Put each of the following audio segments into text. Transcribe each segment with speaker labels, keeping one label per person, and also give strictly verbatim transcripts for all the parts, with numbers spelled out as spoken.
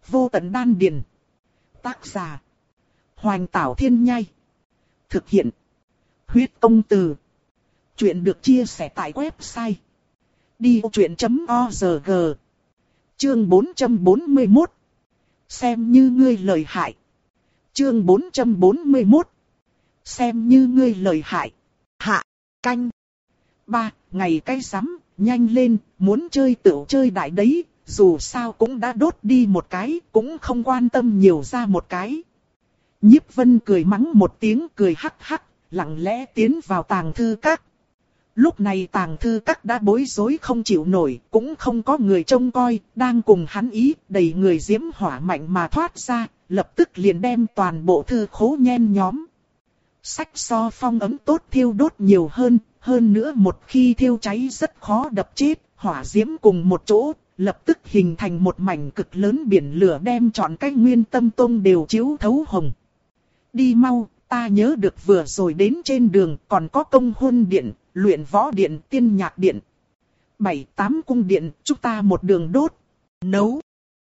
Speaker 1: Vô tận đan điền. Tác giả. Hoành Tảo Thiên Nhai. Thực hiện. Huyết Công Từ. Chuyện được chia sẻ tại website đi vô chuyện chấm org. Chương bốn trăm bốn mươi mốt. Xem như ngươi lợi hại. Chương bốn trăm bốn mươi mốt. Xem như ngươi lợi hại. Hạ, canh. Ba, ngày cái rắm, nhanh lên, muốn chơi tựu chơi đại đấy, dù sao cũng đã đốt đi một cái, cũng không quan tâm nhiều ra một cái. Nhiếp Vân cười mắng một tiếng, cười hắc hắc, lặng lẽ tiến vào tàng thư các. Lúc này tàng thư các đã bối rối không chịu nổi, cũng không có người trông coi, đang cùng hắn ý, đầy người diễm hỏa mạnh mà thoát ra, lập tức liền đem toàn bộ thư khố nhen nhóm. Sách so phong ấm tốt thiêu đốt nhiều hơn, hơn nữa một khi thiêu cháy rất khó đập chết, hỏa diễm cùng một chỗ, lập tức hình thành một mảnh cực lớn biển lửa đem trọn cái Nguyên Tâm Tông đều chiếu thấu hồng. Đi mau, ta nhớ được vừa rồi đến trên đường còn có Công Hôn Điện, Luyện Võ Điện, Tiên Nhạc Điện. Bảy tám cung điện, chúng ta một đường đốt, nấu.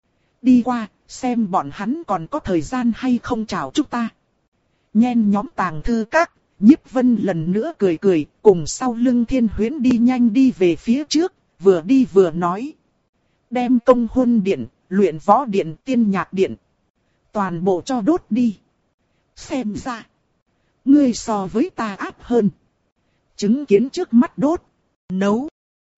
Speaker 1: Đi qua, xem bọn hắn còn có thời gian hay không chào chúng ta. Nhen nhóm tàng thư các, Nhiếp Vân lần nữa cười cười, cùng sau lưng Thiên Huyễn đi nhanh đi về phía trước, vừa đi vừa nói. Đem Công Hôn Điện, Luyện Võ Điện, Tiên Nhạc Điện. Toàn bộ cho đốt đi. Xem ra, ngươi so với ta áp hơn. Chứng kiến trước mắt đốt, nấu.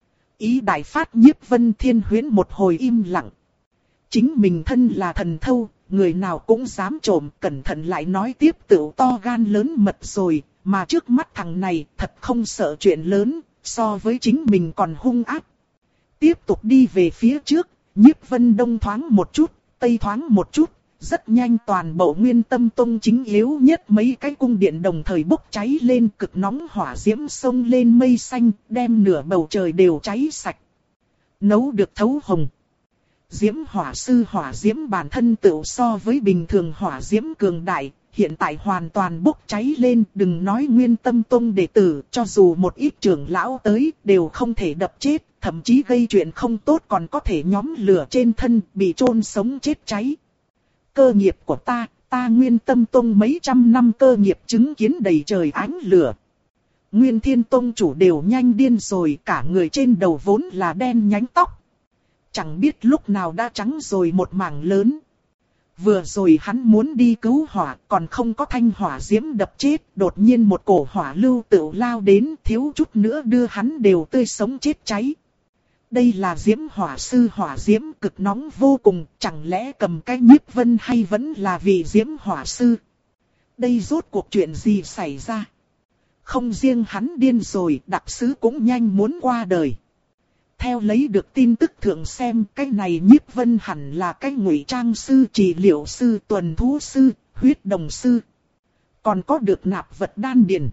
Speaker 1: Ý đại phát Nhiếp Vân Thiên Huyễn một hồi im lặng. Chính mình thân là thần thâu, người nào cũng dám trộm, cẩn thận lại nói tiếp tựu to gan lớn mật rồi, mà trước mắt thằng này thật không sợ chuyện lớn, so với chính mình còn hung ác. Tiếp tục đi về phía trước, Nhiếp Vân đông thoáng một chút, tây thoáng một chút, rất nhanh toàn bộ Nguyên Tâm Tông chính yếu nhất mấy cái cung điện đồng thời bốc cháy lên, cực nóng hỏa diễm xông lên mây xanh, đem nửa bầu trời đều cháy sạch. Nấu được thấu hồng. Diễm hỏa sư hỏa diễm bản thân tựu so với bình thường hỏa diễm cường đại, hiện tại hoàn toàn bốc cháy lên, đừng nói Nguyên Tâm Tông đệ tử, cho dù một ít trưởng lão tới, đều không thể đập chết, thậm chí gây chuyện không tốt còn có thể nhóm lửa trên thân, bị chôn sống chết cháy. Cơ nghiệp của ta, ta Nguyên Tâm Tông mấy trăm năm cơ nghiệp chứng kiến đầy trời ánh lửa. Nguyên Thiên Tông chủ đều nhanh điên rồi, cả người trên đầu vốn là đen nhánh tóc. Chẳng biết lúc nào đã trắng rồi một mảng lớn. Vừa rồi hắn muốn đi cứu hỏa, còn không có thanh hỏa diễm đập chết, đột nhiên một cổ hỏa lưu tựu lao đến, thiếu chút nữa đưa hắn đều tươi sống chết cháy. Đây là diễm hỏa sư hỏa diễm cực nóng vô cùng, chẳng lẽ cầm cái Nhiếp Vân hay vẫn là vì diễm hỏa sư? Đây rốt cuộc chuyện gì xảy ra? Không riêng hắn điên rồi, đặc sứ cũng nhanh muốn qua đời. Theo lấy được tin tức thượng xem, cái này Nhiếp Vân hẳn là cái ngụy trang sư, trị liệu sư, tuần thú sư, huyết đồng sư. Còn có được nạp vật đan điền.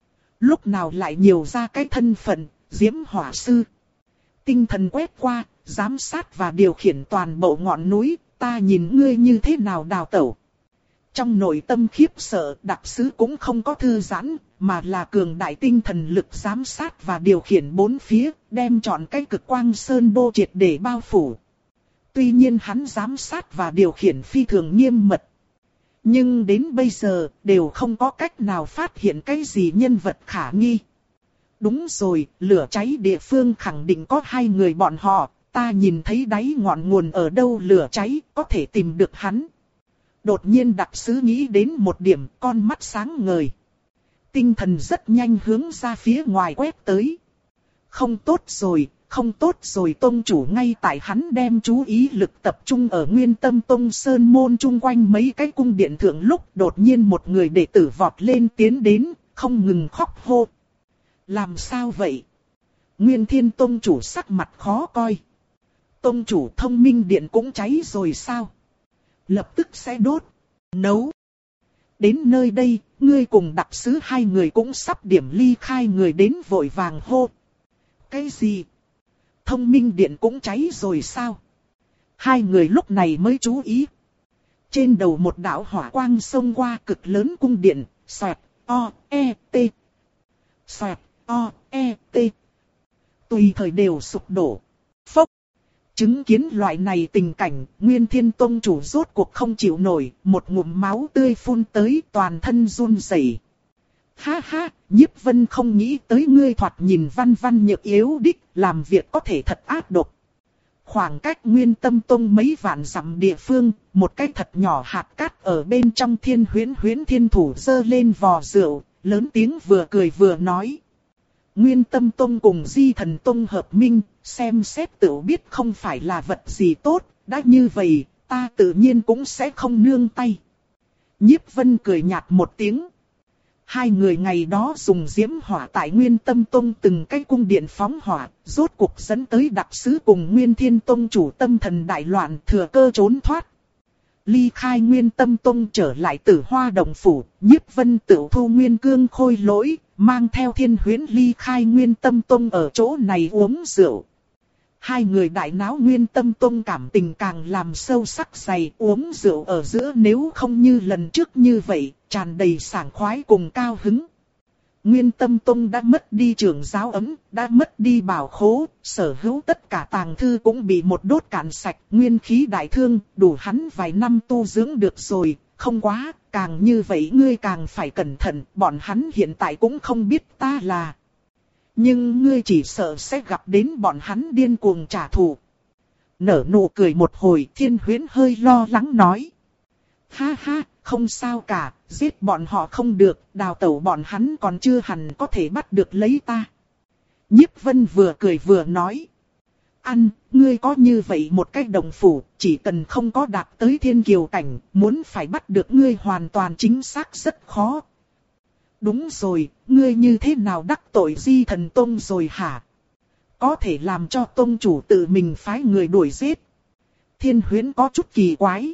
Speaker 1: Lúc nào lại nhiều ra cái thân phận, diễm hỏa sư. Tinh thần quét qua, giám sát và điều khiển toàn bộ ngọn núi, ta nhìn ngươi như thế nào đào tẩu. Trong nội tâm khiếp sợ, đặc sứ cũng không có thư giãn, mà là cường đại tinh thần lực giám sát và điều khiển bốn phía, đem trọn cái cực quang sơn đô triệt để bao phủ. Tuy nhiên hắn giám sát và điều khiển phi thường nghiêm mật. Nhưng đến bây giờ, đều không có cách nào phát hiện cái gì nhân vật khả nghi. Đúng rồi, lửa cháy địa phương khẳng định có hai người bọn họ, ta nhìn thấy đáy ngọn nguồn ở đâu lửa cháy, có thể tìm được hắn. Đột nhiên đặc sứ nghĩ đến một điểm, con mắt sáng ngời. Tinh thần rất nhanh hướng ra phía ngoài quét tới. Không tốt rồi, không tốt rồi, tông chủ ngay tại hắn đem chú ý lực tập trung ở Nguyên Tâm Tông sơn môn chung quanh mấy cái cung điện thượng lúc đột nhiên một người đệ tử vọt lên tiến đến, không ngừng khóc hô. Làm sao vậy? Nguyên Thiên Tông chủ sắc mặt khó coi. Tông chủ Thông Minh Điện cũng cháy rồi sao? Lập tức sẽ đốt, nấu. Đến nơi đây, ngươi cùng đặc sứ hai người cũng sắp điểm ly khai, người đến vội vàng hô. Cái gì? Thông Minh Điện cũng cháy rồi sao? Hai người lúc này mới chú ý. Trên đầu một đạo hỏa quang xông qua cực lớn cung điện, xoẹt, o, e, t. Xoẹt, o, e, t. Tùy thời đều sụp đổ. Phốc. Chứng kiến loại này tình cảnh, Nguyên Thiên Tông chủ rốt cuộc không chịu nổi, một ngụm máu tươi phun tới, toàn thân run rẩy. Ha ha, Nhiếp Vân không nghĩ tới ngươi thoạt nhìn văn văn nhược yếu đích, làm việc có thể thật ác độc. Khoảng cách Nguyên Tâm Tông mấy vạn dặm địa phương, một cái thật nhỏ hạt cát ở bên trong Thiên Huyễn Huyễn Thiên Thủ giơ lên vò rượu, lớn tiếng vừa cười vừa nói. Nguyên Tâm Tông cùng Di Thần Tông hợp minh, xem xét tự biết không phải là vật gì tốt, đã như vậy, ta tự nhiên cũng sẽ không nương tay. Nhiếp Vân cười nhạt một tiếng. Hai người ngày đó dùng diễm hỏa tại Nguyên Tâm Tông từng cái cung điện phóng hỏa, rốt cuộc dẫn tới đặc sứ cùng Nguyên Thiên Tông chủ tâm thần đại loạn thừa cơ trốn thoát. Ly khai Nguyên Tâm Tông trở lại Tử Hoa Đồng Phủ, Nhiếp Vân tự thu Nguyên Cương khôi lỗi, mang theo Thiên Huyễn ly khai Nguyên Tâm Tông ở chỗ này uống rượu. Hai người đại náo Nguyên Tâm Tông cảm tình càng làm sâu sắc dày, uống rượu ở giữa nếu không như lần trước như vậy, tràn đầy sảng khoái cùng cao hứng. Nguyên Tâm Tông đã mất đi trưởng giáo ấm, đã mất đi bảo khố, sở hữu tất cả tàng thư cũng bị một đốt cạn sạch, nguyên khí đại thương, đủ hắn vài năm tu dưỡng được rồi, không quá, càng như vậy ngươi càng phải cẩn thận, bọn hắn hiện tại cũng không biết ta là. Nhưng ngươi chỉ sợ sẽ gặp đến bọn hắn điên cuồng trả thù. Nở nụ cười một hồi, Thiên Huyễn hơi lo lắng nói. Ha ha, không sao cả, giết bọn họ không được, đào tẩu bọn hắn còn chưa hẳn có thể bắt được lấy ta. Nhiếp Vân vừa cười vừa nói. Ăn, ngươi có như vậy một cách đồng phủ, chỉ cần không có đạt tới thiên kiều cảnh, muốn phải bắt được ngươi hoàn toàn chính xác rất khó. Đúng rồi, ngươi như thế nào đắc tội Di Thần Tông rồi hả? Có thể làm cho tông chủ tự mình phái người đuổi giết. Thiên Huyễn có chút kỳ quái.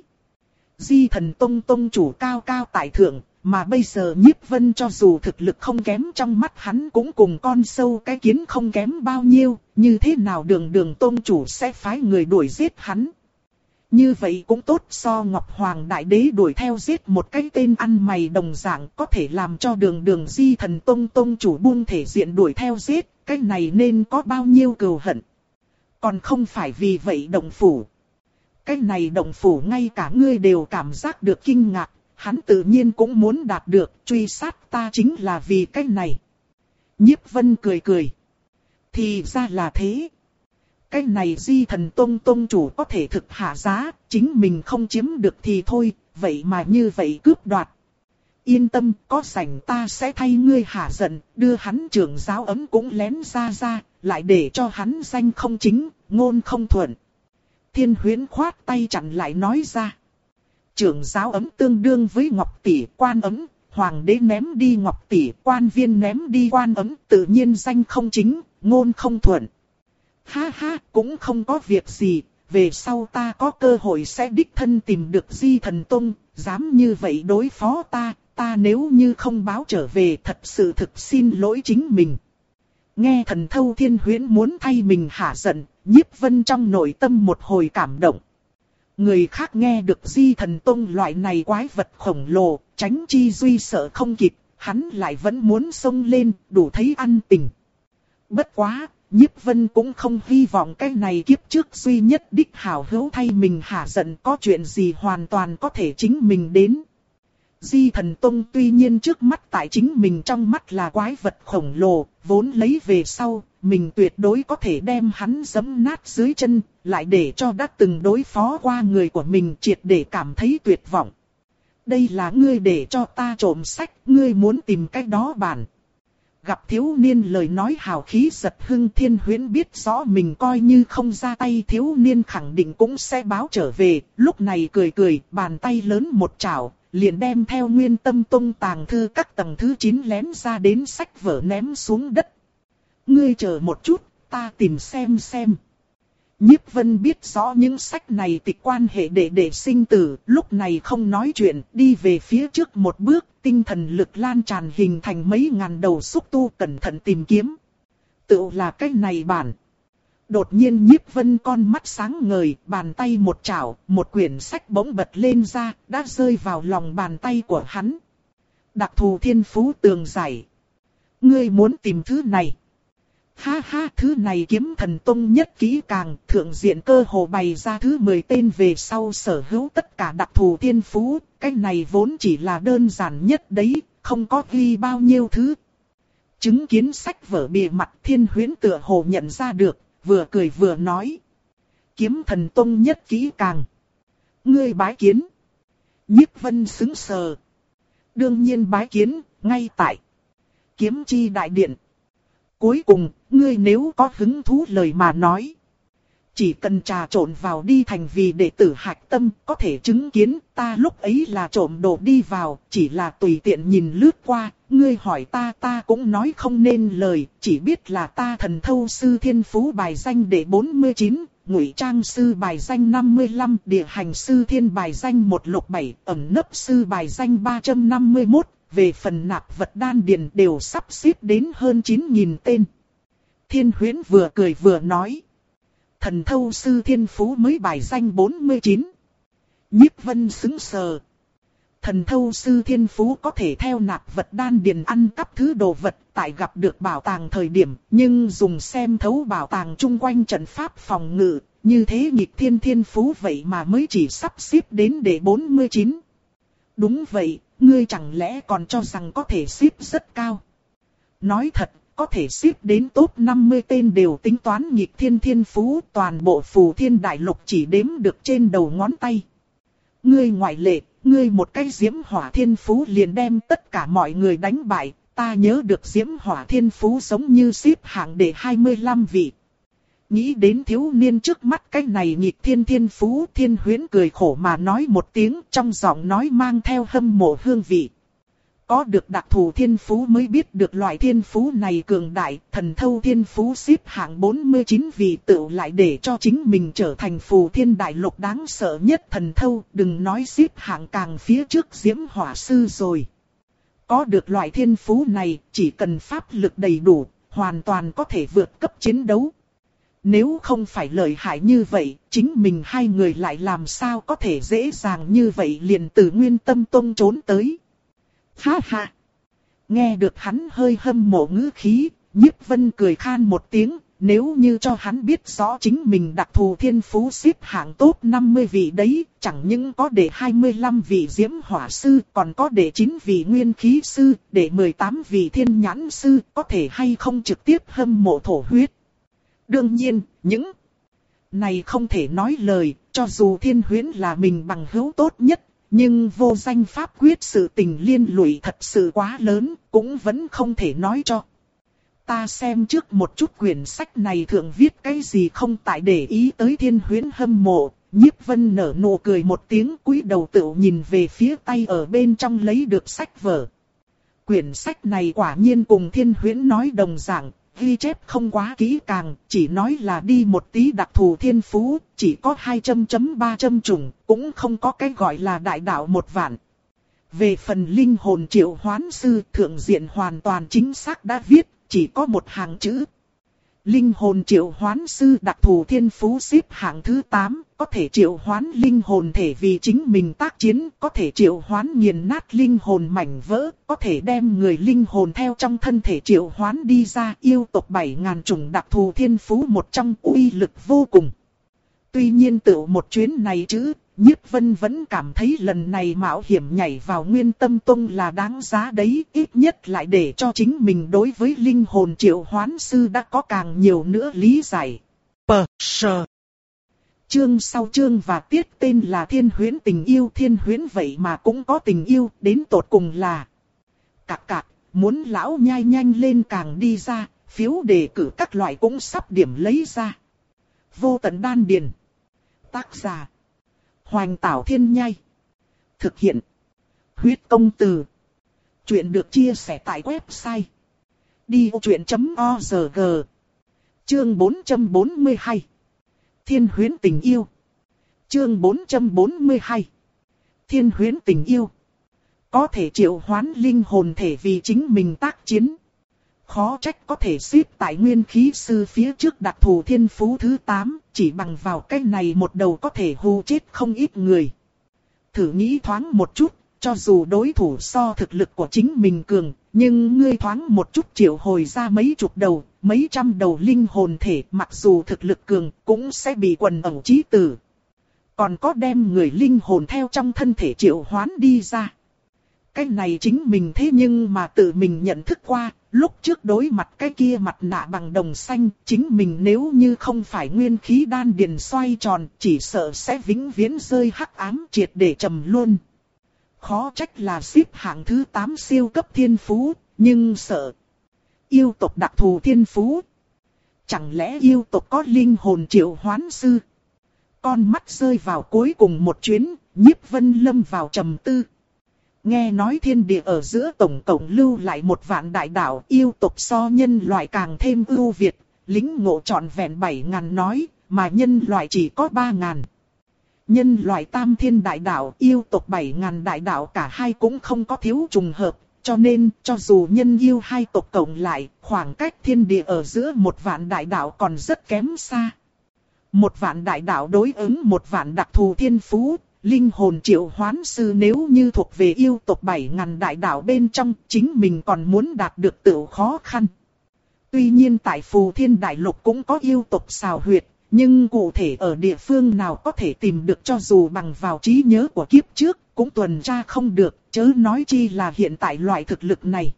Speaker 1: Di Thần Tông tông chủ cao cao tại thượng, mà bây giờ Nhiếp Vân cho dù thực lực không kém trong mắt hắn cũng cùng con sâu cái kiến không kém bao nhiêu, như thế nào đường đường tông chủ sẽ phái người đuổi giết hắn. Như vậy cũng tốt so Ngọc Hoàng Đại Đế đuổi theo giết một cái tên ăn mày đồng dạng có thể làm cho đường đường Di Thần Tông tông chủ buông thể diện đuổi theo giết, cái này nên có bao nhiêu cừu hận. Còn không phải vì vậy động phủ. Cái này động phủ ngay cả ngươi đều cảm giác được kinh ngạc, hắn tự nhiên cũng muốn đạt được, truy sát ta chính là vì cái này. Nhiếp Vân cười cười. Thì ra là thế. Cái này Di Thần Tông tông chủ có thể thực hạ giá, chính mình không chiếm được thì thôi, vậy mà như vậy cướp đoạt. Yên tâm, có rảnh ta sẽ thay ngươi hạ giận, đưa hắn trưởng giáo ấm cũng lén ra ra, lại để cho hắn danh không chính, ngôn không thuận. Thiên Huyễn khoát tay chặn lại nói ra. Trưởng giáo ấm tương đương với ngọc tỷ quan ấm, hoàng đế ném đi ngọc tỷ quan viên ném đi quan ấm, tự nhiên danh không chính, ngôn không thuận. Ha ha, cũng không có việc gì, về sau ta có cơ hội sẽ đích thân tìm được Di Thần Tông, dám như vậy đối phó ta, ta nếu như không báo trở về thật sự thực xin lỗi chính mình. Nghe Thần Thâu Thiên Huyễn muốn thay mình hạ giận, Nhiếp Vân trong nội tâm một hồi cảm động. Người khác nghe được Di Thần Tông loại này quái vật khổng lồ, tránh chi duy sợ không kịp, hắn lại vẫn muốn xông lên, đủ thấy ăn tình. Bất quá, Nhiếp Vân cũng không hy vọng cái này kiếp trước duy nhất đích hảo hữu thay mình hạ giận có chuyện gì hoàn toàn có thể chính mình đến. Di Thần Tông tuy nhiên trước mắt tại chính mình trong mắt là quái vật khổng lồ, vốn lấy về sau, mình tuyệt đối có thể đem hắn giẫm nát dưới chân, lại để cho đã từng đối phó qua người của mình triệt để cảm thấy tuyệt vọng. Đây là ngươi để cho ta trộm sách, ngươi muốn tìm cách đó bản. Gặp thiếu niên lời nói hào khí giật hưng, Thiên Huyễn biết rõ mình coi như không ra tay thiếu niên khẳng định cũng sẽ báo trở về, lúc này cười cười, bàn tay lớn một chảo, liền đem theo Nguyên Tâm Tông tàng thư các tầng thứ chín lén ra đến sách vở ném xuống đất. Ngươi chờ một chút, ta tìm xem xem. Nhiếp Vân biết rõ những sách này tịch quan hệ đệ đệ sinh tử, lúc này không nói chuyện, đi về phía trước một bước, tinh thần lực lan tràn hình thành mấy ngàn đầu xúc tu cẩn thận tìm kiếm. Tự là cái này bản. Đột nhiên Nhiếp Vân con mắt sáng ngời, bàn tay một chảo, một quyển sách bỗng bật lên ra, đã rơi vào lòng bàn tay của hắn. Đặc thù thiên phú tường giải. Ngươi muốn tìm thứ này. Ha ha, thứ này Kiếm Thần Tông nhất kỹ càng, thượng diện cơ hồ bày ra thứ mười tên về sau sở hữu tất cả đặc thù thiên phú, cái này vốn chỉ là đơn giản nhất đấy, không có ghi bao nhiêu thứ. Chứng kiến sách vở bìa mặt, Thiên Huyễn tựa hồ nhận ra được, vừa cười vừa nói. Kiếm Thần Tông nhất kỹ càng. Ngươi bái kiến. Nhiếp Vân sững sờ. Đương nhiên bái kiến, ngay tại Kiếm Chi Đại Điện. Cuối cùng, ngươi nếu có hứng thú lời mà nói. Chỉ cần trà trộn vào đi thành vì đệ tử hạch tâm, có thể chứng kiến ta lúc ấy là trộm đồ đi vào, chỉ là tùy tiện nhìn lướt qua, ngươi hỏi ta ta cũng nói không nên lời, chỉ biết là ta Thần Thâu Sư Thiên Phú bài danh đệ bốn mươi chín, Ngụy Trang Sư bài danh năm mươi lăm, Địa Hành Sư Thiên bài danh một lục bảy, Ẩn Nấp Sư bài danh ba trăm năm mươi mốt, về phần nạp vật đan điền đều sắp xếp đến hơn chín nghìn tên. Thiên Huyễn vừa cười vừa nói. Thần Thâu Sư Thiên Phú mới bài danh bốn mươi chín. Nhiếp Vân sững sờ. Thần Thâu Sư Thiên Phú có thể theo nạp vật đan điền ăn cắp thứ đồ vật tại gặp được bảo tàng thời điểm, nhưng dùng xem thấu bảo tàng chung quanh trận pháp phòng ngự, như thế nghịch thiên thiên phú vậy mà mới chỉ sắp xếp đến để bốn mươi chín. Đúng vậy, ngươi chẳng lẽ còn cho rằng có thể xếp rất cao? Nói thật, có thể xếp đến top năm mươi tên đều tính toán nghịch thiên thiên phú, toàn bộ Phù Thiên Đại Lục chỉ đếm được trên đầu ngón tay. Ngươi ngoại lệ, ngươi một cái Diễm Hỏa Thiên Phú liền đem tất cả mọi người đánh bại, ta nhớ được Diễm Hỏa Thiên Phú giống như xếp hạng đệ hai mươi lăm vị. Nghĩ đến thiếu niên trước mắt cái này nghịch thiên thiên phú, Thiên Huyễn cười khổ mà nói một tiếng, trong giọng nói mang theo hâm mộ hương vị. Có được đặc thù thiên phú mới biết được loại thiên phú này cường đại, Thần Thâu Thiên Phú xếp hạng bốn mươi chín vị tựu lại để cho chính mình trở thành Phù Thiên Đại Lục đáng sợ nhất Thần Thâu, đừng nói xếp hạng càng phía trước Diễm Hỏa Sư rồi. Có được loại thiên phú này, chỉ cần pháp lực đầy đủ, hoàn toàn có thể vượt cấp chiến đấu. Nếu không phải lợi hại như vậy, chính mình hai người lại làm sao có thể dễ dàng như vậy liền từ Nguyên Tâm Tông trốn tới. Ha ha! Nghe được hắn hơi hâm mộ ngữ khí, Nhiếp Vân cười khan một tiếng, nếu như cho hắn biết rõ chính mình đặc thù thiên phú xếp hạng top năm mươi vị đấy, chẳng những có để hai mươi lăm vị Diễm Hỏa Sư, còn có để chín vị Nguyên Khí Sư, để mười tám vị Thiên Nhãn Sư, có thể hay không trực tiếp hâm mộ thổ huyết. Đương nhiên, những này không thể nói lời, cho dù Thiên Huyễn là mình bằng hữu tốt nhất, nhưng vô danh pháp quyết sự tình liên lụy thật sự quá lớn, cũng vẫn không thể nói cho. Ta xem trước một chút quyển sách này thượng viết cái gì không tại để ý tới Thiên Huyễn hâm mộ, Nhiếp Vân nở nụ cười một tiếng cúi đầu tựu nhìn về phía tay ở bên trong lấy được sách vở. Quyển sách này quả nhiên cùng Thiên Huyễn nói đồng dạng. Ghi chép không quá kỹ càng, chỉ nói là đi một tí đặc thù thiên phú, chỉ có hai chấm chấm ba chấm chủng, cũng không có cái gọi là đại đạo một vạn. Về phần linh hồn triệu hoán sư, thượng diện hoàn toàn chính xác đã viết, chỉ có một hàng chữ. Linh hồn triệu hoán sư đặc thù thiên phú xếp hạng thứ tám, có thể triệu hoán linh hồn thể vì chính mình tác chiến, có thể triệu hoán nghiền nát linh hồn mảnh vỡ, có thể đem người linh hồn theo trong thân thể triệu hoán đi ra, yêu tộc bảy ngàn chủng đặc thù thiên phú một trong uy lực vô cùng. Tuy nhiên tự một chuyến này chứ, Nhiếp Vân vẫn cảm thấy lần này mạo hiểm nhảy vào Nguyên Tâm Tông là đáng giá đấy, ít nhất lại để cho chính mình đối với linh hồn triệu hoán sư đã có càng nhiều nữa lý giải. Pờ sờ. Chương sau chương và tiết tên là Thiên Huyễn tình yêu, Thiên Huyễn vậy mà cũng có tình yêu, đến tột cùng là cạc cạc, muốn lão nhai nhanh lên càng đi ra, phiếu đề cử các loại cũng sắp điểm lấy ra. Vô tận đan điền. Tác giả Hoành Tảo Thiên Nhai. Thực hiện Huyết Công Từ. Chuyện được chia sẻ tại website đi ô chuyện chấm org. Chương bốn trăm bốn mươi hai. Thiên Huyễn tình yêu. Chương bốn trăm bốn mươi hai. Thiên Huyễn tình yêu. Có thể triệu hoán linh hồn thể vì chính mình tác chiến. Khó trách có thể xếp tại Nguyên Khí Sư phía trước đặc thù thiên phú thứ tám, chỉ bằng vào cái này một đầu có thể hù chết không ít người. Thử nghĩ thoáng một chút, cho dù đối thủ so thực lực của chính mình cường, nhưng ngươi thoáng một chút triệu hồi ra mấy chục đầu, mấy trăm đầu linh hồn thể mặc dù thực lực cường cũng sẽ bị quần ẩu chí tử. Còn có đem người linh hồn theo trong thân thể triệu hoán đi ra. Cái này chính mình thế nhưng mà tự mình nhận thức qua, lúc trước đối mặt cái kia mặt nạ bằng đồng xanh, chính mình nếu như không phải nguyên khí đan điền xoay tròn, chỉ sợ sẽ vĩnh viễn rơi hắc ám triệt để trầm luôn. Khó trách là xếp hạng thứ tám siêu cấp thiên phú, nhưng sợ. Yêu tộc đặc thù thiên phú. Chẳng lẽ yêu tộc có linh hồn triệu hoán sư? Con mắt rơi vào cuối cùng một chuyến, Nhiếp Vân lâm vào trầm tư. Nghe nói thiên địa ở giữa tổng cộng lưu lại một vạn đại đạo, yêu tộc so nhân loại càng thêm ưu việt, lính ngộ trọn vẹn bảy ngàn nói, mà nhân loại chỉ có ba ngàn. Nhân loại tam thiên đại đạo, yêu tộc bảy ngàn đại đạo cả hai cũng không có thiếu trùng hợp, cho nên cho dù nhân yêu hai tộc cộng lại, khoảng cách thiên địa ở giữa một vạn đại đạo còn rất kém xa. Một vạn đại đạo đối ứng một vạn đặc thù thiên phú. Linh hồn triệu hoán sư nếu như thuộc về yêu tộc bảy ngàn đại đạo bên trong, chính mình còn muốn đạt được tựu khó khăn. Tuy nhiên tại Phù Thiên Đại Lục cũng có yêu tộc xào huyệt, nhưng cụ thể ở địa phương nào có thể tìm được cho dù bằng vào trí nhớ của kiếp trước, cũng tuần tra không được, chớ nói chi là hiện tại loại thực lực này.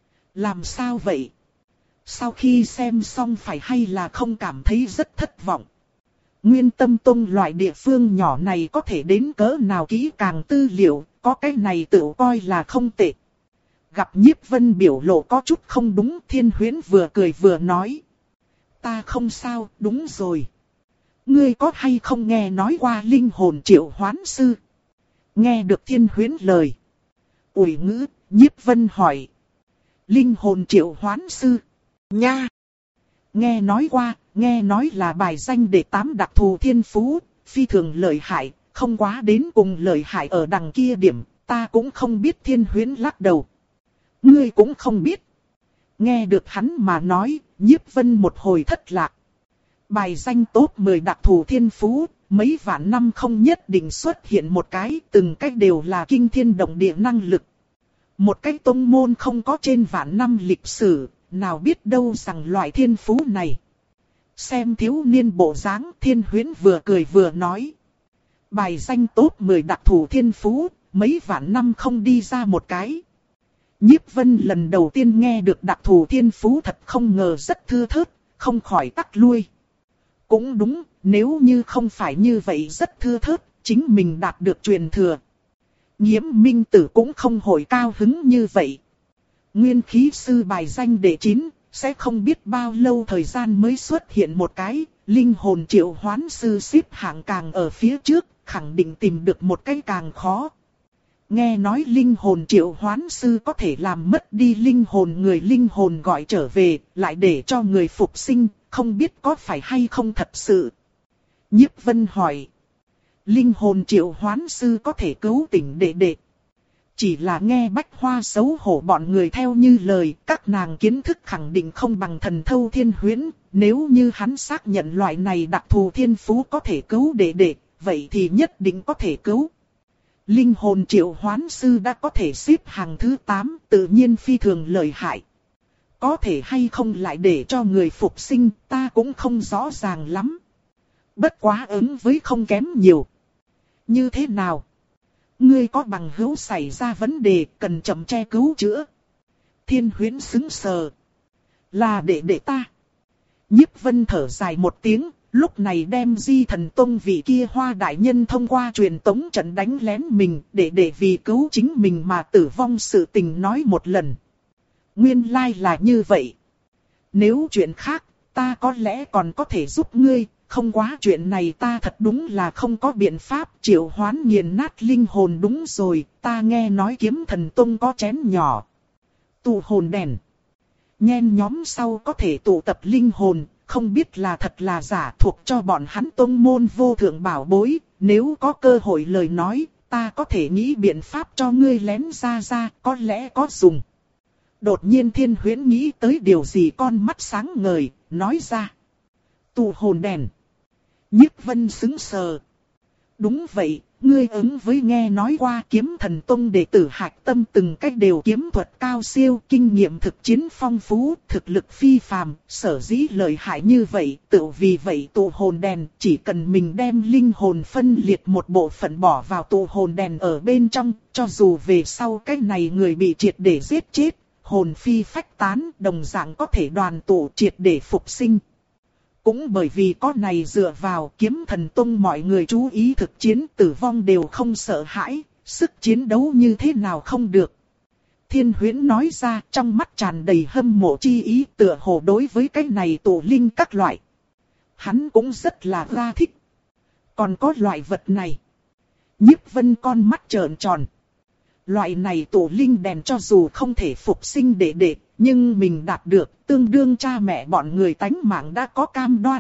Speaker 1: Làm sao vậy? Sau khi xem xong phải hay là không cảm thấy rất thất vọng? Nguyên Tâm Tông loại địa phương nhỏ này có thể đến cỡ nào kỹ càng tư liệu, có cái này tự coi là không tệ. Gặp Nhiếp Vân biểu lộ có chút không đúng, Thiên Huyễn vừa cười vừa nói. Ta không sao, đúng rồi. Ngươi có hay không nghe nói qua linh hồn triệu hoán sư? Nghe được Thiên Huyễn lời. Ủi ngữ, Nhiếp Vân hỏi. Linh hồn triệu hoán sư? Nha! Nghe nói qua, nghe nói là bài danh đệ tám đặc thù thiên phú, phi thường lợi hại, không quá đến cùng lợi hại ở đằng kia điểm, ta cũng không biết. Thiên Huyễn lắc đầu. Ngươi cũng không biết. Nghe được hắn mà nói, Nhiếp Vân một hồi thất lạc. Bài danh top mười đặc thù thiên phú, mấy vạn năm không nhất định xuất hiện một cái, từng cách đều là kinh thiên động địa năng lực. Một cái tông môn không có trên vạn năm lịch sử, nào biết đâu rằng loại thiên phú này. Xem thiếu niên bộ dáng, Thiên Huyễn vừa cười vừa nói. Bài danh top mười đặc thù thiên phú, mấy vạn năm không đi ra một cái. Nhiếp Vân lần đầu tiên nghe được đặc thù thiên phú thật không ngờ rất thưa thớt, không khỏi tắc lui. Cũng đúng, nếu như không phải như vậy rất thưa thớt, chính mình đạt được truyền thừa. Nhiễm Minh Tử cũng không hồi cao hứng như vậy. Nguyên khí sư bài danh đệ chín, sẽ không biết bao lâu thời gian mới xuất hiện một cái, linh hồn triệu hoán sư xếp hạng càng ở phía trước, khẳng định tìm được một cái càng khó. Nghe nói linh hồn triệu hoán sư có thể làm mất đi linh hồn người linh hồn gọi trở về, lại để cho người phục sinh, không biết có phải hay không thật sự. Nhiếp Vân hỏi. Linh hồn triệu hoán sư có thể cứu tỉnh đệ đệ. Chỉ là nghe Bách Hoa xấu hổ bọn người theo như lời, các nàng kiến thức khẳng định không bằng Thần Thâu Thiên Huyễn, nếu như hắn xác nhận loại này đặc thù thiên phú có thể cứu đệ đệ, vậy thì nhất định có thể cứu. Linh hồn triệu hoán sư đã có thể xếp hàng thứ tám, tự nhiên phi thường lợi hại. Có thể hay không lại để cho người phục sinh, ta cũng không rõ ràng lắm. Bất quá ứng với không kém nhiều. Như thế nào? Ngươi có bằng hữu xảy ra vấn đề, cần chậm che cứu chữa. Thiên Huyễn sững sờ. Là đệ đệ ta. Nhiếp Vân thở dài một tiếng, lúc này đem Di Thần Tông vị kia Hoa đại nhân thông qua truyền tống trận đánh lén mình, để để vì cứu chính mình mà tử vong sự tình nói một lần. Nguyên lai là như vậy. Nếu chuyện khác, ta có lẽ còn có thể giúp ngươi, không quá chuyện này ta thật đúng là không có biện pháp. Triệu hoán nghiền nát linh hồn đúng rồi, ta nghe nói Kiếm Thần Tông có chén nhỏ. Tụ hồn đèn. Nhen nhóm sau có thể tụ tập linh hồn, không biết là thật là giả, thuộc cho bọn hắn tông môn vô thượng bảo bối. Nếu có cơ hội lời nói, ta có thể nghĩ biện pháp cho ngươi lén ra ra, có lẽ có dùng. Đột nhiên Thiên Huyễn nghĩ tới điều gì, con mắt sáng ngời, nói ra. Tụ hồn đèn. Nhiếp Vân sững sờ. Đúng vậy, ngươi ứng với nghe nói qua Kiếm Thần Tông đệ tử hạch tâm từng cách đều kiếm thuật cao siêu, kinh nghiệm thực chiến phong phú, thực lực phi phàm, sở dĩ lợi hại như vậy, tự vì vậy tụ hồn đèn, chỉ cần mình đem linh hồn phân liệt một bộ phận bỏ vào tụ hồn đèn ở bên trong, cho dù về sau cái này người bị triệt để giết chết, hồn phi phách tán, đồng dạng có thể đoàn tụ triệt để phục sinh. Cũng bởi vì có này dựa vào Kiếm Thần Tông mọi người chú ý thực chiến tử vong đều không sợ hãi, sức chiến đấu như thế nào không được. Thiên Huyễn nói ra trong mắt tràn đầy hâm mộ chi ý tựa hồ đối với cái này tụ linh các loại. Hắn cũng rất là ra thích. Còn có loại vật này. Nhiếp Vân con mắt trợn tròn. Loại này tụ linh đèn cho dù không thể phục sinh đệ đệ, nhưng mình đạt được tương đương cha mẹ bọn người tánh mạng đã có cam đoan.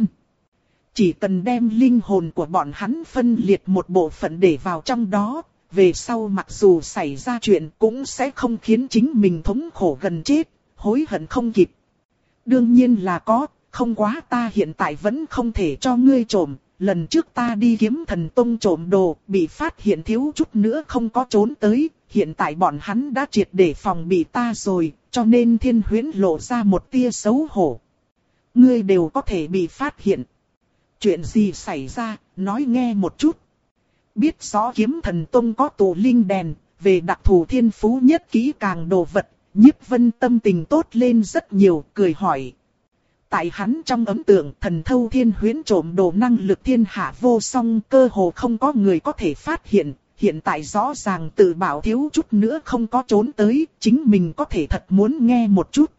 Speaker 1: Chỉ cần đem linh hồn của bọn hắn phân liệt một bộ phận để vào trong đó, về sau mặc dù xảy ra chuyện cũng sẽ không khiến chính mình thống khổ gần chết, hối hận không kịp. Đương nhiên là có, không quá ta hiện tại vẫn không thể cho ngươi trộm. Lần trước ta đi Kiếm Thần Tông trộm đồ, bị phát hiện thiếu chút nữa không có trốn tới, hiện tại bọn hắn đã triệt để phòng bị ta rồi, cho nên Thiên Huyễn lộ ra một tia xấu hổ. Ngươi đều có thể bị phát hiện. Chuyện gì xảy ra, nói nghe một chút. Biết rõ Kiếm Thần Tông có tụ linh đèn, về đặc thù thiên phú nhất kỹ càng đồ vật, Nhiếp Vân tâm tình tốt lên rất nhiều, cười hỏi. Tại hắn trong ấn tượng thần thâu Thiên Huyễn trộm đồ năng lực thiên hạ vô song, cơ hồ không có người có thể phát hiện, hiện tại rõ ràng tự bảo thiếu chút nữa không có trốn tới, chính mình có thể thật muốn nghe một chút.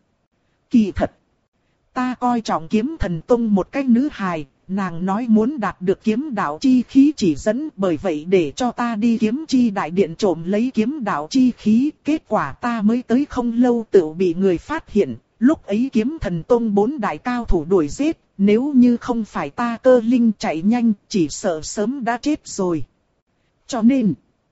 Speaker 1: Kỳ thật, ta coi trọng Kiếm Thần Tông một cái nữ hài, nàng nói muốn đạt được kiếm đạo chi khí chỉ dẫn, bởi vậy để cho ta đi kiếm chi đại điện trộm lấy kiếm đạo chi khí, kết quả ta mới tới không lâu tự bị người phát hiện. Lúc ấy Kiếm Thần Tông bốn đại cao thủ đuổi giết, nếu như không phải ta cơ linh chạy nhanh, chỉ sợ sớm đã chết rồi. Cho nên,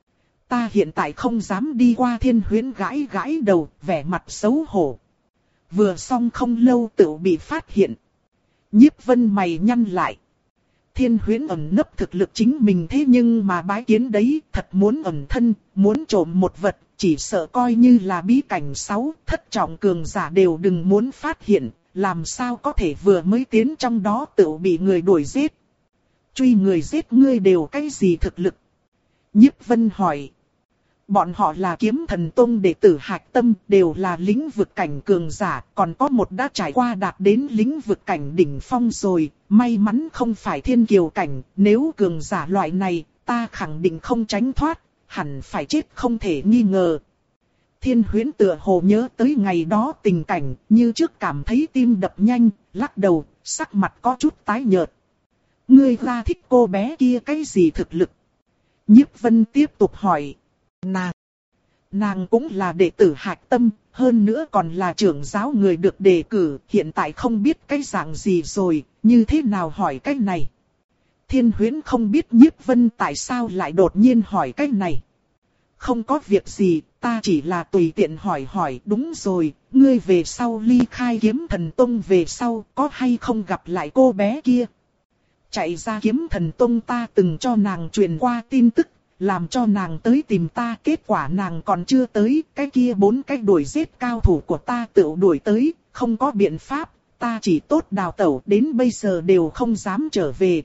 Speaker 1: ta hiện tại không dám đi qua Thiên Huyễn gãi gãi đầu, vẻ mặt xấu hổ. Vừa xong không lâu tự bị phát hiện. Nhiếp Vân mày nhăn lại. Thiên Huyễn ẩn nấp thực lực chính mình thế nhưng mà bái kiến đấy, thật muốn ẩn thân, muốn trộm một vật. Chỉ sợ coi như là bí cảnh sáu, thất trọng cường giả đều đừng muốn phát hiện, làm sao có thể vừa mới tiến trong đó tự bị người đuổi giết. Truy người giết ngươi đều cái gì thực lực? Nhiếp Vân hỏi. Bọn họ là Kiếm Thần Tông đệ tử hạch tâm, đều là lĩnh vực cảnh cường giả, còn có một đã trải qua đạt đến lĩnh vực cảnh đỉnh phong rồi, may mắn không phải thiên kiều cảnh, nếu cường giả loại này, ta khẳng định không tránh thoát. Hẳn phải chết không thể nghi ngờ. Thiên Huyễn tựa hồ nhớ tới ngày đó tình cảnh, như trước cảm thấy tim đập nhanh, lắc đầu, sắc mặt có chút tái nhợt. Ngươi ra thích cô bé kia cái gì thực lực? Nhiếp Vân tiếp tục hỏi. Nàng, nàng cũng là đệ tử hạch tâm, hơn nữa còn là trưởng giáo người được đề cử, hiện tại không biết cái dạng gì rồi, như thế nào hỏi cái này? Thiên Huyễn không biết Nhiếp Vân tại sao lại đột nhiên hỏi cái này. Không có việc gì, ta chỉ là tùy tiện hỏi hỏi, đúng rồi, ngươi về sau ly khai Kiếm Thần Tông về sau, có hay không gặp lại cô bé kia? Chạy ra Kiếm Thần Tông ta từng cho nàng truyền qua tin tức, làm cho nàng tới tìm ta, kết quả nàng còn chưa tới, cái kia bốn cái đuổi giết cao thủ của ta tự đuổi tới, không có biện pháp, ta chỉ tốt đào tẩu, đến bây giờ đều không dám trở về.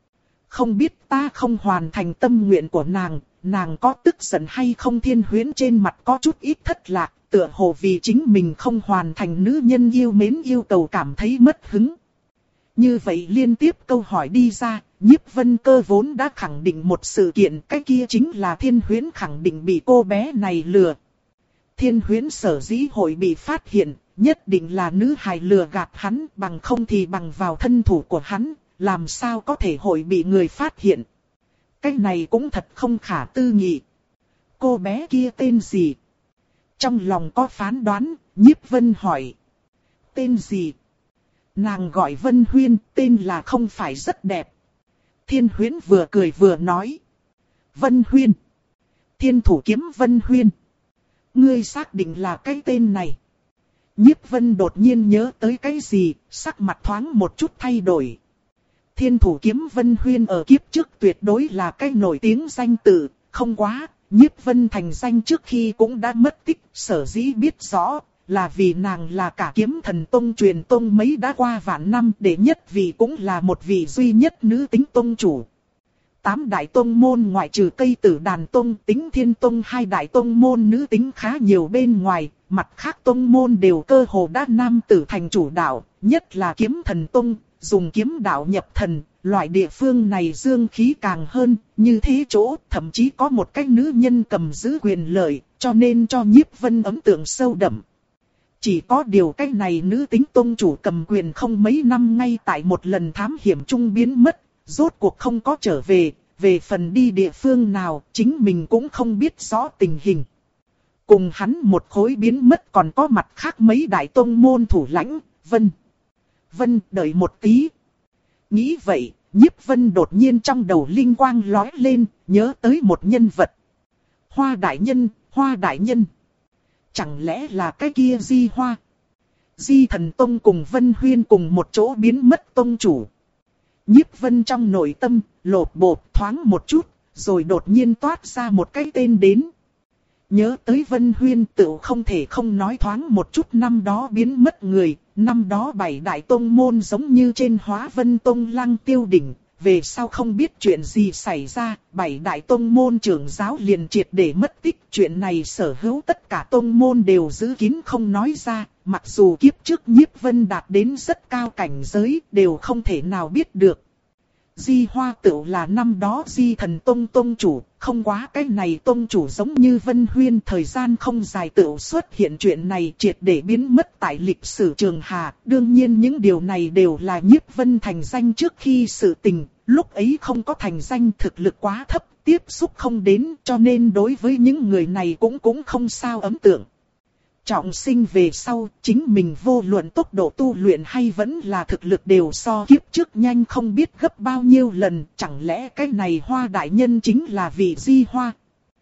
Speaker 1: Không biết ta không hoàn thành tâm nguyện của nàng, nàng có tức giận hay không? Thiên Huyễn trên mặt có chút ít thất lạc, tựa hồ vì chính mình không hoàn thành nữ nhân yêu mến yêu cầu cảm thấy mất hứng. Như vậy liên tiếp câu hỏi đi ra, Nhiếp Vân cơ vốn đã khẳng định một sự kiện, cái kia chính là Thiên Huyễn khẳng định bị cô bé này lừa. Thiên Huyễn sở dĩ hội bị phát hiện, nhất định là nữ hài lừa gạt hắn, bằng không thì bằng vào thân thủ của hắn. Làm sao có thể hội bị người phát hiện? Cái này cũng thật không khả tư nghị. Cô bé kia tên gì? Trong lòng có phán đoán, Nhiếp Vân hỏi. Tên gì? Nàng gọi Vân Huyên, tên là không phải rất đẹp. Thiên Huyễn vừa cười vừa nói. Vân Huyên. Thiên thủ kiếm Vân Huyên. Ngươi xác định là cái tên này. Nhiếp Vân đột nhiên nhớ tới cái gì, sắc mặt thoáng một chút thay đổi. Thiên thủ kiếm Vân Huyên ở kiếp trước tuyệt đối là cái nổi tiếng danh tự, không quá, Nhiếp Vân thành danh trước khi cũng đã mất tích, sở dĩ biết rõ, là vì nàng là cả kiếm thần tông truyền tông mấy đã qua vạn năm, đệ nhất vị cũng là một vị duy nhất nữ tính tông chủ. Tám đại tông môn ngoại trừ Cây Tử Đàn Tông, Tính Thiên Tông hai đại tông môn nữ tính khá nhiều bên ngoài, mặt khác tông môn đều cơ hồ đã nam tử thành chủ đạo, nhất là kiếm thần tông, dùng kiếm đạo nhập thần, loại địa phương này dương khí càng hơn, như thế chỗ thậm chí có một cái nữ nhân cầm giữ quyền lợi, cho nên cho Nhiếp Vân ấn tượng sâu đậm. Chỉ có điều cái này nữ tính tông chủ cầm quyền không mấy năm ngay tại một lần thám hiểm chung biến mất, rốt cuộc không có trở về, về phần đi địa phương nào chính mình cũng không biết rõ tình hình. Cùng hắn một khối biến mất còn có mặt khác mấy đại tông môn thủ lãnh, Vân. Vân đợi một tí. Nghĩ vậy, Nhiếp Vân đột nhiên trong đầu linh quang lóe lên, nhớ tới một nhân vật. Hoa đại nhân, Hoa đại nhân. Chẳng lẽ là cái kia Di Hoa? Di Thần Tông cùng Vân Huyên cùng một chỗ biến mất tông chủ. Nhiếp Vân trong nội tâm, lột bột thoáng một chút, rồi đột nhiên toát ra một cái tên đến. Nhớ tới Vân Huyên tự không thể không nói thoáng một chút năm đó biến mất người, năm đó bảy đại tông môn giống như trên Hóa Vân Tông Lăng Tiêu Đỉnh, về sau không biết chuyện gì xảy ra, bảy đại tông môn trưởng giáo liền triệt để mất tích, chuyện này sở hữu tất cả tông môn đều giữ kín không nói ra, mặc dù kiếp trước Nhiếp Vân đạt đến rất cao cảnh giới, đều không thể nào biết được. Di Hoa tựu là năm đó Di Thần Tông tông chủ, không quá cái này tông chủ giống như Vân Huyên thời gian không dài tựu xuất hiện chuyện này triệt để biến mất tại lịch sử trường hà. Đương nhiên những điều này đều là Nhiếp Vân thành danh trước khi sự tình, lúc ấy không có thành danh thực lực quá thấp, tiếp xúc không đến cho nên đối với những người này cũng cũng không sao ấn tượng. Trọng sinh về sau, chính mình vô luận tốc độ tu luyện hay vẫn là thực lực đều so kiếp trước nhanh không biết gấp bao nhiêu lần, chẳng lẽ cái này Hoa đại nhân chính là vị Di Hoa?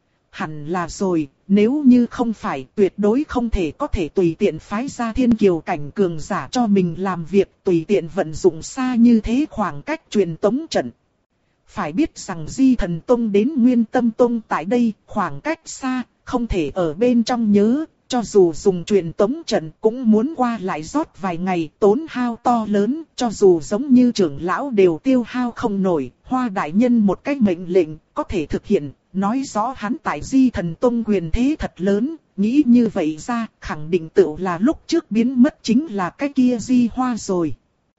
Speaker 1: Hẳn là rồi, nếu như không phải tuyệt đối không thể có thể tùy tiện phái ra thiên kiều cảnh cường giả cho mình làm việc, tùy tiện vận dụng xa như thế khoảng cách truyền tống trận. Phải biết rằng Di Thần Tông đến Nguyên Tâm Tông tại đây, khoảng cách xa, không thể ở bên trong nhớ. Cho dù dùng truyền tống trận cũng muốn qua lại rót vài ngày, tốn hao to lớn, cho dù giống như trưởng lão đều tiêu hao không nổi, Hoa đại nhân một cái mệnh lệnh có thể thực hiện, nói rõ hắn tại Di Thần Tông quyền thế thật lớn, nghĩ như vậy ra, khẳng định tự là lúc trước biến mất chính là cái kia Di Hoa rồi.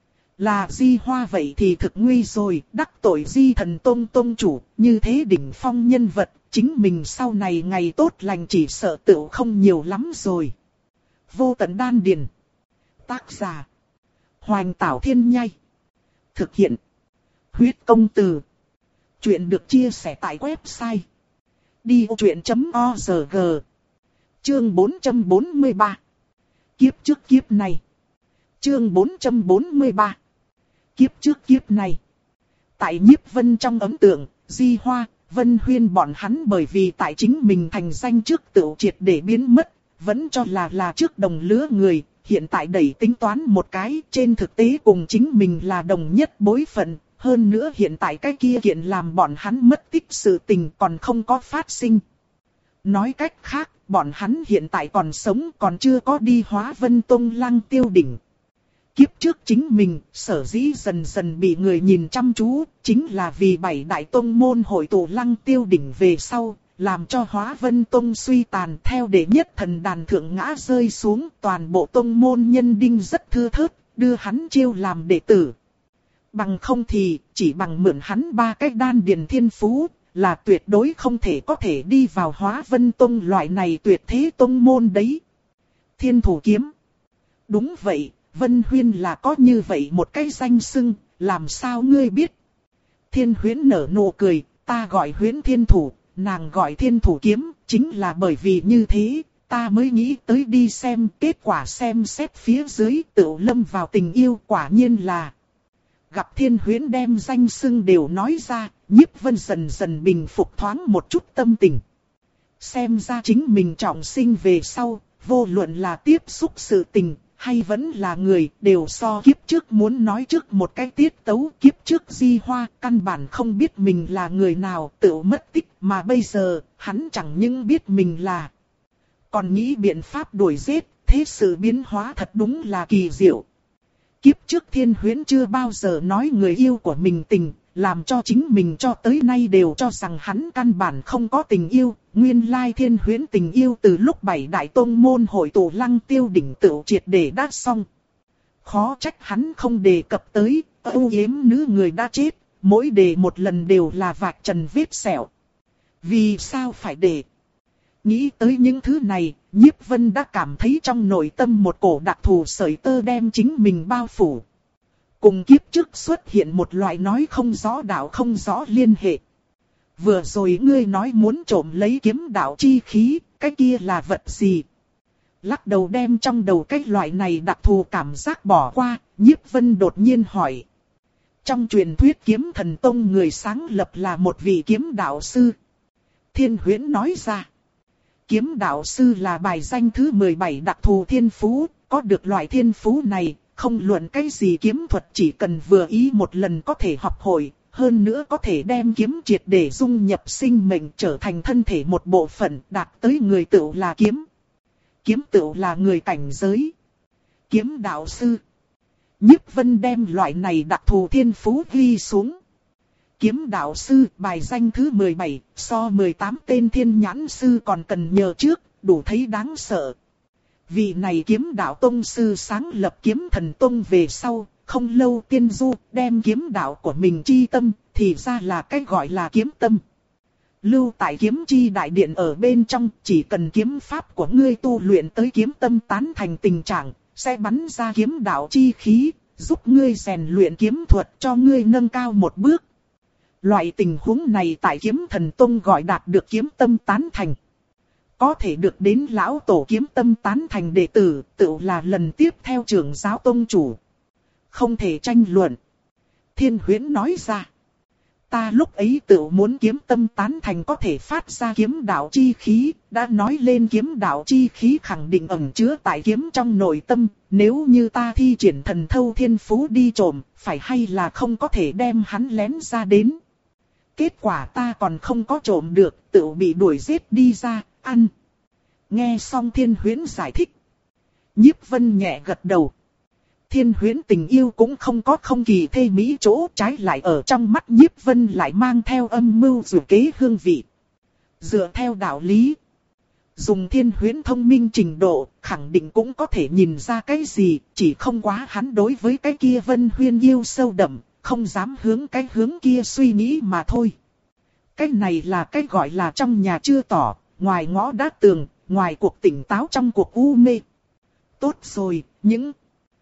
Speaker 1: Là Di Hoa vậy thì thực nguy rồi, đắc tội Di Thần Tông tông chủ, như thế đỉnh phong nhân vật. Chính mình sau này ngày tốt lành chỉ sợ tựu không nhiều lắm rồi. Vô Tận Đan Điền. Tác giả. Hoành Tảo Thiên Nhai. Thực hiện. Huyết Công Từ. Chuyện được chia sẻ tại website. đi ô chuyện chấm o rờ giê. Chương bốn trăm bốn mươi ba. Kiếp trước kiếp này. Chương bốn trăm bốn mươi ba. Kiếp trước kiếp này. Tại Nhiếp Vân trong ấn tượng, Di Hoa, Vân Huyên bọn hắn bởi vì tại chính mình thành danh trước tự triệt để biến mất, vẫn cho là là trước đồng lứa người, hiện tại đẩy tính toán một cái, trên thực tế cùng chính mình là đồng nhất bối phận, hơn nữa hiện tại cái kia kiện làm bọn hắn mất tích sự tình còn không có phát sinh. Nói cách khác, bọn hắn hiện tại còn sống còn chưa có đi Hóa Vân Tông Lăng Tiêu Đỉnh. Kiếp trước chính mình, sở dĩ dần dần bị người nhìn chăm chú, chính là vì bảy đại tông môn hội tụ Lăng Tiêu Đỉnh về sau, làm cho Hóa Vân Tông suy tàn theo đệ nhất thần đàn thượng ngã rơi xuống, toàn bộ tông môn nhân đinh rất thưa thớt, đưa hắn chiêu làm đệ tử. Bằng không thì, chỉ bằng mượn hắn ba cái đan điền thiên phú, là tuyệt đối không thể có thể đi vào Hóa Vân Tông loại này tuyệt thế tông môn đấy. Thiên thủ kiếm. Đúng vậy. Vân Huyên là có như vậy một cái danh xưng, làm sao ngươi biết? Thiên Huyễn nở nụ cười, ta gọi Huyễn Thiên Thủ, nàng gọi Thiên Thủ Kiếm, chính là bởi vì như thế, ta mới nghĩ tới đi xem, kết quả xem xét phía dưới tự lâm vào tình yêu, quả nhiên là. Gặp Thiên Huyễn đem danh xưng đều nói ra, Nhiếp Vân dần dần bình phục thoáng một chút tâm tình. Xem ra chính mình trọng sinh về sau, vô luận là tiếp xúc sự tình, hay vẫn là người, đều so kiếp trước muốn nói trước một cái tiết tấu. Kiếp trước Di Hoa căn bản không biết mình là người nào, tự mất tích, mà bây giờ hắn chẳng những biết mình là, còn nghĩ biện pháp đuổi giết. Thế sự biến hóa thật đúng là kỳ diệu. Kiếp trước Thiên Huyễn chưa bao giờ nói người yêu của mình tình, làm cho chính mình cho tới nay đều cho rằng hắn căn bản không có tình yêu. Nguyên lai Thiên Huyễn tình yêu từ lúc bảy đại tông môn hội tụ Lăng Tiêu đỉnh tựu triệt để đã xong. Khó trách hắn không đề cập tới, âu yếm nữ người đã chết, mỗi đề một lần đều là vạch trần vết sẹo. Vì sao phải để? Nghĩ tới những thứ này, Nhiếp Vân đã cảm thấy trong nội tâm một cổ đặc thù sợi tơ đem chính mình bao phủ. Cùng kiếp trước xuất hiện một loại nói không rõ đạo không rõ liên hệ. Vừa rồi ngươi nói muốn trộm lấy kiếm đạo chi khí, cái kia là vật gì? Lắc đầu đem trong đầu cái loại này đặc thù cảm giác bỏ qua, Nhiếp Vân đột nhiên hỏi. Trong truyền thuyết Kiếm Thần Tông người sáng lập là một vị kiếm đạo sư. Thiên Huyễn nói ra. Kiếm đạo sư là bài danh thứ mười bảy đặc thù thiên phú, có được loại thiên phú này, không luận cái gì kiếm thuật chỉ cần vừa ý một lần có thể học hội, hơn nữa có thể đem kiếm triệt để dung nhập sinh mệnh trở thành thân thể một bộ phận, đạt tới người tựu là kiếm. Kiếm tựu là người cảnh giới. Kiếm đạo sư. Nhiếp Vân đem loại này đặc thù thiên phú ghi xuống. Kiếm đạo sư bài danh thứ mười bảy, so mười tám tên thiên nhãn sư còn cần nhờ trước, đủ thấy đáng sợ. Vị này kiếm đạo tông sư sáng lập Kiếm Thần Tông về sau, không lâu tiên du, đem kiếm đạo của mình chi tâm, thì ra là cái gọi là kiếm tâm. Lưu tại kiếm chi đại điện ở bên trong, chỉ cần kiếm pháp của ngươi tu luyện tới kiếm tâm tán thành tình trạng, sẽ bắn ra kiếm đạo chi khí, giúp ngươi rèn luyện kiếm thuật cho ngươi nâng cao một bước. Loại tình huống này tại Kiếm Thần Tông gọi đạt được kiếm tâm tán thành. Có thể được đến lão tổ kiếm tâm tán thành đệ tử, tự là lần tiếp theo trưởng giáo tông chủ. Không thể tranh luận. Thiên Huyễn nói ra. Ta lúc ấy tự muốn kiếm tâm tán thành có thể phát ra kiếm đạo chi khí, đã nói lên kiếm đạo chi khí khẳng định ẩn chứa tại kiếm trong nội tâm, nếu như ta thi triển thần thâu thiên phú đi trộm, phải hay là không có thể đem hắn lén ra đến. Kết quả ta còn không có trộm được, tự bị đuổi giết đi ra, ăn. Nghe xong Thiên Huyễn giải thích. Nhiếp Vân nhẹ gật đầu. Thiên Huyễn tình yêu cũng không có không kỳ thê mỹ chỗ, trái lại ở trong mắt Nhiếp Vân lại mang theo âm mưu dù kế hương vị. Dựa theo đạo lý, dùng Thiên Huyễn thông minh trình độ, khẳng định cũng có thể nhìn ra cái gì, chỉ không quá hắn đối với cái kia Vân Huyên yêu sâu đậm, không dám hướng cái hướng kia suy nghĩ mà thôi. Cái này là cái gọi là trong nhà chưa tỏ, ngoài ngõ đã tường, ngoài cuộc tỉnh táo trong cuộc u mê. Tốt rồi, những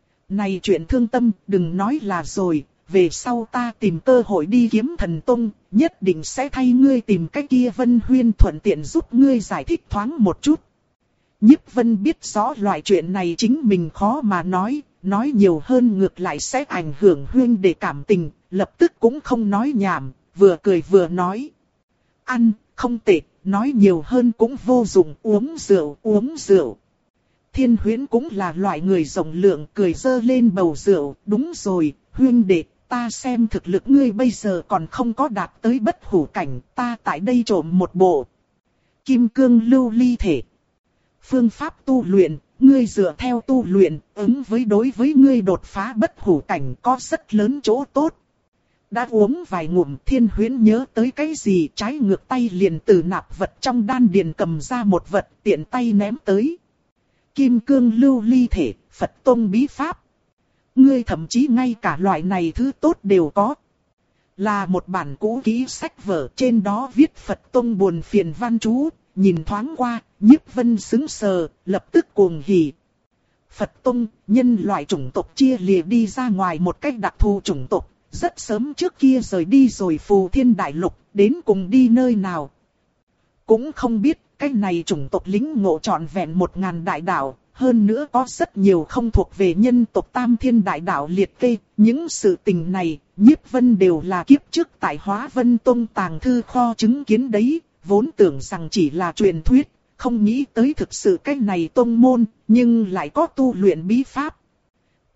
Speaker 1: này chuyện thương tâm đừng nói là rồi, về sau ta tìm cơ hội đi Kiếm Thần Tông, nhất định sẽ thay ngươi tìm cái kia Vân Huyên thuận tiện giúp ngươi giải thích thoáng một chút. Nhiếp Vân biết rõ loại chuyện này chính mình khó mà nói, nói nhiều hơn ngược lại sẽ ảnh hưởng Huyên để cảm tình, lập tức cũng không nói nhảm, vừa cười vừa nói. Ăn, không tệ, nói nhiều hơn cũng vô dụng, uống rượu, uống rượu. Thiên Huyễn cũng là loại người rộng lượng, cười dơ lên bầu rượu, đúng rồi, Huyên đệ, ta xem thực lực ngươi bây giờ còn không có đạt tới bất hủ cảnh, ta tại đây trộm một bộ Kim Cương Lưu Ly Thể. Phương pháp tu luyện, ngươi dựa theo tu luyện, ứng với đối với ngươi đột phá bất hủ cảnh có rất lớn chỗ tốt. Đã uống vài ngụm, Thiên Huyễn nhớ tới cái gì, trái ngược tay liền từ nạp vật trong đan điền cầm ra một vật, tiện tay ném tới. Kim Cương Lưu Ly Thể, Phật Tông bí pháp. Ngươi thậm chí ngay cả loại này thứ tốt đều có. Là một bản cũ kỹ sách vở, trên đó viết Phật Tông buồn phiền văn chú, nhìn thoáng qua, Nhiếp Vân sững sờ, lập tức cuồng hỉ. Phật Tông, nhân loại chủng tộc chia lìa đi ra ngoài một cách đặc thù chủng tộc, rất sớm trước kia rời đi rồi Phù Thiên Đại Lục, đến cùng đi nơi nào. Cũng không biết, cái này chủng tộc lính ngộ trọn vẹn một ngàn đại đạo, hơn nữa có rất nhiều không thuộc về nhân tộc Tam Thiên Đại Đạo liệt kê. Những sự tình này, Nhiếp Vân đều là kiếp trước tại Hóa Vân Tông tàng thư kho chứng kiến đấy, vốn tưởng rằng chỉ là truyền thuyết, không nghĩ tới thực sự cái này tông môn, nhưng lại có tu luyện bí pháp.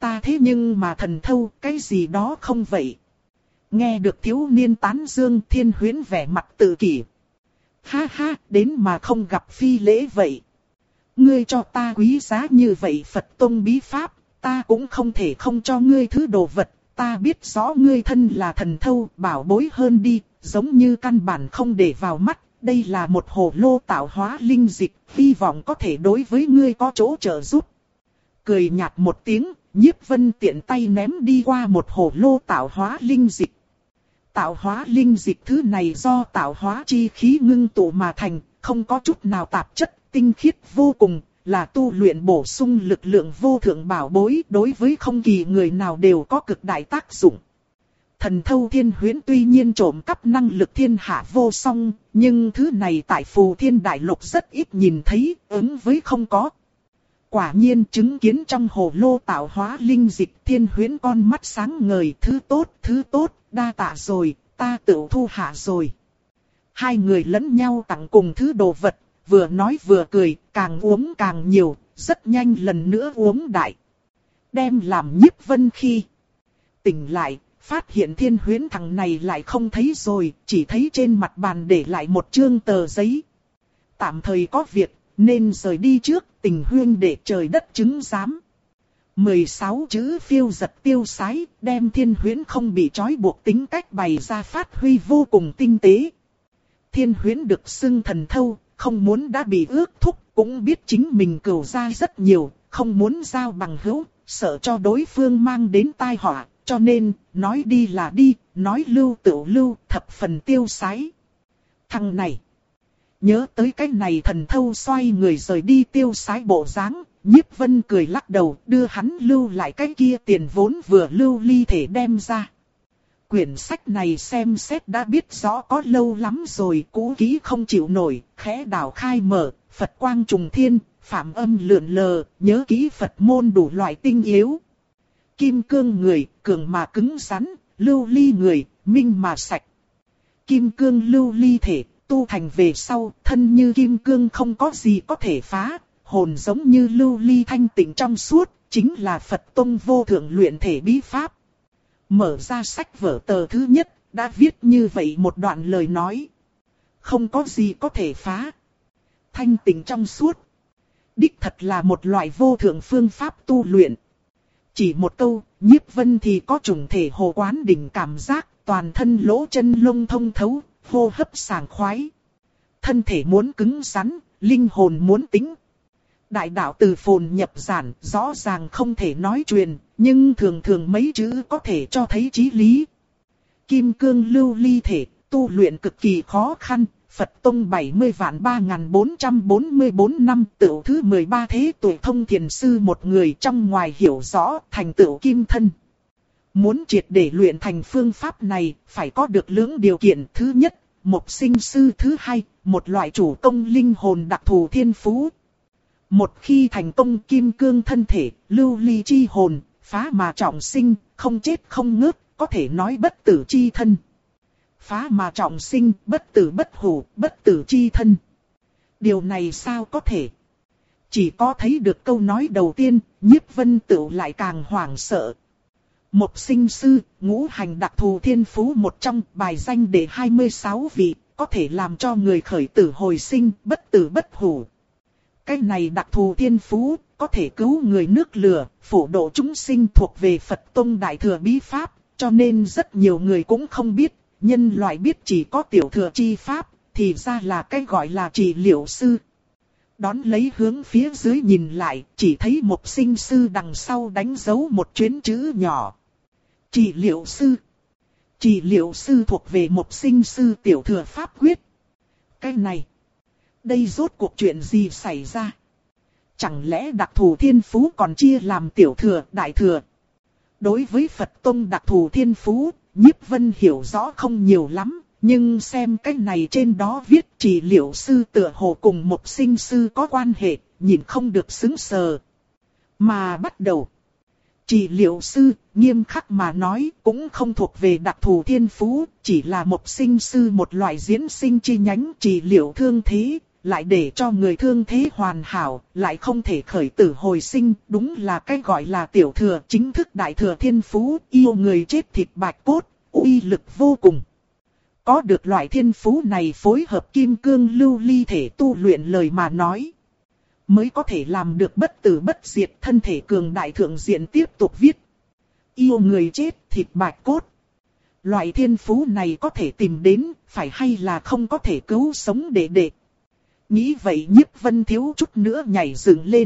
Speaker 1: Ta thế nhưng mà thần thâu, cái gì đó không vậy. Nghe được thiếu niên tán dương, Thiên Huyễn vẻ mặt tự kỷ. Ha ha, đến mà không gặp phi lễ vậy. Ngươi cho ta quý giá như vậy Phật tông bí pháp, ta cũng không thể không cho ngươi thứ đồ vật. Ta biết rõ ngươi thân là thần thâu, bảo bối hơn đi, giống như căn bản không để vào mắt. Đây là một hồ lô tạo hóa linh dịch, hy vọng có thể đối với ngươi có chỗ trợ giúp. Cười nhạt một tiếng, Nhiếp Vân tiện tay ném đi qua một hồ lô tạo hóa linh dịch. Tạo hóa linh dịch thứ này do tạo hóa chi khí ngưng tụ mà thành, không có chút nào tạp chất, tinh khiết vô cùng, là tu luyện bổ sung lực lượng vô thượng bảo bối, đối với không kỳ người nào đều có cực đại tác dụng. Thần thâu Thiên Huyễn tuy nhiên trộm cắp năng lực thiên hạ vô song, nhưng thứ này tại Phù Thiên Đại Lục rất ít nhìn thấy, ứng với không có. Quả nhiên chứng kiến trong hồ lô tạo hóa linh dịch, Thiên Huyễn con mắt sáng ngời, thứ tốt, thứ tốt, đa tạ rồi, ta tự thu hạ rồi. Hai người lẫn nhau tặng cùng thứ đồ vật, vừa nói vừa cười, càng uống càng nhiều, rất nhanh lần nữa uống đại. Đem làm Nhiếp Vân khi tỉnh lại, phát hiện Thiên Huyễn thằng này lại không thấy rồi, chỉ thấy trên mặt bàn để lại một chương tờ giấy. Tạm thời có việc, nên rời đi trước, tình huyên để trời đất chứng giám. mười sáu chữ phiêu giật tiêu sái, đem Thiên Huyễn không bị trói buộc tính cách bày ra phát huy vô cùng tinh tế. Thiên Huyễn được xưng thần thâu, không muốn đã bị ước thúc, cũng biết chính mình cừu ra rất nhiều, không muốn giao bằng hữu, sợ cho đối phương mang đến tai họa, cho nên, nói đi là đi, nói lưu tự lưu, thập phần tiêu sái. Thằng này, nhớ tới cái này thần thâu xoay người rời đi tiêu sái bộ dáng, Nhiếp Vân cười lắc đầu, đưa hắn lưu lại cái kia tiền vốn vừa lưu ly thể đem ra. Quyển sách này xem xét đã biết rõ có lâu lắm rồi, cũ kỹ không chịu nổi, khẽ đảo khai mở, Phật quang trùng thiên, phạm âm lượn lờ, nhớ kỹ Phật môn đủ loại tinh yếu. Kim cương người, cường mà cứng rắn, lưu ly người, minh mà sạch. Kim cương lưu ly thể, tu thành về sau, thân như kim cương không có gì có thể phá, hồn giống như lưu ly thanh tịnh trong suốt, chính là Phật tông vô thượng luyện thể bí pháp. Mở ra sách vở tờ thứ nhất, đã viết như vậy một đoạn lời nói. Không có gì có thể phá. Thanh tịnh trong suốt. Đích thật là một loại vô thượng phương pháp tu luyện. Chỉ một câu, Nhiếp Vân thì có trùng thể hồ quán đỉnh cảm giác, toàn thân lỗ chân lông thông thấu, hô hấp sảng khoái. Thân thể muốn cứng rắn, linh hồn muốn tĩnh. Đại đạo từ phồn nhập giản, rõ ràng không thể nói truyền, nhưng thường thường mấy chữ có thể cho thấy chí lý. Kim cương lưu ly thể, tu luyện cực kỳ khó khăn, Phật tông bảy mươi vạn ba nghìn bốn trăm bốn mươi bốn năm, tựu thứ mười ba thế tuổi thông thiền sư một người trong ngoài hiểu rõ, thành tựu kim thân. Muốn triệt để luyện thành phương pháp này, phải có được lưỡng điều kiện. Thứ nhất, một sinh sư; thứ hai, một loại chủ công linh hồn đặc thù thiên phú. Một khi thành công, kim cương thân thể, lưu ly chi hồn, phá mà trọng sinh, không chết không ngớt, có thể nói bất tử chi thân. Phá mà trọng sinh, bất tử bất hủ, bất tử chi thân. Điều này sao có thể? Chỉ có thấy được câu nói đầu tiên, Nhiếp Vân Tửu lại càng hoảng sợ. Một sinh sư, ngũ hành đặc thù thiên phú một trong, bài danh để hai mươi sáu vị, có thể làm cho người khởi tử hồi sinh, bất tử bất hủ. Cái này đặc thù thiên phú, có thể cứu người nước lửa, phổ độ chúng sinh, thuộc về Phật tông đại thừa bí pháp, cho nên rất nhiều người cũng không biết, nhân loại biết chỉ có tiểu thừa chi pháp, thì ra là cái gọi là trị liệu sư. Đón lấy hướng phía dưới nhìn lại, chỉ thấy một sinh sư đằng sau đánh dấu một chuyến chữ nhỏ. Trị liệu sư. Trị liệu sư thuộc về một sinh sư tiểu thừa pháp quyết. Cái này, đây rốt cuộc chuyện gì xảy ra? Chẳng lẽ đặc thù thiên phú còn chia làm tiểu thừa, đại thừa? Đối với Phật tông đặc thù thiên phú, Nhiếp Vân hiểu rõ không nhiều lắm, nhưng xem cái này trên đó viết trị liệu sư tựa hồ cùng một sinh sư có quan hệ, nhìn không được sững sờ. Mà bắt đầu, trị liệu sư, nghiêm khắc mà nói, cũng không thuộc về đặc thù thiên phú, chỉ là một sinh sư một loại diễn sinh chi nhánh trị liệu thương thế, lại để cho người thương thế hoàn hảo, lại không thể khởi tử hồi sinh, đúng là cái gọi là tiểu thừa, chính thức đại thừa thiên phú, yêu người chết thịt bạch cốt, uy lực vô cùng. Có được loại thiên phú này phối hợp kim cương lưu ly thể tu luyện lời mà nói, mới có thể làm được bất tử bất diệt, thân thể cường đại thượng diện tiếp tục viết. Yêu người chết thịt bạch cốt. Loại thiên phú này có thể tìm đến, phải hay là không có thể cứu sống đệ đệ. Nghĩ vậy Nhiếp Vân thiếu chút nữa nhảy dựng lên.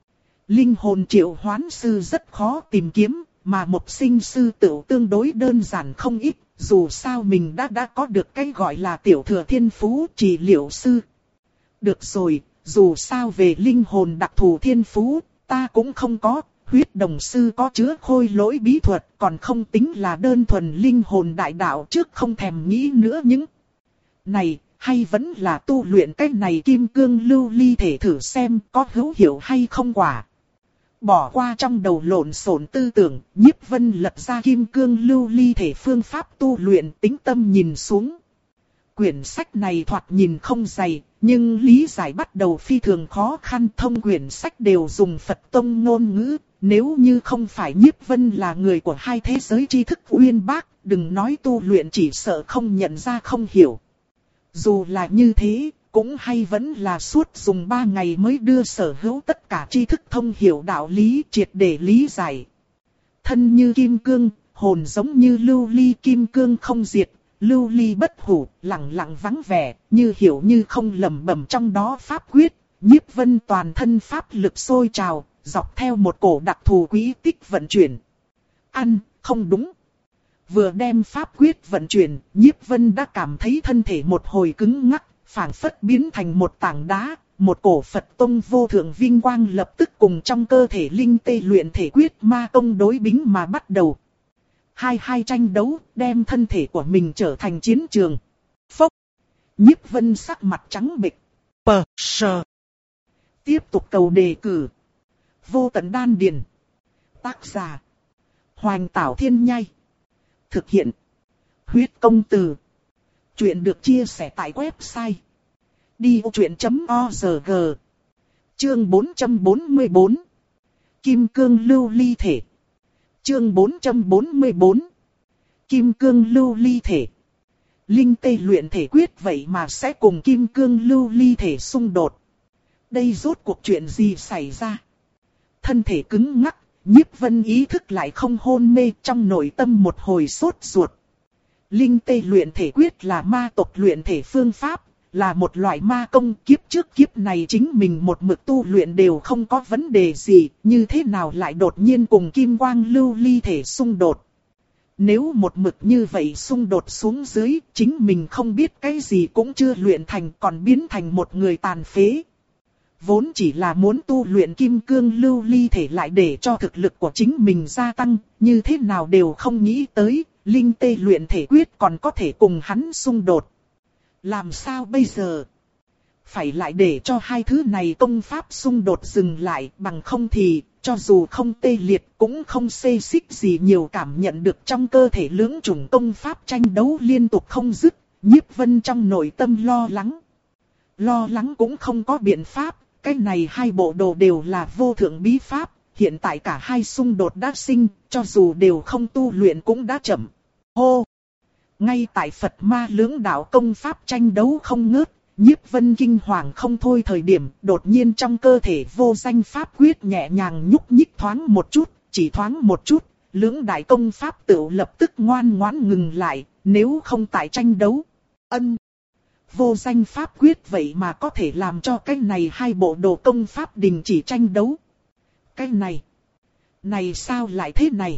Speaker 1: Linh hồn triệu hoán sư rất khó tìm kiếm, mà một sinh sư tựu tương đối đơn giản không ít. Dù sao mình đã đã có được cái gọi là tiểu thừa thiên phú trị liệu sư. Được rồi, dù sao về linh hồn đặc thù thiên phú, ta cũng không có. Huyết đồng sư có chứa khôi lỗi bí thuật, còn không tính là đơn thuần linh hồn đại đạo, trước không thèm nghĩ nữa những này, hay vẫn là tu luyện cái này kim cương lưu ly thể thử xem có hữu hiệu hay không quả. Bỏ qua trong đầu lộn xộn tư tưởng, Nhiếp Vân lật ra kim cương lưu ly thể phương pháp tu luyện, tĩnh tâm nhìn xuống. Quyển sách này thoạt nhìn không dày, nhưng lý giải bắt đầu phi thường khó khăn, thông quyển sách đều dùng Phật tông ngôn ngữ. Nếu như không phải Nhiếp Vân là người của hai thế giới tri thức uyên bác, đừng nói tu luyện chỉ sợ không nhận ra không hiểu. Dù là như thế, cũng hay vẫn là suốt dùng ba ngày mới đưa sở hữu tất cả tri thức thông hiểu đạo lý triệt để lý giải. Thân như kim cương, hồn giống như lưu ly, kim cương không diệt, lưu ly bất hủ, lặng lặng vắng vẻ, như hiểu như không, lẩm bẩm trong đó pháp quyết. Nhiếp Vân toàn thân pháp lực sôi trào, dọc theo một cổ đặc thù quỹ tích vận chuyển. Ăn, không đúng. Vừa đem pháp quyết vận chuyển, Nhiếp Vân đã cảm thấy thân thể một hồi cứng ngắc, phảng phất biến thành một tảng đá. Một cổ Phật tông vô thượng vinh quang lập tức cùng trong cơ thể linh tê luyện thể quyết ma tông đối bính mà bắt đầu. Hai hai tranh đấu, đem thân thể của mình trở thành chiến trường. Phốc. Nhiếp Vân sắc mặt trắng bệch. Pờ, sờ. Tiếp tục cầu đề cử. Vô tận đan điền. Tác giả. Hoành Tảo Thiên Nhai. Thực hiện. Huyết công từ. Chuyện được chia sẻ tại website. đi vô chuyện chấm org. Chương bốn trăm bốn mươi bốn. Kim cương lưu ly thể. Chương bốn trăm bốn mươi bốn. Kim cương lưu ly thể. Linh tê luyện thể quyết vậy mà sẽ cùng kim cương lưu ly thể xung đột. Đây rốt cuộc chuyện gì xảy ra? Thân thể cứng ngắc, Nhiếp Vân ý thức lại không hôn mê, trong nội tâm một hồi sốt ruột. Linh tê luyện thể quyết là ma tộc luyện thể phương pháp, là một loại ma công, kiếp trước kiếp này chính mình một mực tu luyện đều không có vấn đề gì, như thế nào lại đột nhiên cùng kim quang lưu ly thể xung đột. Nếu một mực như vậy xung đột xuống dưới, chính mình không biết cái gì cũng chưa luyện thành, còn biến thành một người tàn phế. Vốn chỉ là muốn tu luyện kim cương lưu ly thể lại để cho thực lực của chính mình gia tăng, như thế nào đều không nghĩ tới, linh tê luyện thể quyết còn có thể cùng hắn xung đột. Làm sao bây giờ? Phải lại để cho hai thứ này công pháp xung đột dừng lại, bằng không thì, cho dù không tê liệt cũng không xê xích gì nhiều, cảm nhận được trong cơ thể lưỡng chủng công pháp tranh đấu liên tục không dứt, Nhiếp Vân trong nội tâm lo lắng. Lo lắng cũng không có biện pháp, cái này hai bộ đồ đều là vô thượng bí pháp, hiện tại cả hai xung đột đã sinh, cho dù đều không tu luyện cũng đã chậm. Hô! Ngay tại Phật ma lưỡng đạo công pháp tranh đấu không ngớt, Nhiếp Vân kinh hoàng không thôi thời điểm, đột nhiên trong cơ thể vô danh pháp quyết nhẹ nhàng nhúc nhích thoáng một chút, chỉ thoáng một chút, lưỡng đại công pháp tự lập tức ngoan ngoãn ngừng lại, nếu không tại tranh đấu. Ân! Vô danh pháp quyết vậy mà có thể làm cho cái này hai bộ đồ công pháp đình chỉ tranh đấu. Cái này, này sao lại thế này?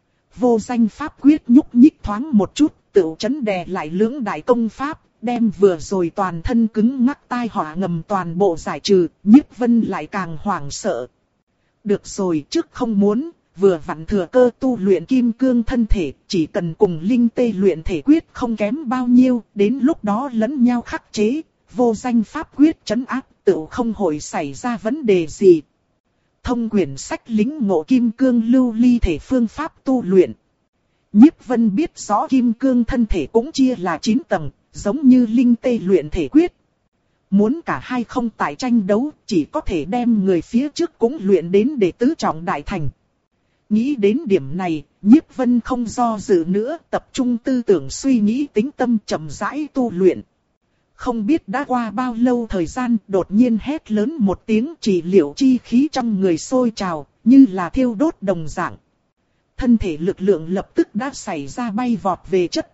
Speaker 1: Vô danh pháp quyết nhúc nhích thoáng một chút, tự chấn đè lại lưỡng đại công pháp, đem vừa rồi toàn thân cứng ngắc tai họa ngầm toàn bộ giải trừ, Nhiếp Vân lại càng hoảng sợ. Được rồi, trước không muốn, vừa vặn thừa cơ tu luyện kim cương thân thể, chỉ cần cùng linh tê luyện thể quyết không kém bao nhiêu, đến lúc đó lẫn nhau khắc chế, vô danh pháp quyết trấn áp, tự không hội xảy ra vấn đề gì. Thông quyển sách lính ngộ kim cương lưu ly thể phương pháp tu luyện. Nhiếp Vân biết rõ kim cương thân thể cũng chia là chín tầng, giống như linh tê luyện thể quyết. Muốn cả hai không tại tranh đấu, chỉ có thể đem người phía trước cũng luyện đến để tứ trọng đại thành. Nghĩ đến điểm này, Nhiếp Vân không do dự nữa, tập trung tư tưởng suy nghĩ tĩnh tâm chậm rãi tu luyện. Không biết đã qua bao lâu thời gian, đột nhiên hét lớn một tiếng, chỉ liệu chi khí trong người sôi trào, như là thiêu đốt đồng dạng. Thân thể lực lượng lập tức đã xảy ra bay vọt về chất.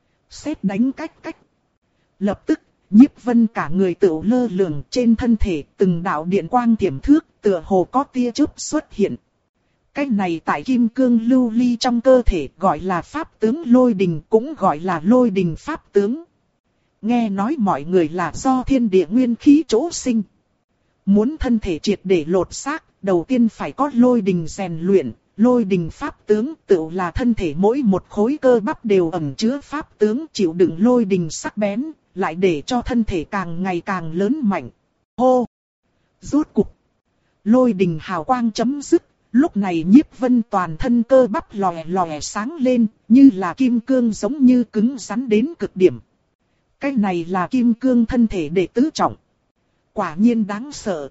Speaker 1: Sét đánh cách cách. Lập tức, Nhiếp Vân cả người tựu lơ lửng trên thân thể, từng đạo điện quang tiềm thước, tựa hồ có tia chớp xuất hiện. Cái này tại kim cương lưu ly trong cơ thể gọi là pháp tướng lôi đình, cũng gọi là lôi đình pháp tướng. Nghe nói mọi người là do thiên địa nguyên khí chỗ sinh. Muốn thân thể triệt để lột xác, đầu tiên phải có lôi đình rèn luyện. Lôi đình pháp tướng tự là thân thể mỗi một khối cơ bắp đều ẩn chứa pháp tướng chịu đựng lôi đình sắc bén, lại để cho thân thể càng ngày càng lớn mạnh. Hô! Rốt cục! Lôi đình hào quang chấm dứt, lúc này Nhiếp Vân toàn thân cơ bắp lòe lòe sáng lên, như là kim cương giống như cứng rắn đến cực điểm. Cái này là kim cương thân thể đệ tứ trọng. Quả nhiên đáng sợ.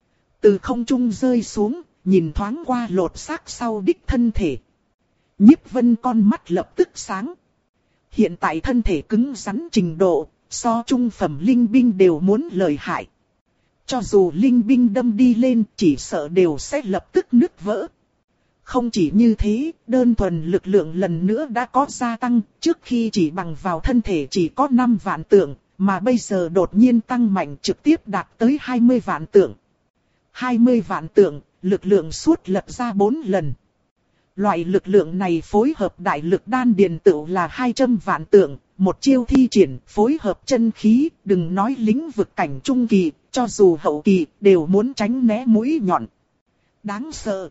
Speaker 1: Từ không trung rơi xuống, nhìn thoáng qua lột xác sau đích thân thể. Nhiếp Vân con mắt lập tức sáng. Hiện tại thân thể cứng rắn trình độ, so trung phẩm linh binh đều muốn lợi hại. Cho dù linh binh đâm đi lên, chỉ sợ đều sẽ lập tức nứt vỡ. Không chỉ như thế, đơn thuần lực lượng lần nữa đã có gia tăng, trước khi chỉ bằng vào thân thể chỉ có năm vạn tượng, mà bây giờ đột nhiên tăng mạnh trực tiếp đạt tới hai mươi vạn tượng. hai mươi vạn tượng, lực lượng suốt lật ra bốn lần. Loại lực lượng này phối hợp đại lực đan điền tựu là hai trăm vạn tượng, một chiêu thi triển phối hợp chân khí, đừng nói lĩnh vực cảnh trung kỳ, cho dù hậu kỳ đều muốn tránh né mũi nhọn. Đáng sợ.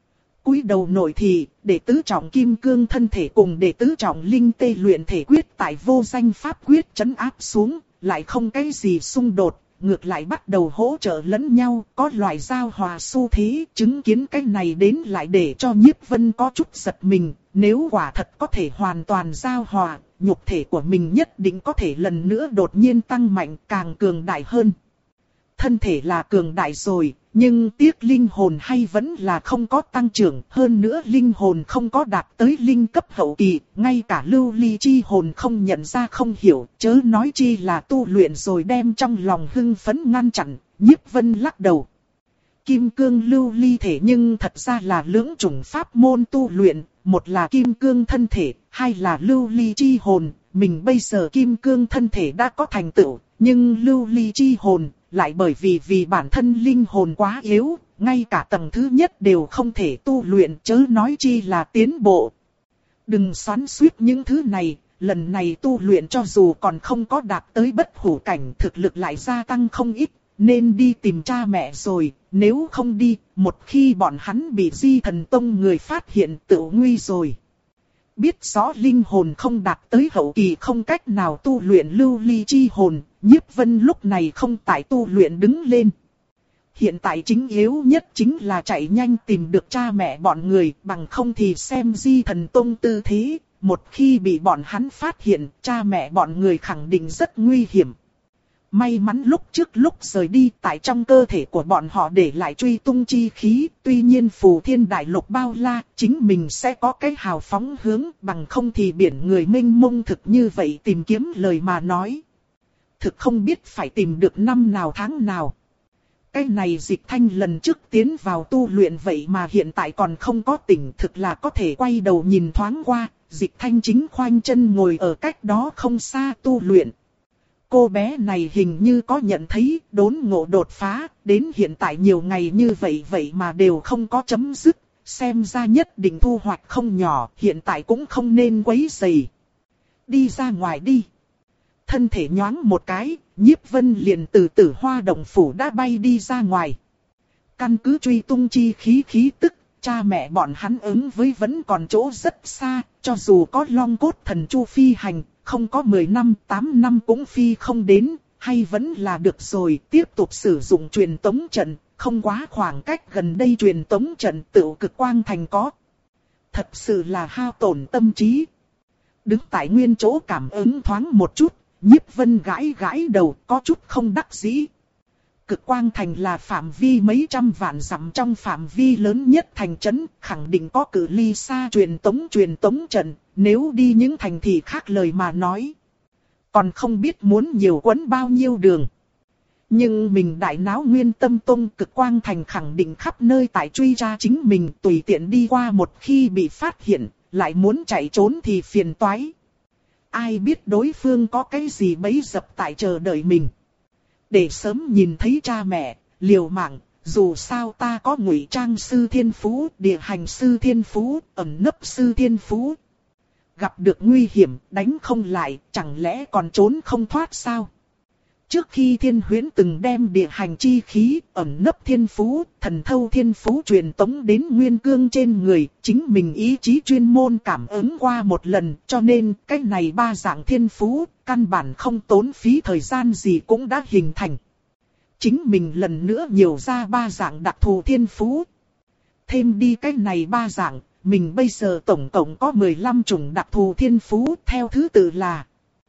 Speaker 1: Cúi đầu nội thì, đệ tứ trọng kim cương thân thể cùng đệ tứ trọng linh tê luyện thể quyết tại vô danh pháp quyết trấn áp xuống, lại không cái gì xung đột, ngược lại bắt đầu hỗ trợ lẫn nhau, có loại giao hòa xu thế, chứng kiến cái này đến lại để cho Nhiếp Vân có chút giật mình, nếu quả thật có thể hoàn toàn giao hòa, nhục thể của mình nhất định có thể lần nữa đột nhiên tăng mạnh, càng cường đại hơn. Thân thể là cường đại rồi, nhưng tiếc linh hồn hay vẫn là không có tăng trưởng, hơn nữa linh hồn không có đạt tới linh cấp hậu kỳ, ngay cả lưu ly chi hồn không nhận ra không hiểu, chớ nói chi là tu luyện rồi đem trong lòng hưng phấn ngăn chặn. Nhiếp Vân lắc đầu. Kim cương lưu ly thể nhưng thật ra là lưỡng chủng pháp môn tu luyện, một là kim cương thân thể, hai là lưu ly chi hồn. Mình bây giờ kim cương thân thể đã có thành tựu, nhưng lưu ly chi hồn lại bởi vì vì bản thân linh hồn quá yếu, ngay cả tầng thứ nhất đều không thể tu luyện, chớ nói chi là tiến bộ. Đừng xoắn xuýt những thứ này, lần này tu luyện cho dù còn không có đạt tới bất hủ cảnh, thực lực lại gia tăng không ít, nên đi tìm cha mẹ rồi, nếu không đi, một khi bọn hắn bị Di Thần Tông người phát hiện tự nguy rồi. Biết rõ linh hồn không đạt tới hậu kỳ không cách nào tu luyện lưu ly chi hồn, Nhiếp Vân lúc này không tại tu luyện đứng lên. Hiện tại chính yếu nhất chính là chạy nhanh tìm được cha mẹ bọn người, bằng không thì xem Di Thần Tông tư thế, một khi bị bọn hắn phát hiện, cha mẹ bọn người khẳng định rất nguy hiểm. May mắn lúc trước lúc rời đi tại trong cơ thể của bọn họ để lại truy tung chi khí, tuy nhiên phù thiên đại lục bao la, chính mình sẽ có cái hào phóng hướng, bằng không thì biển người mênh mông thực như vậy tìm kiếm lời mà nói. Thực không biết phải tìm được năm nào tháng nào. Cái này Dịch Thanh lần trước tiến vào tu luyện vậy mà hiện tại còn không có tỉnh, thực là có thể quay đầu nhìn thoáng qua, Dịch Thanh chính khoanh chân ngồi ở cách đó không xa tu luyện. Cô bé này hình như có nhận thấy đốn ngộ đột phá, đến hiện tại nhiều ngày như vậy vậy mà đều không có chấm dứt, xem ra nhất định thu hoạch không nhỏ, hiện tại cũng không nên quấy rầy. Đi ra ngoài đi. Thân thể nhoáng một cái, Nhiếp Vân liền từ Tử Hoa Động Phủ đã bay đi ra ngoài. Căn cứ truy tung chi khí khí tức, cha mẹ bọn hắn ứng với vẫn còn chỗ rất xa, cho dù có long cốt thần chu phi hành, không có mười năm, tám năm cũng phi không đến, hay vẫn là được rồi, tiếp tục sử dụng truyền tống trận, không quá khoảng cách gần đây truyền tống trận tự cực quang thành có. Thật sự là hao tổn tâm trí. Đứng tại nguyên chỗ cảm ứng thoáng một chút, Nhiếp Vân gãi gãi đầu có chút không đắc dĩ. Cực Quang Thành là phạm vi mấy trăm vạn dặm trong phạm vi lớn nhất thành trấn, khẳng định có cự ly xa truyền tống truyền tống trận, nếu đi những thành thị khác lời mà nói. Còn không biết muốn nhiều quấn bao nhiêu đường. Nhưng mình đại náo Nguyên Tâm Tông Cực Quang Thành khẳng định khắp nơi tại truy tra chính mình, tùy tiện đi qua một khi bị phát hiện, lại muốn chạy trốn thì phiền toái. Ai biết đối phương có cái gì bấy dập tại chờ đợi mình. Để sớm nhìn thấy cha mẹ, liều mạng, dù sao ta có ngụy trang sư thiên phú, địa hành sư thiên phú, ẩn nấp sư thiên phú. Gặp được nguy hiểm, đánh không lại, chẳng lẽ còn trốn không thoát sao? Trước khi Thiên Huyễn từng đem địa hành chi khí, ẩn nấp thiên phú, thần thâu thiên phú truyền tống đến nguyên cương trên người, chính mình ý chí chuyên môn cảm ứng qua một lần, cho nên cái này ba dạng thiên phú, căn bản không tốn phí thời gian gì cũng đã hình thành. Chính mình lần nữa nhiều ra ba dạng đặc thù thiên phú. Thêm đi cái này ba dạng, mình bây giờ tổng cộng có mười lăm chủng đặc thù thiên phú, theo thứ tự là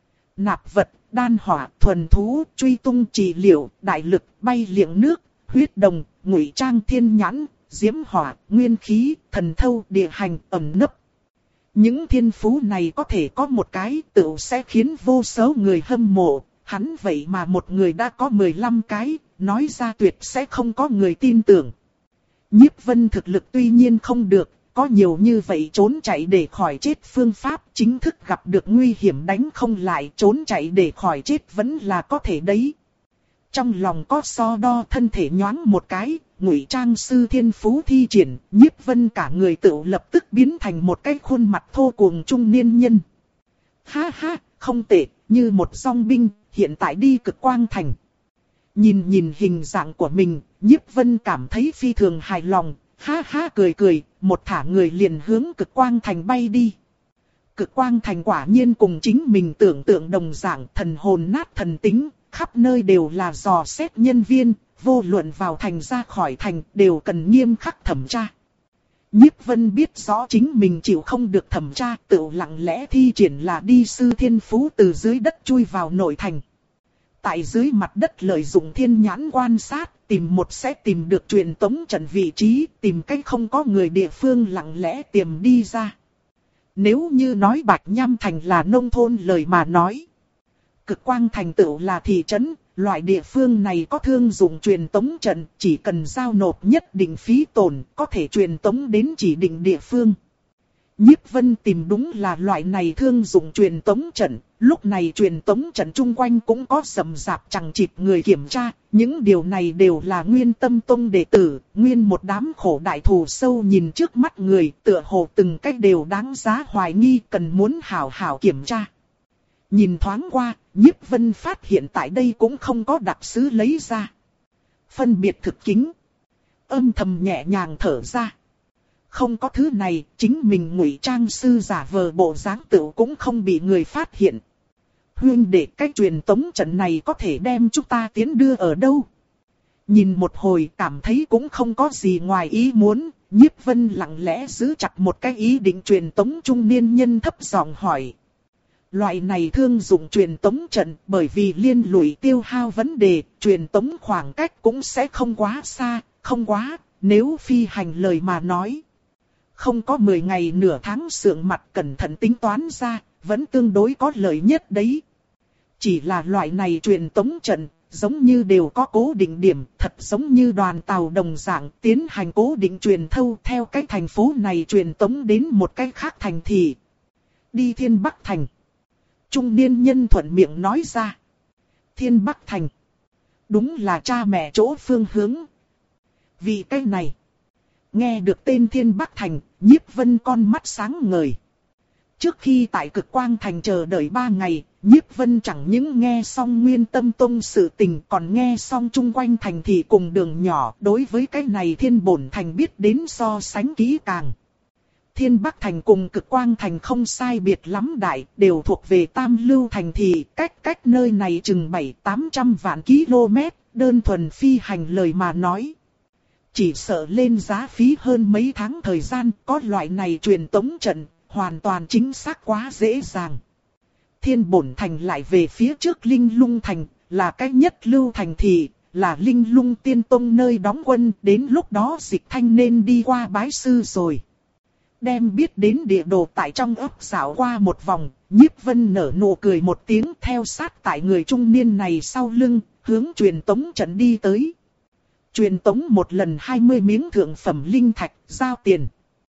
Speaker 1: nạp vật, đan hỏa, thuần thú, truy tung trị liệu, đại lực, bay liệng nước, huyết đồng, ngụy trang thiên nhãn, diễm hỏa, nguyên khí, thần thâu, địa hành, ẩn nấp. Những thiên phú này có thể có một cái tựu sẽ khiến vô số người hâm mộ, hắn vậy mà một người đã có mười lăm cái, nói ra tuyệt sẽ không có người tin tưởng. Nhiếp Vân thực lực tuy nhiên không được, có nhiều như vậy trốn chạy để khỏi chết phương pháp, chính thức gặp được nguy hiểm đánh không lại, trốn chạy để khỏi chết vẫn là có thể đấy. Trong lòng có so đo, thân thể nhoáng một cái, ngụy trang sư thiên phú thi triển, Nhiếp Vân cả người tự lập tức biến thành một cái khuôn mặt thô cuồng trung niên nhân. Ha ha, không tệ, như một dòng binh, hiện tại đi Cực Quang Thành. Nhìn nhìn hình dạng của mình, Nhiếp Vân cảm thấy phi thường hài lòng, ha ha cười cười, một thả người liền hướng Cực Quang Thành bay đi. Cực Quang Thành quả nhiên cùng chính mình tưởng tượng đồng dạng, thần hồn nát thần tính, khắp nơi đều là dò xét nhân viên, vô luận vào thành ra khỏi thành đều cần nghiêm khắc thẩm tra. Nhiếp Vân biết rõ chính mình chịu không được thẩm tra, tự lặng lẽ thi triển là đi sư thiên phú từ dưới đất chui vào nội thành. Tại dưới mặt đất lợi dụng thiên nhãn quan sát, tìm một sẽ tìm được truyền tống trận vị trí, tìm cách không có người địa phương lặng lẽ tiềm đi ra. Nếu như nói Bạch Nham Thành là nông thôn lời mà nói, Cực Quang Thành tựu là thị trấn, loại địa phương này có thương dụng truyền tống trận, chỉ cần giao nộp nhất định phí tổn, có thể truyền tống đến chỉ định địa phương. Nhiếp Vân tìm đúng là loại này thương dụng truyền tống trận, lúc này truyền tống trận chung quanh cũng có rầm rạp chằng chịt người kiểm tra, những điều này đều là Nguyên Tâm Tông đệ tử, nguyên một đám khổ đại thù sâu nhìn trước mắt người, tựa hồ từng cách đều đáng giá hoài nghi, cần muốn hảo hảo kiểm tra. Nhìn thoáng qua, Nhiếp Vân phát hiện tại đây cũng không có đặc sứ lấy ra. Phân biệt thực kính, âm thầm nhẹ nhàng thở ra. Không có thứ này, chính mình ngụy trang sư giả vờ bộ dáng tựu cũng không bị người phát hiện. Huynh đệ, cách truyền tống trận này có thể đem chúng ta tiến đưa ở đâu? Nhìn một hồi cảm thấy cũng không có gì ngoài ý muốn, Nhiếp Vân lặng lẽ giữ chặt một cái ý định truyền tống trung niên nhân thấp giọng hỏi. Loại này thương dụng truyền tống trận bởi vì liên lụy tiêu hao vấn đề, truyền tống khoảng cách cũng sẽ không quá xa, không quá, nếu phi hành lời mà nói. Không có mười ngày nửa tháng sượng mặt cẩn thận tính toán ra, vẫn tương đối có lợi nhất đấy. Chỉ là loại này truyền tống trận, giống như đều có cố định điểm, thật giống như đoàn tàu đồng dạng tiến hành cố định truyền thâu theo cái thành phố này truyền tống đến một cái khác thành thị. Đi Thiên Bắc Thành. Trung niên nhân thuận miệng nói ra. Thiên Bắc Thành. Đúng là cha mẹ chỗ phương hướng. Vì cái này. Nghe được tên Thiên Bắc Thành, Nhiếp Vân con mắt sáng ngời. Trước khi tại Cực Quang Thành chờ đợi ba ngày, Nhiếp Vân chẳng những nghe xong Nguyên Tâm Tông sự tình còn nghe xong chung quanh thành thị cùng đường nhỏ. Đối với cái này Thiên Bổn Thành biết đến so sánh kỹ càng. Thiên Bắc Thành cùng Cực Quang Thành không sai biệt lắm đại, đều thuộc về Tam Lưu Thành thị, cách cách nơi này chừng bảy tám trăm vạn km, đơn thuần phi hành lời mà nói. Chỉ sợ lên giá phí hơn mấy tháng thời gian, có loại này truyền tống trận, hoàn toàn chính xác quá dễ dàng. Thiên Bổn Thành lại về phía trước Linh Lung Thành, là cái nhất lưu thành thị, là Linh Lung Tiên Tông nơi đóng quân, đến lúc đó Dịch Thanh nên đi qua bái sư rồi. Đem biết đến địa đồ tại trong ấp dạo qua một vòng, Nhiếp Vân nở nụ cười một tiếng theo sát tại người trung niên này sau lưng, hướng truyền tống trận đi tới. Truyền tống một lần hai mươi miếng thượng phẩm linh thạch, giao tiền.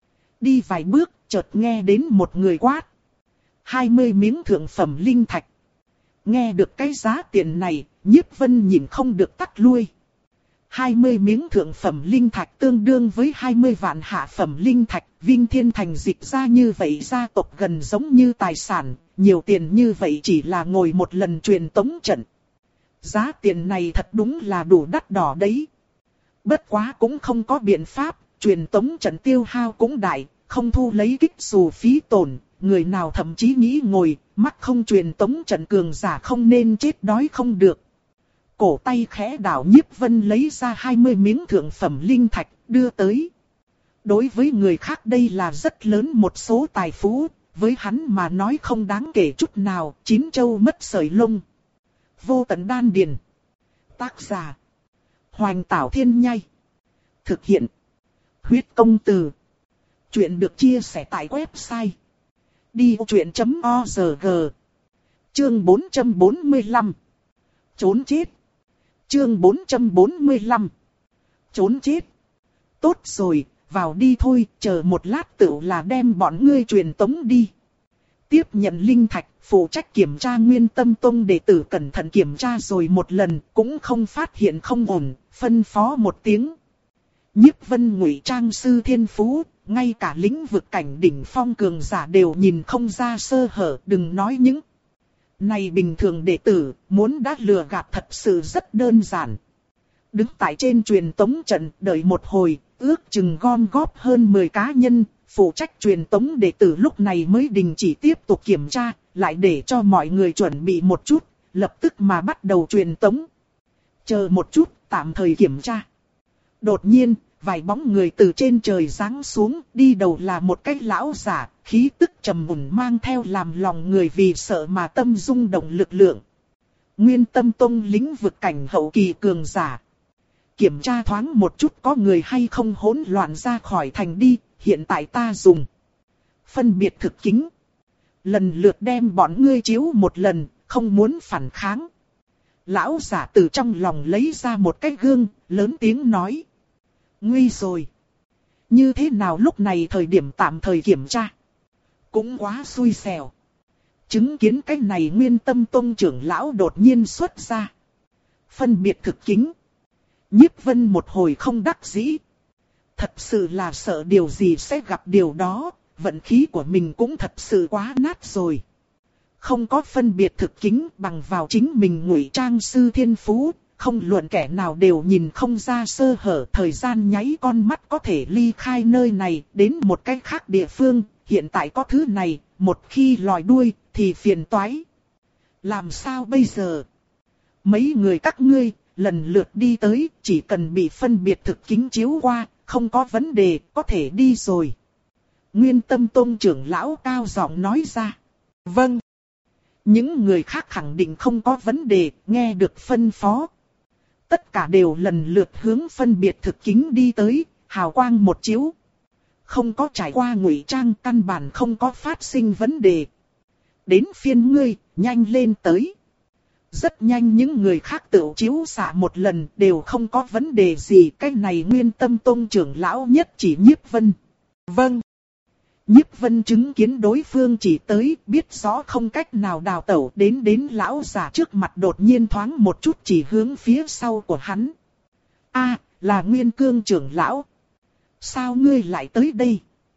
Speaker 1: Đi vài bước, chợt nghe đến một người quát. hai mươi miếng thượng phẩm linh thạch. Nghe được cái giá tiền này, Nhiếp Vân nhìn không được tắt lui. hai mươi miếng thượng phẩm linh thạch tương đương với hai mươi vạn hạ phẩm linh thạch, Vinh Thiên Thành dịch ra như vậy gia tộc gần giống như tài sản, nhiều tiền như vậy chỉ là ngồi một lần truyền tống trận. Giá tiền này thật đúng là đủ đắt đỏ đấy. Bất quá cũng không có biện pháp, truyền tống trận tiêu hao cũng đại, không thu lấy kích xù phí tổn, người nào thậm chí nghĩ ngồi, mắt không truyền tống trận cường giả không nên chết đói không được. Cổ tay khẽ đảo, Nhiếp Vân lấy ra hai mươi miếng thượng phẩm linh thạch, đưa tới. Đối với người khác đây là rất lớn một số tài phú, với hắn mà nói không đáng kể chút nào, chín châu mất sợi lông. Vô tận đan điền. Tác giả: Hoành Tảo Thiên Nhai. Thực hiện: Huyết Công Từ. Chuyện được chia sẻ tại website đi ô chuyện chấm org. Chương bốn trăm bốn mươi lăm. Trốn chết. Chương bốn trăm bốn mươi lăm. Trốn chết. Tốt rồi, vào đi thôi, chờ một lát tựu là đem bọn ngươi truyền tống đi. Tiếp nhận linh thạch, phụ trách kiểm tra Nguyên Tâm Tông đệ tử cẩn thận kiểm tra rồi một lần, cũng không phát hiện không ổn, phân phó một tiếng. Nhiếp Vân ngụy trang sư thiên phú, ngay cả lĩnh vực cảnh đỉnh phong cường giả đều nhìn không ra sơ hở, đừng nói những này bình thường đệ tử, muốn đã lừa gạt thật sự rất đơn giản. Đứng tại trên truyền tống trận, đợi một hồi, ước chừng gom góp hơn mười cá nhân, phụ trách truyền tống đệ tử lúc này mới đình chỉ tiếp tục kiểm tra, lại để cho mọi người chuẩn bị một chút, lập tức mà bắt đầu truyền tống. Chờ một chút, tạm thời kiểm tra. Đột nhiên, vài bóng người từ trên trời giáng xuống, đi đầu là một cái lão giả, khí tức trầm mùn mang theo làm lòng người vì sợ mà tâm rung động lực lượng. Nguyên Tâm Tông lĩnh vực cảnh hậu kỳ cường giả. Kiểm tra thoáng một chút có người hay không hỗn loạn ra khỏi thành đi, hiện tại ta dùng phân biệt thực kính. Lần lượt đem bọn ngươi chiếu một lần, không muốn phản kháng. Lão giả từ trong lòng lấy ra một cái gương, lớn tiếng nói. Nguy rồi. Như thế nào lúc này thời điểm tạm thời kiểm tra? Cũng quá xui xẻo. Chứng kiến cái này Nguyên Tâm Tông trưởng lão đột nhiên xuất ra phân biệt thực kính. Nhiếp Vân một hồi không đắc dĩ. Thật sự là sợ điều gì sẽ gặp điều đó, vận khí của mình cũng thật sự quá nát rồi. Không có phân biệt thực kính bằng vào chính mình ngụy trang sư thiên phú, không luận kẻ nào đều nhìn không ra sơ hở, thời gian nháy con mắt có thể ly khai nơi này đến một cái khác địa phương, hiện tại có thứ này, một khi lòi đuôi thì phiền toái. Làm sao bây giờ? Mấy người các ngươi, lần lượt đi tới, chỉ cần bị phân biệt thực kính chiếu qua, không có vấn đề, có thể đi rồi. Nguyên Tâm Tông trưởng lão cao giọng nói ra. Vâng. Những người khác khẳng định không có vấn đề, nghe được phân phó. Tất cả đều lần lượt hướng phân biệt thực kính đi tới, hào quang một chiếu. Không có trải qua ngụy trang, căn bản không có phát sinh vấn đề. Đến phiên ngươi, nhanh lên tới. Rất nhanh những người khác tự chiếu xạ một lần đều không có vấn đề gì. Cái này Nguyên Tâm Tông trưởng lão nhất chỉ Nhiếp Vân. Vâng. Nhiếp Vân chứng kiến đối phương chỉ tới, biết rõ không cách nào đào tẩu, đến đến lão giả trước mặt đột nhiên thoáng một chút chỉ hướng phía sau của hắn. A, là Nguyên Cương trưởng lão. Sao ngươi lại tới đây?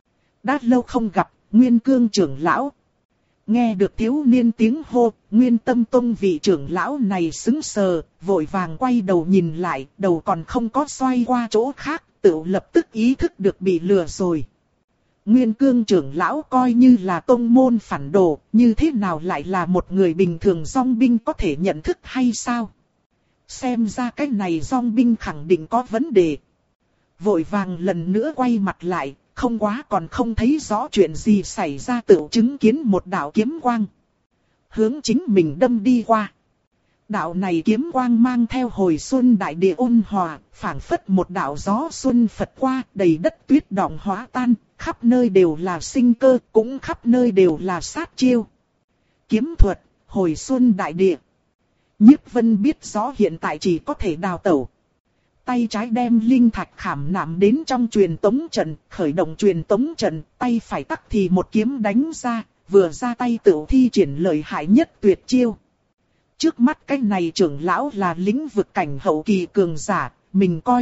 Speaker 1: Đã lâu không gặp, Nguyên Cương trưởng lão. Nghe được thiếu niên tiếng hô, Nguyên Tâm Tông vị trưởng lão này sững sờ, vội vàng quay đầu nhìn lại, đầu còn không có xoay qua chỗ khác, tự lập tức ý thức được bị lừa rồi. Nguyên Cương trưởng lão coi như là tông môn phản đồ, như thế nào lại là một người bình thường dòng binh có thể nhận thức hay sao? Xem ra cái này dòng binh khẳng định có vấn đề. Vội vàng lần nữa quay mặt lại, không quá còn không thấy rõ chuyện gì xảy ra, tự chứng kiến một đạo kiếm quang. hướng chính mình đâm đi qua. Đạo này kiếm quang mang theo hồi xuân đại địa ôn hòa, phảng phất một đạo gió xuân phật qua, đầy đất tuyết đọng hóa tan, khắp nơi đều là sinh cơ, cũng khắp nơi đều là sát chiêu. Kiếm thuật, hồi xuân đại địa. Nhiếp Vân biết rõ hiện tại chỉ có thể đào tẩu. Tay trái đem linh thạch khảm nạm đến trong truyền tống trận, khởi động truyền tống trận, tay phải tắc thì một kiếm đánh ra, vừa ra tay tự thi triển lợi hại nhất tuyệt chiêu. Trước mắt cái này trưởng lão là lĩnh vực cảnh hậu kỳ cường giả, mình coi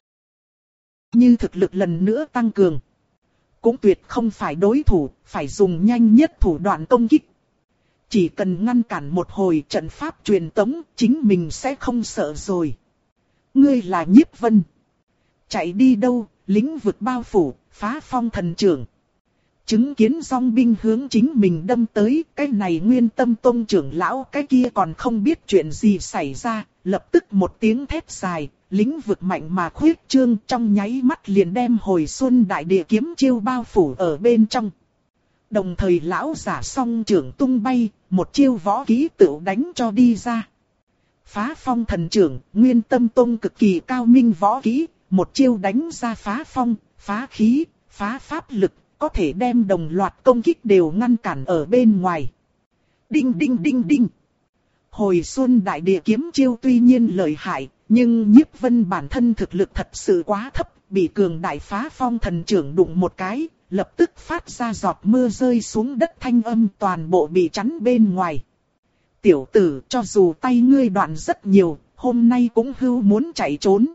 Speaker 1: như thực lực lần nữa tăng cường. Cũng tuyệt không phải đối thủ, phải dùng nhanh nhất thủ đoạn công kích. Chỉ cần ngăn cản một hồi trận pháp truyền tống, chính mình sẽ không sợ rồi. Ngươi là Nhiếp Vân. Chạy đi đâu, lĩnh vực bao phủ, phá phong thần trưởng. Chứng kiến dòng binh hướng chính mình đâm tới, cái này Nguyên Tâm Tông trưởng lão cái kia còn không biết chuyện gì xảy ra, lập tức một tiếng thét dài, lĩnh vực mạnh mà khuyết trương trong nháy mắt liền đem hồi xuân đại địa kiếm chiêu bao phủ ở bên trong. Đồng thời lão giả song trưởng tung bay, một chiêu võ kỹ tự đánh cho đi ra. Phá phong thần trưởng, Nguyên Tâm Tông cực kỳ cao minh võ kỹ, một chiêu đánh ra phá phong, phá khí, phá pháp lực, có thể đem đồng loạt công kích đều ngăn cản ở bên ngoài. Đinh đinh đinh đinh. Hồi xuân đại địa kiếm chiêu tuy nhiên lợi hại, nhưng Nhiếp Vân bản thân thực lực thật sự quá thấp, bị cường đại phá phong thần trưởng đụng một cái, lập tức phát ra giọt mưa rơi xuống đất thanh âm toàn bộ bị chắn bên ngoài. Tiểu tử, cho dù tay ngươi đoạn rất nhiều, hôm nay cũng hưu muốn chạy trốn.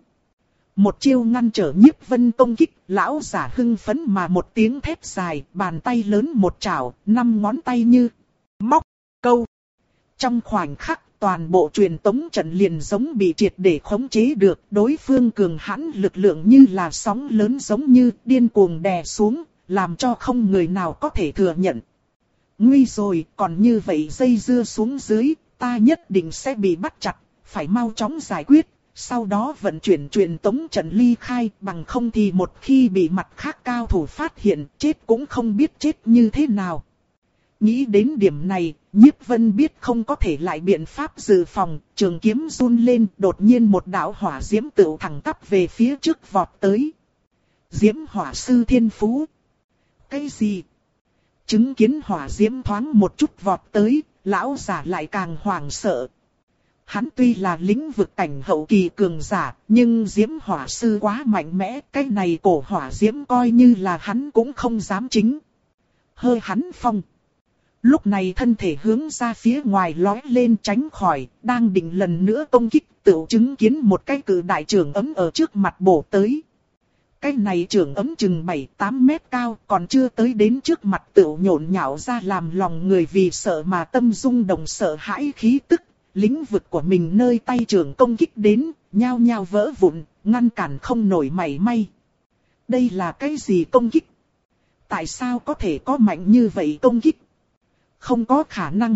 Speaker 1: Một chiêu ngăn trở Nhiếp Vân công kích, lão giả hưng phấn mà một tiếng thét dài, bàn tay lớn một chảo, năm ngón tay như móc, câu. Trong khoảnh khắc, toàn bộ truyền tống trận liền giống bị triệt để khống chế được, đối phương cường hãn lực lượng như là sóng lớn giống như điên cuồng đè xuống, làm cho không người nào có thể thừa nhận. Nguy rồi, còn như vậy dây dưa xuống dưới, ta nhất định sẽ bị bắt chặt, phải mau chóng giải quyết. Sau đó vận chuyển truyền tống trận ly khai, bằng không thì một khi bị mặt khác cao thủ phát hiện, chết cũng không biết chết như thế nào. Nghĩ đến điểm này, Nhiếp Vân biết không có thể lại biện pháp dự phòng, trường kiếm run lên, đột nhiên một đạo hỏa diễm tựu thẳng tắp về phía trước vọt tới. Diễm hỏa sư thiên phú. Cái gì? Chứng kiến hỏa diễm thoáng một chút vọt tới, lão giả lại càng hoảng sợ. Hắn tuy là lĩnh vực cảnh hậu kỳ cường giả, nhưng diễm hỏa sư quá mạnh mẽ, cái này cổ hỏa diễm coi như là hắn cũng không dám chính. Hơi hắn phong. Lúc này thân thể hướng ra phía ngoài lói lên tránh khỏi, đang định lần nữa công kích, tự chứng kiến một cái cự đại trường ấm ở trước mặt bổ tới. Cái này trường ấm chừng bảy tám mét cao, còn chưa tới đến trước mặt tự nhộn nhạo ra làm lòng người vì sợ mà tâm rung động sợ hãi khí tức. Lĩnh vực của mình nơi tay trưởng công kích đến, nhao nhao vỡ vụn, ngăn cản không nổi mảy may. Đây là cái gì công kích? Tại sao có thể có mạnh như vậy công kích? Không có khả năng.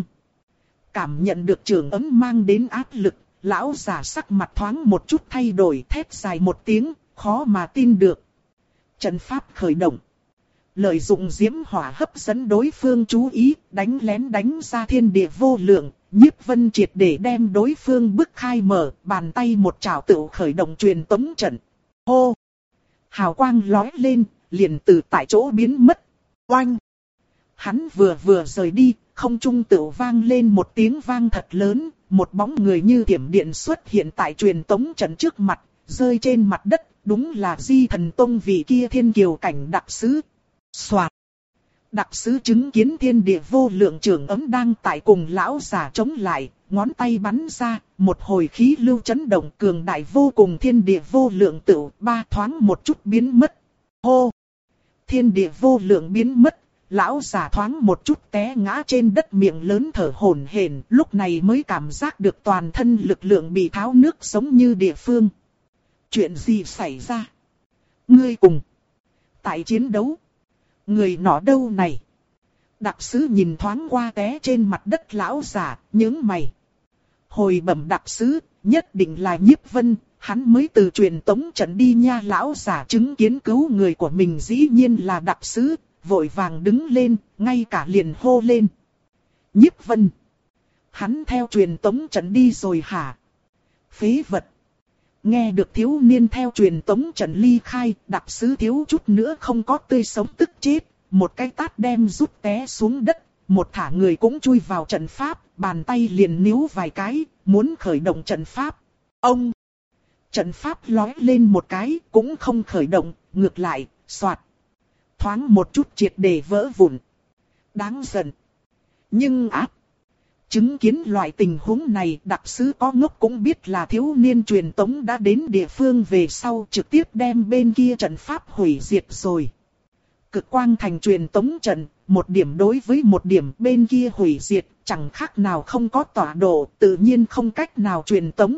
Speaker 1: Cảm nhận được trường ấm mang đến áp lực, lão giả sắc mặt thoáng một chút thay đổi, thét dài một tiếng, khó mà tin được. Trận pháp khởi động. Lợi dụng diễm hỏa hấp dẫn đối phương chú ý, đánh lén đánh ra thiên địa vô lượng. Nhiếp Vân triệt để đem đối phương bức khai mở, bàn tay một chảo tự khởi động truyền tống trận. Hô! Hào quang lóe lên, liền từ tại chỗ biến mất. Oanh! Hắn vừa vừa rời đi, không trung tự vang lên một tiếng vang thật lớn, một bóng người như thiểm điện xuất hiện tại truyền tống trận trước mặt, rơi trên mặt đất, đúng là Di Thần Tông vị kia thiên kiều cảnh đặc sứ. Soạt! Đặc sứ chứng kiến thiên địa vô lượng trường ấm đang tại cùng lão giả chống lại, ngón tay bắn ra, một hồi khí lưu chấn động cường đại vô cùng thiên địa vô lượng tựu ba thoáng một chút biến mất. Hô! Thiên địa vô lượng biến mất, lão giả thoáng một chút té ngã trên đất miệng lớn thở hổn hển, lúc này mới cảm giác được toàn thân lực lượng bị tháo nước giống như địa phương. Chuyện gì xảy ra? Ngươi cùng tại chiến đấu. Người nọ đâu này? Đặc sứ nhìn thoáng qua té trên mặt đất lão giả, nhướng mày. Hồi bẩm đặc sứ, nhất định là Nhiếp Vân, hắn mới từ truyền tống trận đi nha. Lão giả chứng kiến cứu người của mình dĩ nhiên là đặc sứ, vội vàng đứng lên, ngay cả liền hô lên. Nhiếp Vân. hắn theo truyền tống trận đi rồi hả? Phế vật. Nghe được thiếu niên theo truyền tống trận ly khai, đặc sứ thiếu chút nữa không có tươi sống tức chết. Một cái tát đem rút té xuống đất, một thả người cũng chui vào trận pháp, bàn tay liền níu vài cái, muốn khởi động trận pháp. Ông! Trận pháp lói lên một cái, cũng không khởi động, ngược lại, xoạt. Thoáng một chút triệt để vỡ vụn. Đáng giận. Nhưng ác. Chứng kiến loại tình huống này, đặc sứ có ngốc cũng biết là thiếu niên truyền tống đã đến địa phương về sau trực tiếp đem bên kia trận pháp hủy diệt rồi. Cực quang thành truyền tống trận, một điểm đối với một điểm bên kia hủy diệt, chẳng khác nào không có tọa độ, tự nhiên không cách nào truyền tống.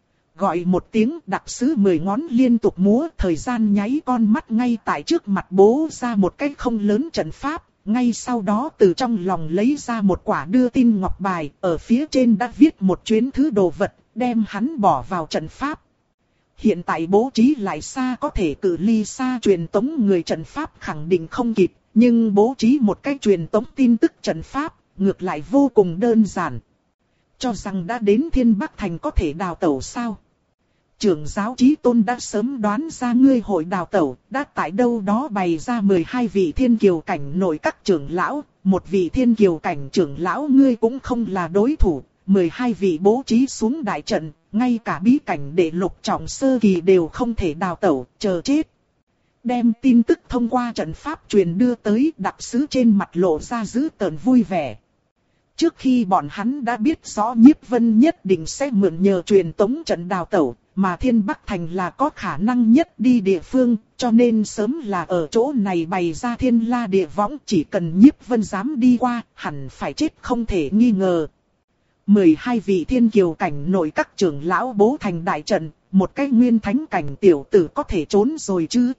Speaker 1: Gọi một tiếng, đặc sứ mười ngón liên tục múa, thời gian nháy con mắt ngay tại trước mặt bố ra một cái không lớn trận pháp, ngay sau đó từ trong lòng lấy ra một quả đưa tin ngọc bài, ở phía trên đã viết một chuyến thứ đồ vật, đem hắn bỏ vào trận pháp. Hiện tại bố trí lại xa có thể cự ly xa truyền tống người trận pháp khẳng định không kịp, nhưng bố trí một cái truyền tống tin tức trận pháp, ngược lại vô cùng đơn giản. Cho rằng đã đến Thiên Bắc Thành có thể đào tẩu sao? Trưởng giáo Chí Tôn đã sớm đoán ra ngươi hội đào tẩu, đã tại đâu đó bày ra mười hai vị thiên kiều cảnh nội các trưởng lão, một vị thiên kiều cảnh trưởng lão ngươi cũng không là đối thủ, mười hai vị bố trí xuống đại trận, ngay cả bí cảnh đệ lục trọng sơ kỳ đều không thể đào tẩu, chờ chết. Đem tin tức thông qua trận pháp truyền đưa tới, đặc sứ trên mặt lộ ra dữ tợn vui vẻ. Trước khi bọn hắn đã biết rõ Nhiếp Vân nhất định sẽ mượn nhờ truyền tống trận đào tẩu, mà Thiên Bắc Thành là có khả năng nhất đi địa phương, cho nên sớm là ở chỗ này bày ra thiên la địa võng, chỉ cần Nhiếp Vân dám đi qua, hẳn phải chết không thể nghi ngờ. mười hai vị thiên kiều cảnh nội các trưởng lão bố thành đại trận, một cái nguyên thánh cảnh tiểu tử có thể trốn rồi chứ.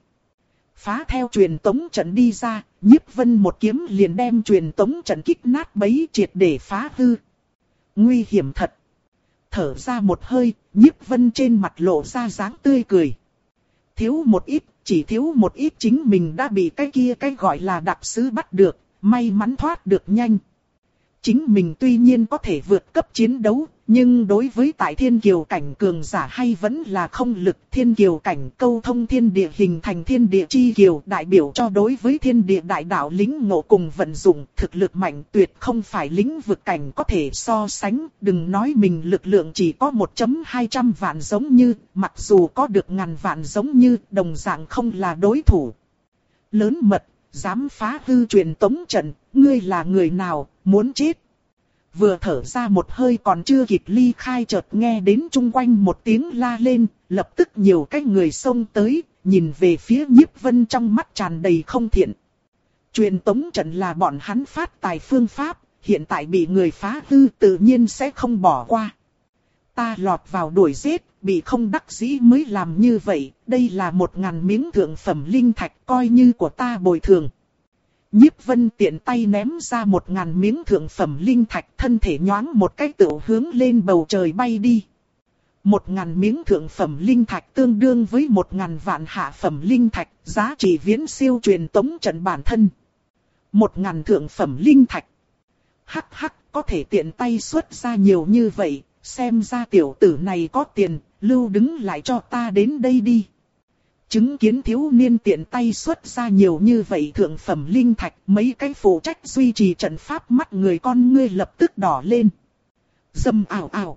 Speaker 1: Phá theo truyền tống trận đi ra, Nhiếp Vân một kiếm liền đem truyền tống trận kích nát bấy triệt để phá hư. Nguy hiểm thật. Thở ra một hơi, Nhiếp Vân trên mặt lộ ra dáng tươi cười. Thiếu một ít, chỉ thiếu một ít chính mình đã bị cái kia cái gọi là đặc sứ bắt được, may mắn thoát được nhanh. Chính mình tuy nhiên có thể vượt cấp chiến đấu, nhưng đối với tại thiên kiều cảnh cường giả hay vẫn là không lực. Thiên kiều cảnh câu thông thiên địa hình thành thiên địa chi kiều, đại biểu cho đối với thiên địa đại đạo lĩnh ngộ cùng vận dụng, thực lực mạnh tuyệt không phải lĩnh vực cảnh có thể so sánh. Đừng nói mình lực lượng chỉ có một phẩy hai trăm vạn giống như, mặc dù có được ngàn vạn giống như, đồng dạng không là đối thủ. Lớn mật, dám phá hư truyền tống trận, ngươi là người nào, muốn chết. Vừa thở ra một hơi còn chưa kịp ly khai chợt nghe đến chung quanh một tiếng la lên, lập tức nhiều cái người xông tới, nhìn về phía Nhiếp Vân trong mắt tràn đầy không thiện. Truyền tống trận là bọn hắn phát tài phương pháp, hiện tại bị người phá hư tự nhiên sẽ không bỏ qua. Ta lọt vào đuổi giết, bị không đắc dĩ mới làm như vậy, đây là một ngàn miếng thượng phẩm linh thạch coi như của ta bồi thường. Nhiếp Vân tiện tay ném ra một ngàn miếng thượng phẩm linh thạch, thân thể nhoáng một cái tựu hướng lên bầu trời bay đi. Một ngàn miếng thượng phẩm linh thạch tương đương với một ngàn vạn hạ phẩm linh thạch, giá trị viễn siêu truyền tống trận bản thân. Một ngàn thượng phẩm linh thạch. Hắc hắc, có thể tiện tay xuất ra nhiều như vậy, xem ra tiểu tử này có tiền, lưu đứng lại cho ta đến đây đi. Chứng kiến thiếu niên tiện tay xuất ra nhiều như vậy thượng phẩm linh thạch, mấy cái phụ trách duy trì trận pháp mắt người con ngươi lập tức đỏ lên. Dâm ảo ảo.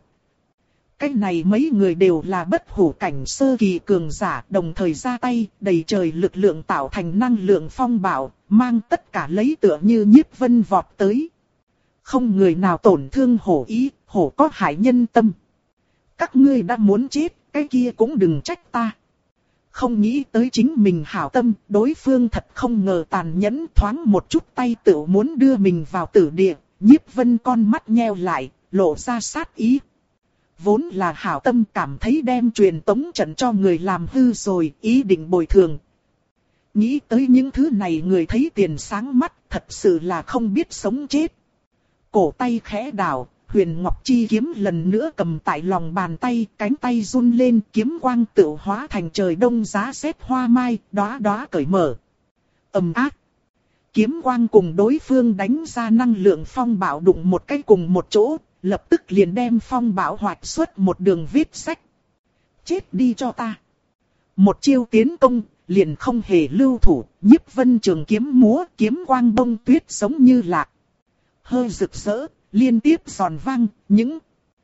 Speaker 1: Cái này mấy người đều là bất hủ cảnh sơ kỳ cường giả, đồng thời ra tay, đầy trời lực lượng tạo thành năng lượng phong bạo, mang tất cả lấy tựa như Nhiếp Vân vọt tới. Không người nào tổn thương hổ ý, hổ có hại nhân tâm. Các ngươi đã muốn chết, cái kia cũng đừng trách ta. Không nghĩ tới chính mình hảo tâm, đối phương thật không ngờ tàn nhẫn, thoáng một chút tay tựu muốn đưa mình vào tử địa. Nhiếp Vân con mắt nheo lại, lộ ra sát ý. Vốn là hảo tâm, cảm thấy đem truyền tống trận cho người làm hư rồi, ý định bồi thường. Nghĩ tới những thứ này người thấy tiền sáng mắt, thật sự là không biết sống chết. Cổ tay khẽ đảo, Huyền Ngọc Chi kiếm lần nữa cầm tại lòng bàn tay, cánh tay run lên, kiếm quang tựu hóa thành trời đông giá rét hoa mai, đóa đóa cởi mở. Ầm ác. Kiếm quang cùng đối phương đánh ra năng lượng phong bạo đụng một cái cùng một chỗ, lập tức liền đem phong bảo hoạch xuất một đường vết sách. Chết đi cho ta. Một chiêu tiến công, liền không hề lưu thủ, Nhiếp Vân trường kiếm múa, kiếm quang bông tuyết giống như lạc. Hơi rực rỡ, liên tiếp giòn vang, những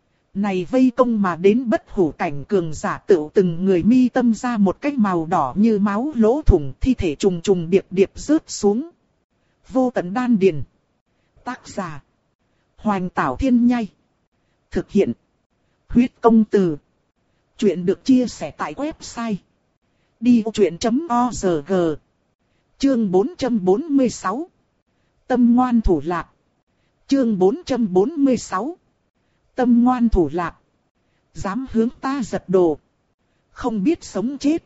Speaker 1: này vây công mà đến bất hủ cảnh cường giả tựu từng người mi tâm ra một cái màu đỏ như máu lỗ thủng, thi thể trùng trùng điệp điệp rớt xuống. Vô tận đan điền. Tác giả: Hoành Tảo Thiên Nhai. Thực hiện: Huyết Công Từ. Chuyện được chia sẻ tại website đi ô chuyện chấm o rờ giê. Chương bốn trăm bốn mươi sáu. Tâm ngoan thủ lạc. Chương bốn trăm bốn mươi sáu. Tâm ngoan thủ lạc. Dám hướng ta giật đồ. Không biết sống chết.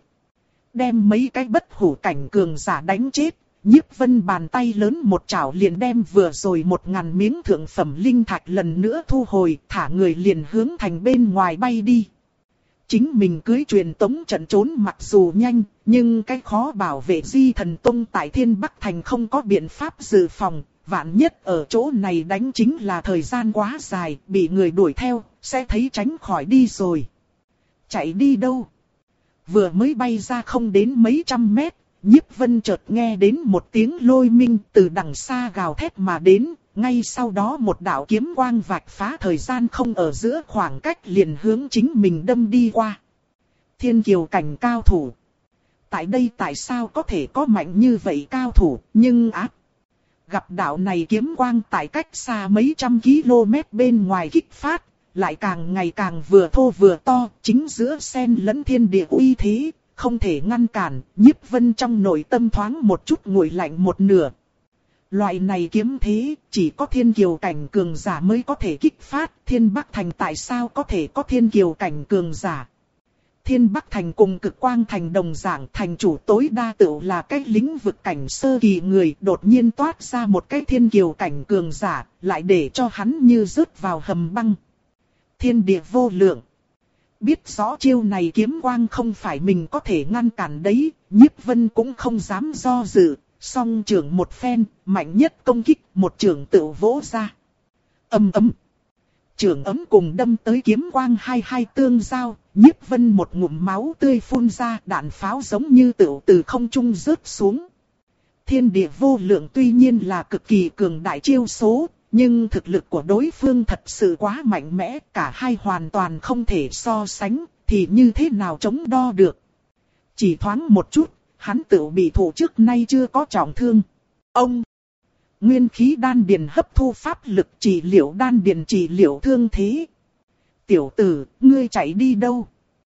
Speaker 1: Đem mấy cái bất hủ cảnh cường giả đánh chết. Nhiếp Vân bàn tay lớn một chảo liền đem vừa rồi một ngàn miếng thượng phẩm linh thạch lần nữa thu hồi, thả người liền hướng thành bên ngoài bay đi. Chính mình cưới truyền tống trận trốn mặc dù nhanh, nhưng cái khó bảo vệ Di Thần Tông tại Thiên Bắc Thành không có biện pháp dự phòng. Vạn nhất ở chỗ này đánh chính là thời gian quá dài, bị người đuổi theo, sẽ thấy tránh khỏi đi rồi. Chạy đi đâu? Vừa mới bay ra không đến mấy trăm mét, Nhiếp Vân chợt nghe đến một tiếng lôi minh từ đằng xa gào thét mà đến, ngay sau đó một đạo kiếm quang vạch phá thời gian không ở giữa khoảng cách liền hướng chính mình đâm đi qua. Thiên kiều cảnh cao thủ. Tại đây tại sao có thể có mạnh như vậy cao thủ, nhưng ác. Gặp đạo này kiếm quang tại cách xa mấy trăm km bên ngoài kích phát, lại càng ngày càng vừa thô vừa to, chính giữa xen lẫn thiên địa uy thế, không thể ngăn cản. Nhiếp Vân trong nội tâm thoáng một chút nguội lạnh một nửa. Loại này kiếm thế, chỉ có thiên kiều cảnh cường giả mới có thể kích phát. Thiên Bắc Thành tại sao có thể có thiên kiều cảnh cường giả? Thiên Bắc Thành cùng Cực Quang Thành đồng dạng, thành chủ tối đa tựu là cái lĩnh vực cảnh sơ kỳ người, đột nhiên toát ra một cái thiên kiều cảnh cường giả, lại để cho hắn như rớt vào hầm băng. Thiên địa vô lượng. Biết rõ chiêu này kiếm quang không phải mình có thể ngăn cản đấy, Nhiếp Vân cũng không dám do dự, song trưởng một phen, mạnh nhất công kích, một trưởng tự vỗ ra. Ầm ầm. Trưởng ấm cùng đâm tới kiếm quang hai hai tương giao, Nhiếp Vân một ngụm máu tươi phun ra, đạn pháo giống như tựu từ không trung rớt xuống. Thiên địa vô lượng tuy nhiên là cực kỳ cường đại chiêu số, nhưng thực lực của đối phương thật sự quá mạnh mẽ, cả hai hoàn toàn không thể so sánh, thì như thế nào chống đo được. Chỉ thoáng một chút, hắn tựu bị thủ trước nay chưa có trọng thương. Ông! Nguyên khí đan điền hấp thu pháp lực trị liệu đan điền trị liệu thương thế. Tiểu tử, ngươi chạy đi đâu?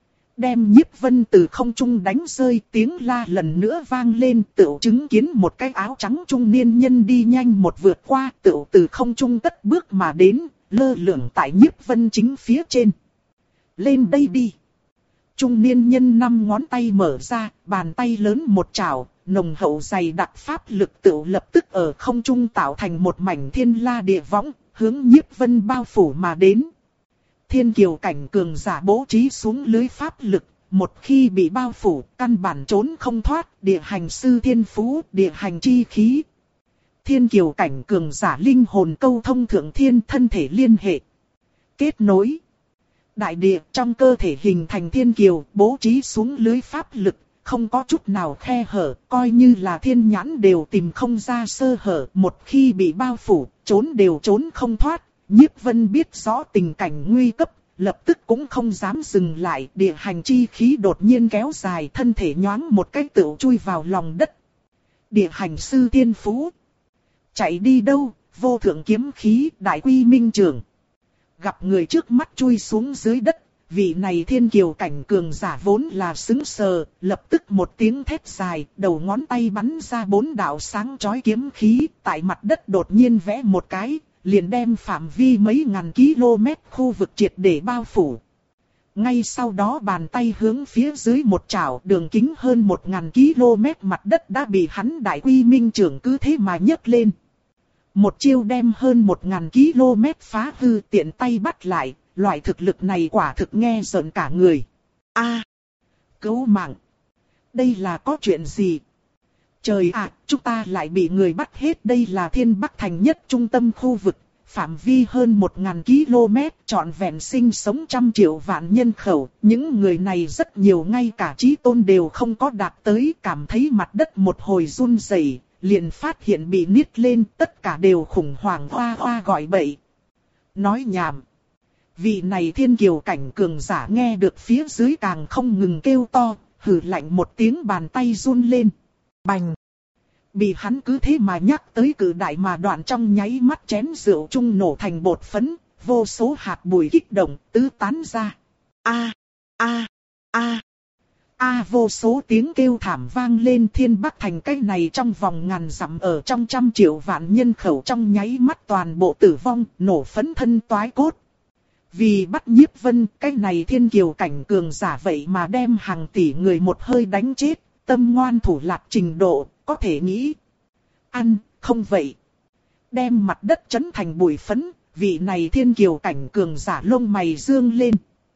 Speaker 1: Đem Nhiếp Vân từ không trung đánh rơi, tiếng la lần nữa vang lên, tựu chứng kiến một cái áo trắng trung niên nhân đi nhanh một vượt qua, tựu từ không trung cất bước mà đến, lơ lửng tại Nhiếp Vân chính phía trên. Lên đây đi. Trung niên nhân năm ngón tay mở ra, bàn tay lớn một chảo, nồng hậu dày đặc pháp lực tựu lập tức ở không trung tạo thành một mảnh thiên la địa võng, hướng Nhiếp Vân bao phủ mà đến. Thiên kiều cảnh cường giả bố trí xuống lưới pháp lực, một khi bị bao phủ, căn bản trốn không thoát, địa hành sư thiên phú, địa hành chi khí. Thiên kiều cảnh cường giả linh hồn câu thông thượng thiên, thân thể liên hệ, kết nối. Đại địa trong cơ thể hình thành thiên kiều, bố trí xuống lưới pháp lực, không có chút nào khe hở, coi như là thiên nhãn đều tìm không ra sơ hở, một khi bị bao phủ, trốn đều trốn không thoát. Nhiếp Vân biết rõ tình cảnh nguy cấp, lập tức cũng không dám dừng lại, địa hành chi khí đột nhiên kéo dài, thân thể nhoáng một cái tựu chui vào lòng đất. Địa hành sư thiên phú. Chạy đi đâu, vô thượng kiếm khí, đại quy minh trường. Gặp người trước mắt chui xuống dưới đất, vị này thiên kiều cảnh cường giả vốn là sững sờ, lập tức một tiếng thét dài, đầu ngón tay bắn ra bốn đạo sáng chói kiếm khí, tại mặt đất đột nhiên vẽ một cái, liền đem phạm vi mấy ngàn km khu vực triệt để bao phủ. Ngay sau đó bàn tay hướng phía dưới một chảo, đường kính hơn một ngàn km mặt đất đã bị hắn đại quy minh trưởng cứ thế mà nhấc lên. Một chiêu đem hơn một ngàn km phá hư, tiện tay bắt lại, loại thực lực này quả thực nghe rợn cả người. A, à, cứu mạng! Đây là có chuyện gì? Trời ạ, chúng ta lại bị người bắt hết, đây là Thiên Bắc Thành nhất trung tâm khu vực, phạm vi hơn một nghìn ki lô mét, trọn vẹn sinh sống trăm triệu vạn nhân khẩu. Những người này rất nhiều ngay cả chí tôn đều không có đạt tới, cảm thấy mặt đất một hồi run rẩy, liền phát hiện bị niết lên, tất cả đều khủng hoảng hoa hoa gọi bậy. Nói nhảm. Vị này thiên kiều cảnh cường giả nghe được phía dưới càng không ngừng kêu to, hừ lạnh một tiếng, bàn tay run lên. Bành! Bị hắn cứ thế mà nhắc tới cử đại mà đoạn, trong nháy mắt chén rượu chung nổ thành bột phấn, vô số hạt bụi kích động tứ tán ra. A a a a vô số tiếng kêu thảm vang lên thiên bắc thành, cái này trong vòng ngàn dặm ở trong trăm triệu vạn nhân khẩu trong nháy mắt toàn bộ tử vong, nổ phấn thân toái cốt. Vì bắt Nhiếp Vân, cái này thiên kiều cảnh cường giả vậy mà đem hàng tỷ người một hơi đánh chết, tâm ngoan thủ lạt trình độ, có thể nghĩ. Ăn, không vậy. Đem mặt đất chấn thành bụi phấn, vị này thiên kiều cảnh cường giả lông mày dương lên.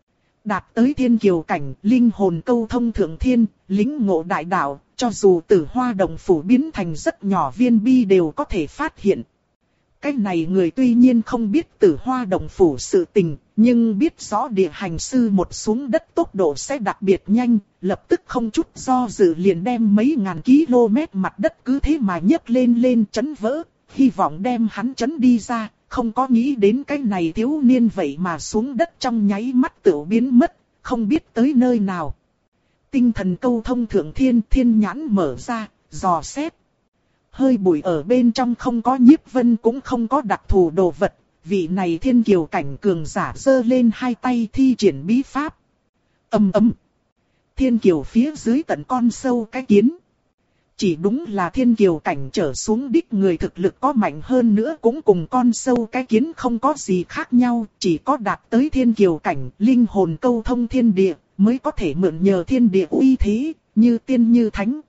Speaker 1: Đạt tới thiên kiều cảnh, linh hồn câu thông thượng thiên, lĩnh ngộ đại đạo, cho dù Tử Hoa Đồng Phủ biến thành rất nhỏ viên bi đều có thể phát hiện. Cái này người tuy nhiên không biết Tử Hoa Đồng Phủ sự tình, nhưng biết rõ địa hành sư một xuống đất tốc độ sẽ đặc biệt nhanh, lập tức không chút do dự liền đem mấy ngàn km mặt đất cứ thế mà nhấc lên lên chấn vỡ, hy vọng đem hắn chấn đi ra, không có nghĩ đến cái này thiếu niên vậy mà xuống đất trong nháy mắt tự biến mất, không biết tới nơi nào. Tinh thần câu thông thượng thiên, thiên nhãn mở ra, dò xét. Hơi bụi ở bên trong không có Nhiếp Vân cũng không có đặc thù đồ vật, vị này thiên kiều cảnh cường giả giơ lên hai tay thi triển bí pháp. Ầm ầm. Thiên kiều phía dưới tận con sâu cái kiến. Chỉ đúng là thiên kiều cảnh trở xuống đích người thực lực có mạnh hơn nữa cũng cùng con sâu cái kiến không có gì khác nhau, chỉ có đạt tới thiên kiều cảnh, linh hồn câu thông thiên địa, mới có thể mượn nhờ thiên địa uy thế, như tiên như thánh.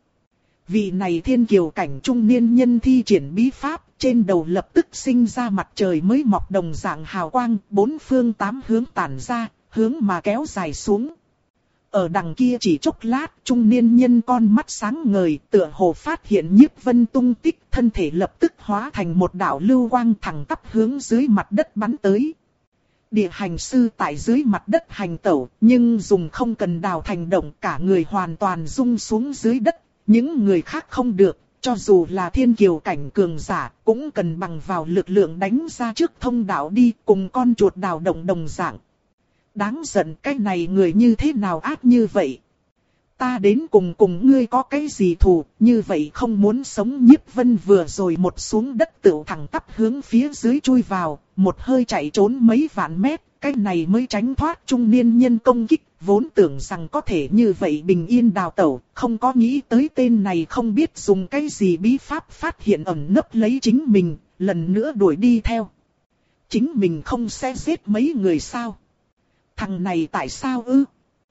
Speaker 1: Vị này thiên kiều cảnh trung niên nhân thi triển bí pháp, trên đầu lập tức sinh ra mặt trời mới mọc đồng dạng hào quang, bốn phương tám hướng tản ra, hướng mà kéo dài xuống. Ở đằng kia chỉ chốc lát, trung niên nhân con mắt sáng ngời, tựa hồ phát hiện Nhiếp Vân tung tích, thân thể lập tức hóa thành một đạo lưu quang thẳng tắp hướng dưới mặt đất bắn tới. Địa hành sư tại dưới mặt đất hành tẩu, nhưng dùng không cần đào thành động, cả người hoàn toàn rung xuống dưới đất. Những người khác không được, cho dù là thiên kiều cảnh cường giả, cũng cần bằng vào lực lượng đánh ra trước thông đạo đi, cùng con chuột đào động đồng dạng. Đáng giận, cái này người như thế nào ác như vậy? Ta đến cùng cùng ngươi có cái gì thù, như vậy không muốn sống. Nhiếp Vân vừa rồi một xuống đất tựu thẳng tắp hướng phía dưới chui vào, một hơi chạy trốn mấy vạn mét, cái này mới tránh thoát trung niên nhân công kích. Vốn tưởng rằng có thể như vậy bình yên đào tẩu, không có nghĩ tới tên này không biết dùng cái gì bí pháp phát hiện ẩn nấp lấy chính mình, lần nữa đuổi đi theo. Chính mình không sẽ giết mấy người sao? Thằng này tại sao ư?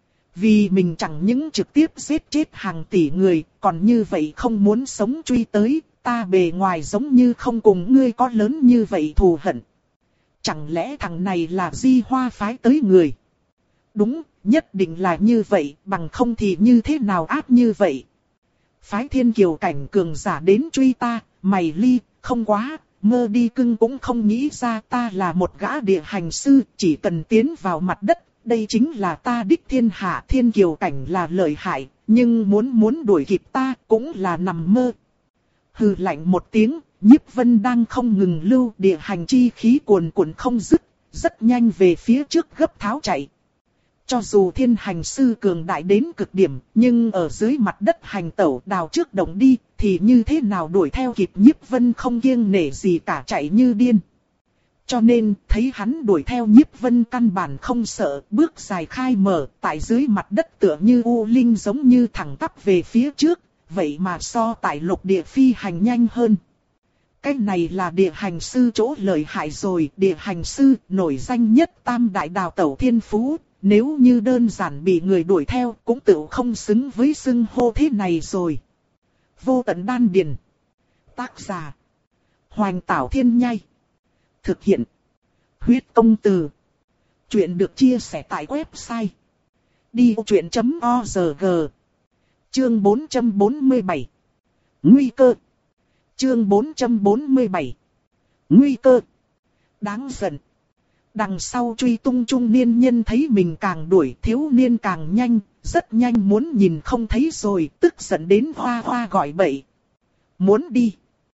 Speaker 1: Vì mình chẳng những trực tiếp giết chết hàng tỷ người, còn như vậy không muốn sống truy tới, ta bề ngoài giống như không cùng ngươi có lớn như vậy thù hận. Chẳng lẽ thằng này là Di Hoa phái tới người? Đúng, nhất định là như vậy, bằng không thì như thế nào ác như vậy. Phái thiên kiều cảnh cường giả đến truy ta, mày ly, không quá, mơ đi cưng cũng không nghĩ ra ta là một gã địa hành sư, chỉ cần tiến vào mặt đất, đây chính là ta đích thiên hạ. Thiên kiều cảnh là lợi hại, nhưng muốn muốn đuổi kịp ta cũng là nằm mơ. Hừ lạnh một tiếng, Nhiếp Vân đang không ngừng lưu địa hành chi khí cuồn cuộn không dứt, rất nhanh về phía trước gấp tháo chạy. Cho dù thiên hành sư cường đại đến cực điểm, nhưng ở dưới mặt đất hành tẩu đào trước động đi, thì như thế nào đuổi theo kịp. Nhiếp Vân không kiêng nể gì cả chạy như điên. Cho nên, thấy hắn đuổi theo Nhiếp Vân căn bản không sợ, bước dài khai mở, tại dưới mặt đất tựa như u linh giống như thẳng tắp về phía trước, vậy mà so tại lục địa phi hành nhanh hơn. Cái này là địa hành sư chỗ lợi hại rồi, địa hành sư nổi danh nhất tam đại đào tẩu thiên phú. Nếu như đơn giản bị người đuổi theo cũng tự không xứng với xưng hô thế này rồi. Vô tận đan điền. Tác giả. Hoành Tảo Thiên Nhai. Thực hiện. Huyết Công Từ. Chuyện được chia sẻ tại website. đi ô chuyện chấm o rờ giê. Chương bốn trăm bốn mươi bảy. Nguy cơ. Chương bốn trăm bốn mươi bảy. Nguy cơ. Đáng giận. Đằng sau truy tung trung niên nhân thấy mình càng đuổi, thiếu niên càng nhanh, rất nhanh muốn nhìn không thấy rồi, tức giận đến hoa hoa gọi bậy. Muốn đi.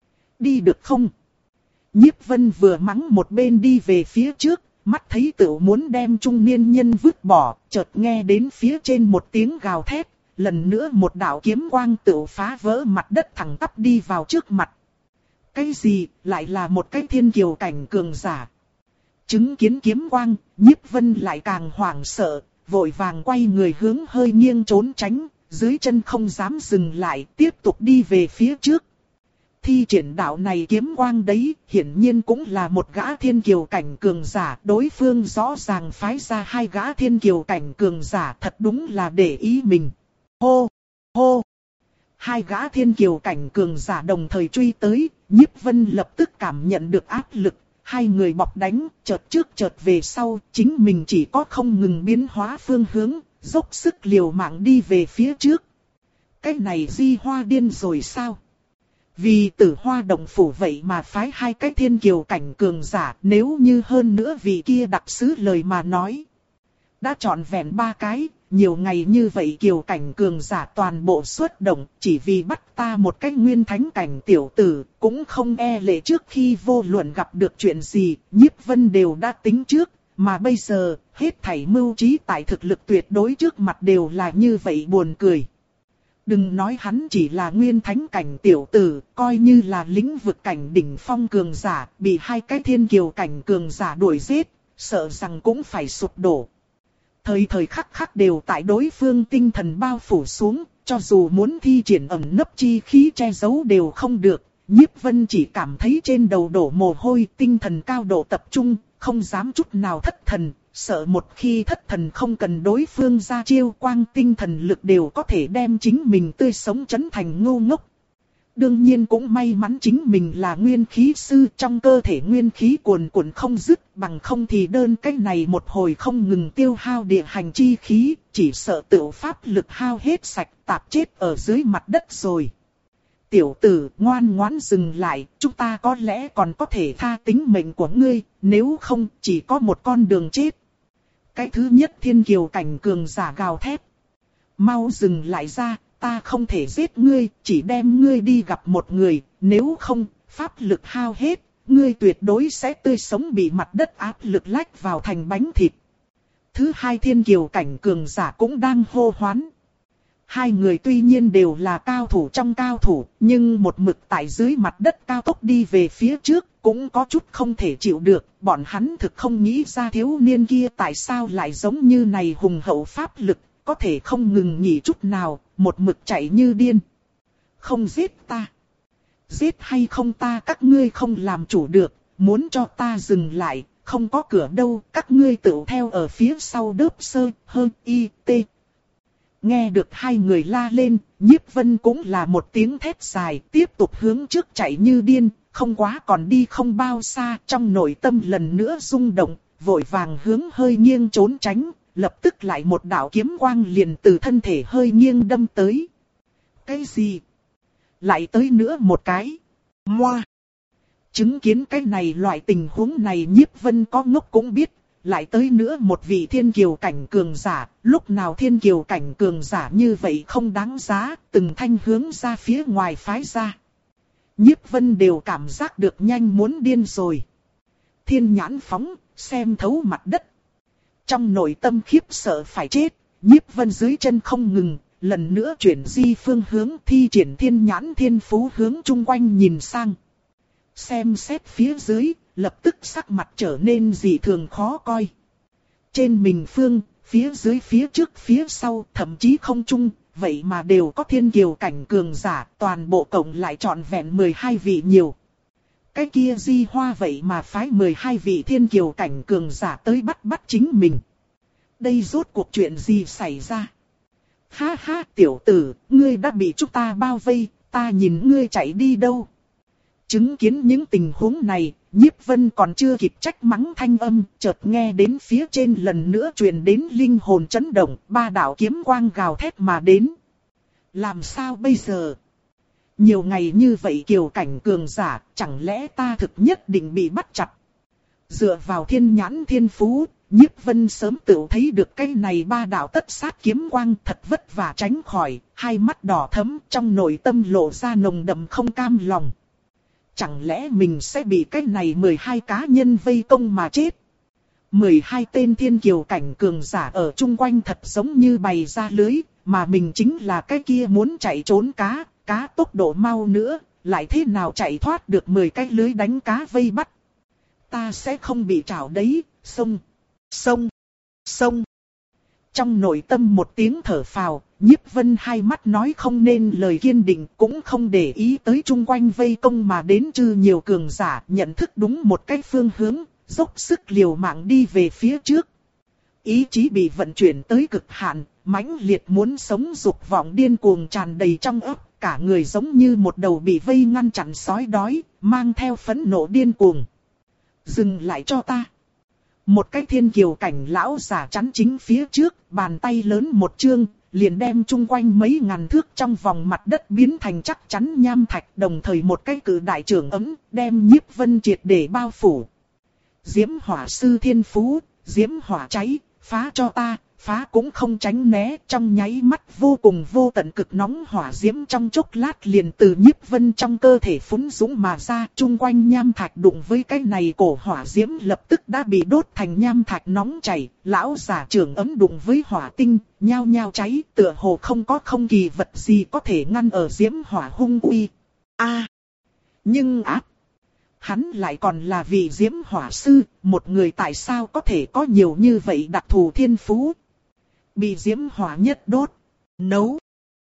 Speaker 1: Đi được không? Nhiếp Vân vừa mắng một bên đi về phía trước, mắt thấy tựu muốn đem trung niên nhân vứt bỏ, chợt nghe đến phía trên một tiếng gào thét, lần nữa một đạo kiếm quang tựu phá vỡ mặt đất thẳng tắp đi vào trước mặt. Cái gì, lại là một cái thiên kiều cảnh cường giả. Chứng kiến kiếm quang, Nhiếp Vân lại càng hoảng sợ, vội vàng quay người hướng hơi nghiêng trốn tránh, dưới chân không dám dừng lại, tiếp tục đi về phía trước. Thi triển đạo này kiếm quang đấy, hiển nhiên cũng là một gã thiên kiều cảnh cường giả, đối phương rõ ràng phái ra hai gã thiên kiều cảnh cường giả, thật đúng là để ý mình. Hô, hô. Hai gã thiên kiều cảnh cường giả đồng thời truy tới, Nhiếp Vân lập tức cảm nhận được áp lực. Hai người bọc đánh, chợt trước chợt về sau, chính mình chỉ có không ngừng biến hóa phương hướng, dốc sức liều mạng đi về phía trước. Cái này Di Hoa điên rồi sao? Vì Tử Hoa động phủ vậy mà phái hai cái thiên kiều cảnh cường giả, nếu như hơn nữa vì kia đặc sứ lời mà nói. Đã trọn vẹn ba cái, nhiều ngày như vậy kiều cảnh cường giả toàn bộ xuất động, chỉ vì bắt ta một cái nguyên thánh cảnh tiểu tử, cũng không e lệ trước khi vô luận gặp được chuyện gì, Nhiếp Vân đều đã tính trước, mà bây giờ, hết thảy mưu trí tại thực lực tuyệt đối trước mặt đều là như vậy buồn cười. Đừng nói hắn chỉ là nguyên thánh cảnh tiểu tử, coi như là lĩnh vực cảnh đỉnh phong cường giả, bị hai cái thiên kiều cảnh cường giả đuổi giết, sợ rằng cũng phải sụp đổ. Thời thời khắc khắc đều tại đối phương tinh thần bao phủ xuống, cho dù muốn thi triển ẩn nấp chi khí che giấu đều không được. Nhiếp Vân chỉ cảm thấy trên đầu đổ mồ hôi, tinh thần cao độ tập trung, không dám chút nào thất thần, sợ một khi thất thần không cần đối phương ra chiêu, quang tinh thần lực đều có thể đem chính mình tươi sống chấn thành ngu ngốc. Đương nhiên cũng may mắn chính mình là nguyên khí sư, trong cơ thể nguyên khí cuồn cuộn không dứt, bằng không thì đơn cách này một hồi không ngừng tiêu hao địa hành chi khí, chỉ sợ tự pháp lực hao hết sạch, tạp chết ở dưới mặt đất rồi. Tiểu tử, ngoan ngoãn dừng lại, chúng ta có lẽ còn có thể tha tính mệnh của ngươi, nếu không chỉ có một con đường chết. Cái thứ nhất thiên kiều cảnh cường giả gào thét. Mau dừng lại ra. Ta không thể giết ngươi, chỉ đem ngươi đi gặp một người, nếu không, pháp lực hao hết, ngươi tuyệt đối sẽ tươi sống bị mặt đất áp lực lách vào thành bánh thịt. Thứ hai thiên kiều cảnh cường giả cũng đang hô hoán. Hai người tuy nhiên đều là cao thủ trong cao thủ, nhưng một mực tại dưới mặt đất cao tốc đi về phía trước, cũng có chút không thể chịu được, bọn hắn thực không nghĩ ra thiếu niên kia tại sao lại giống như này hùng hậu pháp lực. Có thể không ngừng nghỉ chút nào, một mực chạy như điên. Không giết ta. Giết hay không ta các ngươi không làm chủ được, muốn cho ta dừng lại, không có cửa đâu, các ngươi tự theo ở phía sau đớp sơ, hơn, y, tê. Nghe được hai người la lên, Nhiếp Vân cũng là một tiếng thét dài, tiếp tục hướng trước chạy như điên, không quá còn đi không bao xa, trong nội tâm lần nữa rung động, vội vàng hướng hơi nghiêng trốn tránh. Lập tức lại một đạo kiếm quang liền từ thân thể hơi nghiêng đâm tới. Cái gì? Lại tới nữa một cái. Moa. Chứng kiến cái này loại tình huống này Nhiếp Vân có ngốc cũng biết. Lại tới nữa một vị thiên kiều cảnh cường giả. Lúc nào thiên kiều cảnh cường giả như vậy không đáng giá. Từng thanh hướng ra phía ngoài phái ra. Nhiếp Vân đều cảm giác được nhanh muốn điên rồi. Thiên nhãn phóng, xem thấu mặt đất. Trong nội tâm khiếp sợ phải chết, Nhiếp Vân dưới chân không ngừng, lần nữa chuyển di phương hướng thi triển thiên nhãn thiên phú hướng chung quanh nhìn sang. Xem xét phía dưới, lập tức sắc mặt trở nên dị thường khó coi. Trên mình phương, phía dưới phía trước phía sau, thậm chí không trung, vậy mà đều có thiên kiều cảnh cường giả, toàn bộ cộng lại trọn vẹn mười hai vị nhiều. Cái kia Di Hoa vậy mà phái mười hai vị thiên kiều cảnh cường giả tới bắt bắt chính mình. Đây rốt cuộc chuyện gì xảy ra? Ha ha tiểu tử, ngươi đã bị chúng ta bao vây, ta nhìn ngươi chạy đi đâu? Chứng kiến những tình huống này, Nhiếp Vân còn chưa kịp trách mắng thanh âm, chợt nghe đến phía trên lần nữa truyền đến linh hồn chấn động, ba đạo kiếm quang gào thét mà đến. Làm sao bây giờ? Nhiều ngày như vậy kiều cảnh cường giả, chẳng lẽ ta thực nhất định bị bắt chặt? Dựa vào thiên nhãn thiên phú, Nhiếp Vân sớm tự thấy được cái này ba đạo tất sát kiếm quang thật vất vả tránh khỏi, hai mắt đỏ thẫm trong nội tâm lộ ra nồng đậm không cam lòng. Chẳng lẽ mình sẽ bị cái này mười hai cá nhân vây công mà chết? mười hai tên thiên kiều cảnh cường giả ở chung quanh thật giống như bày ra lưới, mà mình chính là cái kia muốn chạy trốn cá, cá tốc độ mau nữa, lại thế nào chạy thoát được mười cái lưới đánh cá vây bắt. Ta sẽ không bị trảo đấy, xông, xông, xông. Trong nội tâm một tiếng thở phào, Nhiếp Vân hai mắt nói không nên lời kiên định, cũng không để ý tới chung quanh vây công mà đến chư nhiều cường giả, nhận thức đúng một cái phương hướng, dốc sức liều mạng đi về phía trước. Ý chí bị vận chuyển tới cực hạn, mãnh liệt muốn sống dục vọng điên cuồng tràn đầy trong óc, cả người giống như một đầu bị vây ngăn chặn sói đói, mang theo phẫn nộ điên cuồng. Dừng lại cho ta. Một cái thiên kiều cảnh lão giả chắn chính phía trước, bàn tay lớn một chương, liền đem chung quanh mấy ngàn thước trong vòng mặt đất biến thành chắc chắn nham thạch, đồng thời một cái cử đại trưởng ấm, đem Nhiếp Vân triệt để bao phủ. Diễm hỏa sư thiên phú, diễm hỏa cháy, phá cho ta, phá cũng không tránh né, trong nháy mắt vô cùng vô tận cực nóng hỏa diễm trong chốc lát liền từ Nhiếp Vân trong cơ thể phún dũng mà ra, chung quanh nham thạch đụng với cái này cổ hỏa diễm lập tức đã bị đốt thành nham thạch nóng chảy, lão giả trưởng ấm đụng với hỏa tinh, nhao nhao cháy, tựa hồ không có không kỳ vật gì có thể ngăn ở diễm hỏa hung uy. A, nhưng áp, hắn lại còn là vị diễm hỏa sư, một người tại sao có thể có nhiều như vậy đặc thù thiên phú. Bị diễm hỏa nhất đốt, nấu.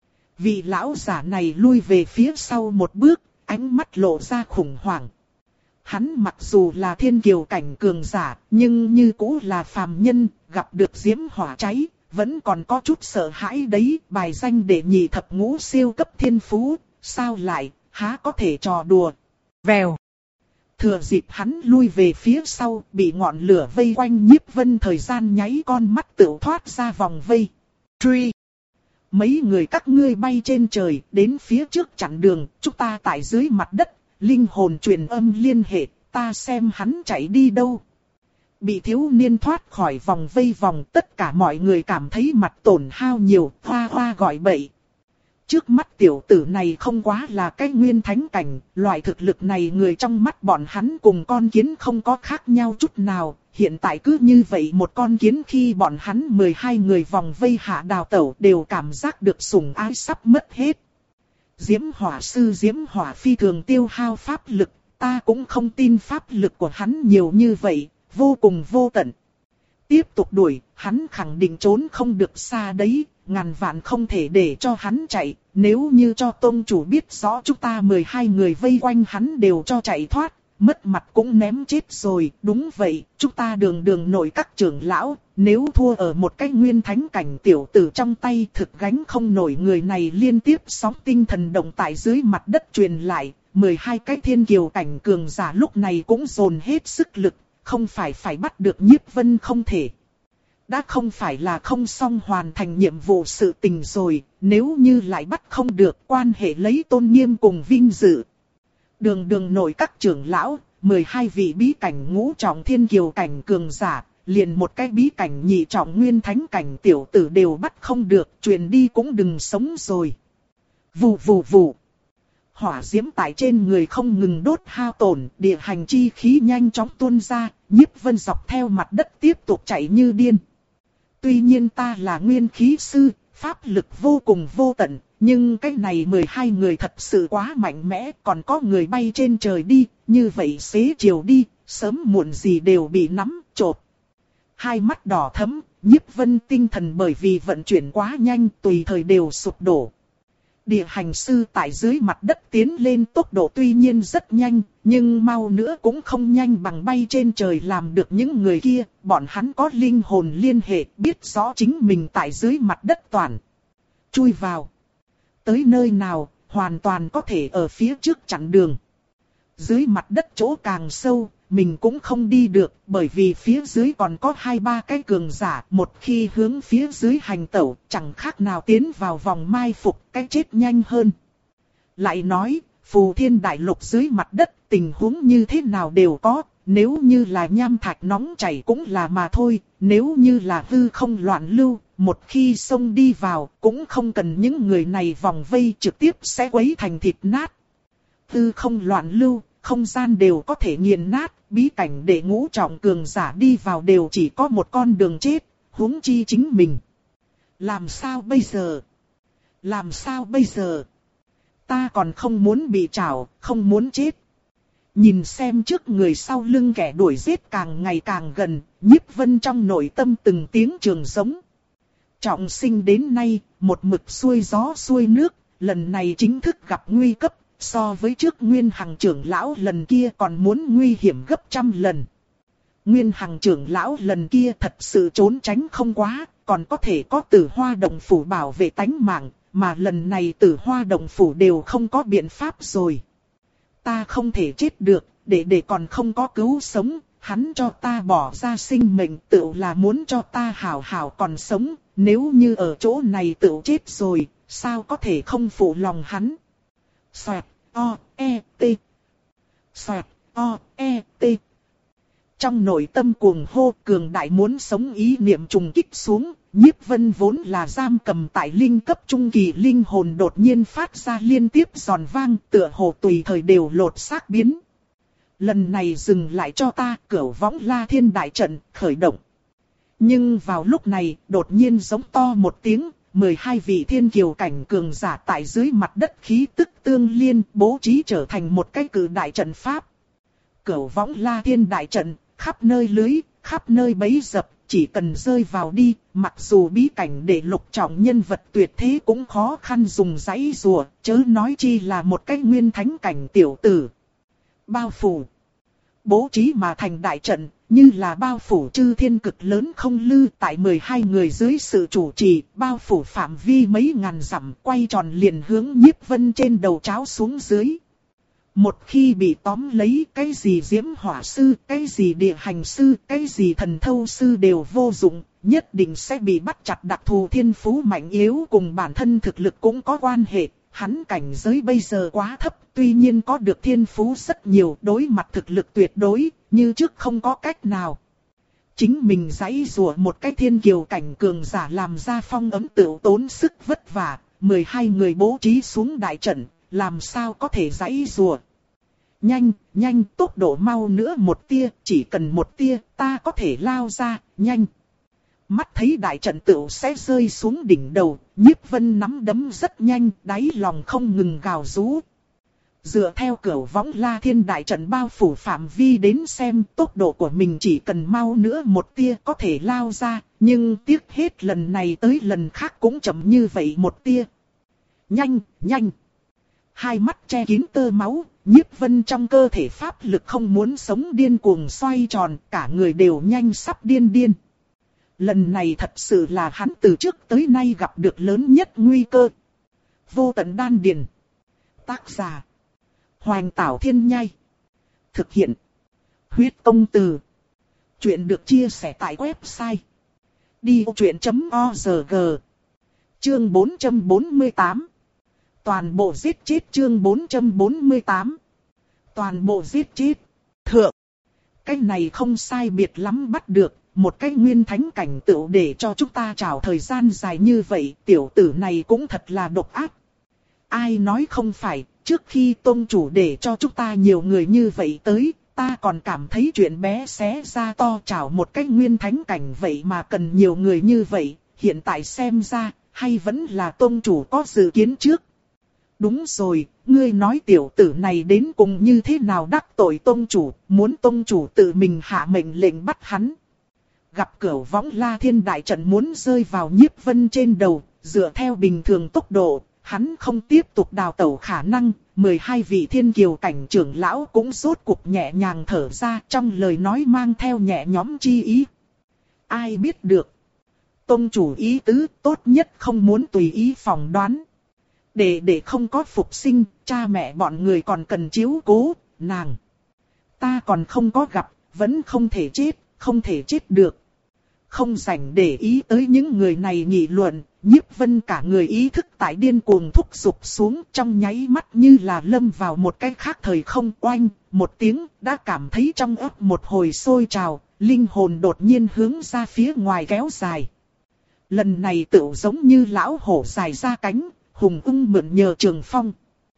Speaker 1: Vị lão giả này lui về phía sau một bước, ánh mắt lộ ra khủng hoảng. Hắn mặc dù là thiên kiều cảnh cường giả, nhưng như cũ là phàm nhân, gặp được diễm hỏa cháy, vẫn còn có chút sợ hãi đấy. Bài danh để nhị thập ngũ siêu cấp thiên phú, sao lại, há có thể trò đùa. Vèo. Thừa dịp hắn lui về phía sau, bị ngọn lửa vây quanh Nhiếp Vân thời gian nháy con mắt tự thoát ra vòng vây. Truy! Mấy người các ngươi bay trên trời, đến phía trước chặn đường, chúng ta tại dưới mặt đất, linh hồn truyền âm liên hệ, ta xem hắn chạy đi đâu. Bị thiếu niên thoát khỏi vòng vây vòng, tất cả mọi người cảm thấy mặt tổn hao nhiều, hoa hoa gọi bậy. Trước mắt tiểu tử này không quá là cái nguyên thánh cảnh, loại thực lực này người trong mắt bọn hắn cùng con kiến không có khác nhau chút nào. Hiện tại cứ như vậy một con kiến khi bọn hắn mười hai người vòng vây hạ đào tẩu đều cảm giác được sủng ái sắp mất hết. Diễm hỏa sư diễm hỏa phi thường tiêu hao pháp lực, ta cũng không tin pháp lực của hắn nhiều như vậy, vô cùng vô tận. Tiếp tục đuổi, hắn khẳng định trốn không được xa đấy. Ngàn vạn không thể để cho hắn chạy, nếu như cho tôn chủ biết rõ chúng ta mười hai người vây quanh hắn đều cho chạy thoát, mất mặt cũng ném chết rồi. Đúng vậy, chúng ta đường đường nổi các trưởng lão, nếu thua ở một cái nguyên thánh cảnh tiểu tử trong tay thực gánh không nổi. Người này liên tiếp sóng tinh thần động tại dưới mặt đất truyền lại, mười hai cái thiên kiều cảnh cường giả lúc này cũng dồn hết sức lực, không phải phải bắt được Nhiếp Vân không thể. Đã không phải là không xong hoàn thành nhiệm vụ sự tình rồi, nếu như lại bắt không được quan hệ lấy tôn nghiêm cùng vinh dự. Đường đường nổi các trưởng lão, mười hai vị bí cảnh ngũ trọng thiên kiều cảnh cường giả, liền một cái bí cảnh nhị trọng nguyên thánh cảnh tiểu tử đều bắt không được, truyền đi cũng đừng sống rồi. Vù vù vù. Hỏa diễm tại trên người không ngừng đốt hao tổn, địa hành chi khí nhanh chóng tuôn ra, Nhiếp Vân dọc theo mặt đất tiếp tục chạy như điên. Tuy nhiên ta là nguyên khí sư, pháp lực vô cùng vô tận, nhưng cái này mười hai người thật sự quá mạnh mẽ, còn có người bay trên trời đi, như vậy xế chiều đi, sớm muộn gì đều bị nắm, chộp. Hai mắt đỏ thẫm, Nhiếp Vân tinh thần bởi vì vận chuyển quá nhanh, tùy thời đều sụp đổ. Địa hành sư tại dưới mặt đất tiến lên tốc độ tuy nhiên rất nhanh, nhưng mau nữa cũng không nhanh bằng bay trên trời làm được những người kia. Bọn hắn có linh hồn liên hệ, biết rõ chính mình tại dưới mặt đất toàn. Chui vào. Tới nơi nào, hoàn toàn có thể ở phía trước chặn đường. Dưới mặt đất chỗ càng sâu, mình cũng không đi được, bởi vì phía dưới còn có hai ba cái cường giả, một khi hướng phía dưới hành tẩu, chẳng khác nào tiến vào vòng mai phục, cái chết nhanh hơn. Lại nói, phù thiên đại lục dưới mặt đất, tình huống như thế nào đều có, nếu như là nham thạch nóng chảy cũng là mà thôi, nếu như là hư không loạn lưu, một khi xông đi vào cũng không cần những người này vòng vây trực tiếp sẽ quấy thành thịt nát. Hư không loạn lưu, không gian đều có thể nghiền nát, bí cảnh để ngũ trọng cường giả đi vào đều chỉ có một con đường chết, huống chi chính mình. Làm sao bây giờ? Làm sao bây giờ? Ta còn không muốn bị trảo, không muốn chết. Nhìn xem trước người sau lưng kẻ đuổi giết càng ngày càng gần, Nhiếp Vân trong nội tâm từng tiếng trường giống. Trọng sinh đến nay, một mực xuôi gió xuôi nước, lần này chính thức gặp nguy cấp, so với trước Nguyên Hằng trưởng lão lần kia còn muốn nguy hiểm gấp trăm lần. Nguyên Hằng trưởng lão lần kia thật sự trốn tránh không quá, còn có thể có Tử Hoa Động Phủ bảo vệ tánh mạng, mà lần này Tử Hoa Động Phủ đều không có biện pháp rồi. Ta không thể chết được, để để còn không có cứu sống, hắn cho ta bỏ ra sinh mệnh tự là muốn cho ta hảo hảo còn sống, nếu như ở chỗ này tự chết rồi, sao có thể không phụ lòng hắn. Xoẹt, o, e, t. Xoẹt, o, e, t. Trong nội tâm cuồng hô cường đại muốn sống ý niệm trùng kích xuống, Nhiếp Vân vốn là giam cầm tại linh cấp trung kỳ linh hồn đột nhiên phát ra liên tiếp giòn vang tựa hồ tùy thời đều lột xác biến. Lần này dừng lại cho ta, Cửu Võng La Thiên đại trận khởi động. Nhưng vào lúc này đột nhiên giống to một tiếng, mười hai vị thiên kiều cảnh cường giả tại dưới mặt đất khí tức tương liên bố trí trở thành một cái cử đại trận pháp. Cửu Võng La Thiên đại trận, khắp nơi lưới, khắp nơi bẫy dập, chỉ cần rơi vào đi, mặc dù bí cảnh để lục trọng nhân vật tuyệt thế cũng khó khăn dùng giãy rùa, chớ nói chi là một cái nguyên thánh cảnh tiểu tử. Bao phủ, bố trí mà thành đại trận, như là bao phủ chư thiên cực lớn không lư tại mười hai người dưới sự chủ trì, bao phủ phạm vi mấy ngàn dặm quay tròn liền hướng Nhiếp Vân trên đầu cháo xuống dưới. Một khi bị tóm lấy, cái gì diễm hỏa sư, cái gì địa hành sư, cái gì thần thâu sư đều vô dụng, nhất định sẽ bị bắt chặt. Đặc thù thiên phú mạnh yếu cùng bản thân thực lực cũng có quan hệ, hắn cảnh giới bây giờ quá thấp, tuy nhiên có được thiên phú rất nhiều, đối mặt thực lực tuyệt đối, như trước không có cách nào. Chính mình giãy rùa một cái thiên kiều cảnh cường giả làm ra phong ấm tự tốn sức vất vả, mười hai người bố trí xuống đại trận, làm sao có thể giãy rùa. Nhanh, nhanh, tốc độ mau nữa một tia, chỉ cần một tia, ta có thể lao ra, nhanh. Mắt thấy đại trận tựu sẽ rơi xuống đỉnh đầu, Nhiếp Vân nắm đấm rất nhanh, đáy lòng không ngừng gào rú. Dựa theo Cửu Võng La Thiên đại trận bao phủ phạm vi đến xem, tốc độ của mình chỉ cần mau nữa một tia có thể lao ra, nhưng tiếc hết lần này tới lần khác cũng chậm như vậy một tia. Nhanh, nhanh. Hai mắt che kín tơ máu, Nhiếp Vân trong cơ thể pháp lực không muốn sống điên cuồng xoay tròn, cả người đều nhanh sắp điên điên. Lần này thật sự là hắn từ trước tới nay gặp được lớn nhất nguy cơ. Vô Tận Đan Điền. Tác giả: Hoành Tảo Thiên Nhai. Thực hiện: Huyết Công Từ. Chuyện được chia sẻ tại website đi ô chuyện chấm org. Chương bốn trăm bốn mươi tám. Toàn bộ giết chết. Chương bốn trăm bốn mươi tám. Toàn bộ giết chết. Thượng. Cái này không sai biệt lắm bắt được. Một cái nguyên thánh cảnh tựu để cho chúng ta trào thời gian dài như vậy. Tiểu tử này cũng thật là độc ác. Ai nói không phải. Trước khi tôn chủ để cho chúng ta nhiều người như vậy tới. Ta còn cảm thấy chuyện bé xé ra to trào một cái nguyên thánh cảnh vậy mà cần nhiều người như vậy. Hiện tại xem ra hay vẫn là tôn chủ có dự kiến trước. Đúng rồi, ngươi nói tiểu tử này đến cùng như thế nào đắc tội tông chủ, muốn tông chủ tự mình hạ mệnh lệnh bắt hắn. Gặp Cửu Võng La Thiên đại trận muốn rơi vào Nhiếp Vân trên đầu, dựa theo bình thường tốc độ, hắn không tiếp tục đào tẩu khả năng, mười hai vị thiên kiều cảnh trưởng lão cũng rốt cục nhẹ nhàng thở ra trong lời nói mang theo nhẹ nhõm chi ý. Ai biết được. Tông chủ ý tứ tốt nhất không muốn tùy ý phỏng đoán. Để để không có phục sinh, cha mẹ bọn người còn cần chiếu cố, nàng. Ta còn không có gặp, vẫn không thể chết, không thể chết được. Không rảnh để ý tới những người này nghị luận, Nhiếp Vân cả người ý thức tại điên cuồng thúc giục xuống, trong nháy mắt như là lâm vào một cái khác thời không. Oanh, một tiếng, đã cảm thấy trong óc một hồi sôi trào, linh hồn đột nhiên hướng ra phía ngoài kéo dài. Lần này tựu giống như lão hổ dài ra cánh, hùng ưng mượn nhờ trường phong.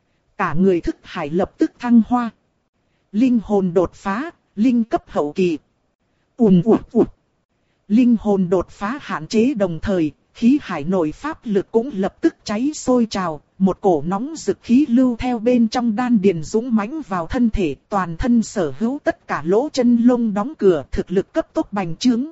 Speaker 1: Cả người thức hải lập tức thăng hoa. Linh hồn đột phá, linh cấp hậu kỳ. Ùm ùm ùm. Linh hồn đột phá hạn chế đồng thời, khí hải nội pháp lực cũng lập tức cháy sôi trào, một cổ nóng rực khí lưu theo bên trong đan điền dũng mãnh vào thân thể, toàn thân sở hữu tất cả lỗ chân lông đóng cửa, thực lực cấp tốc bành trướng.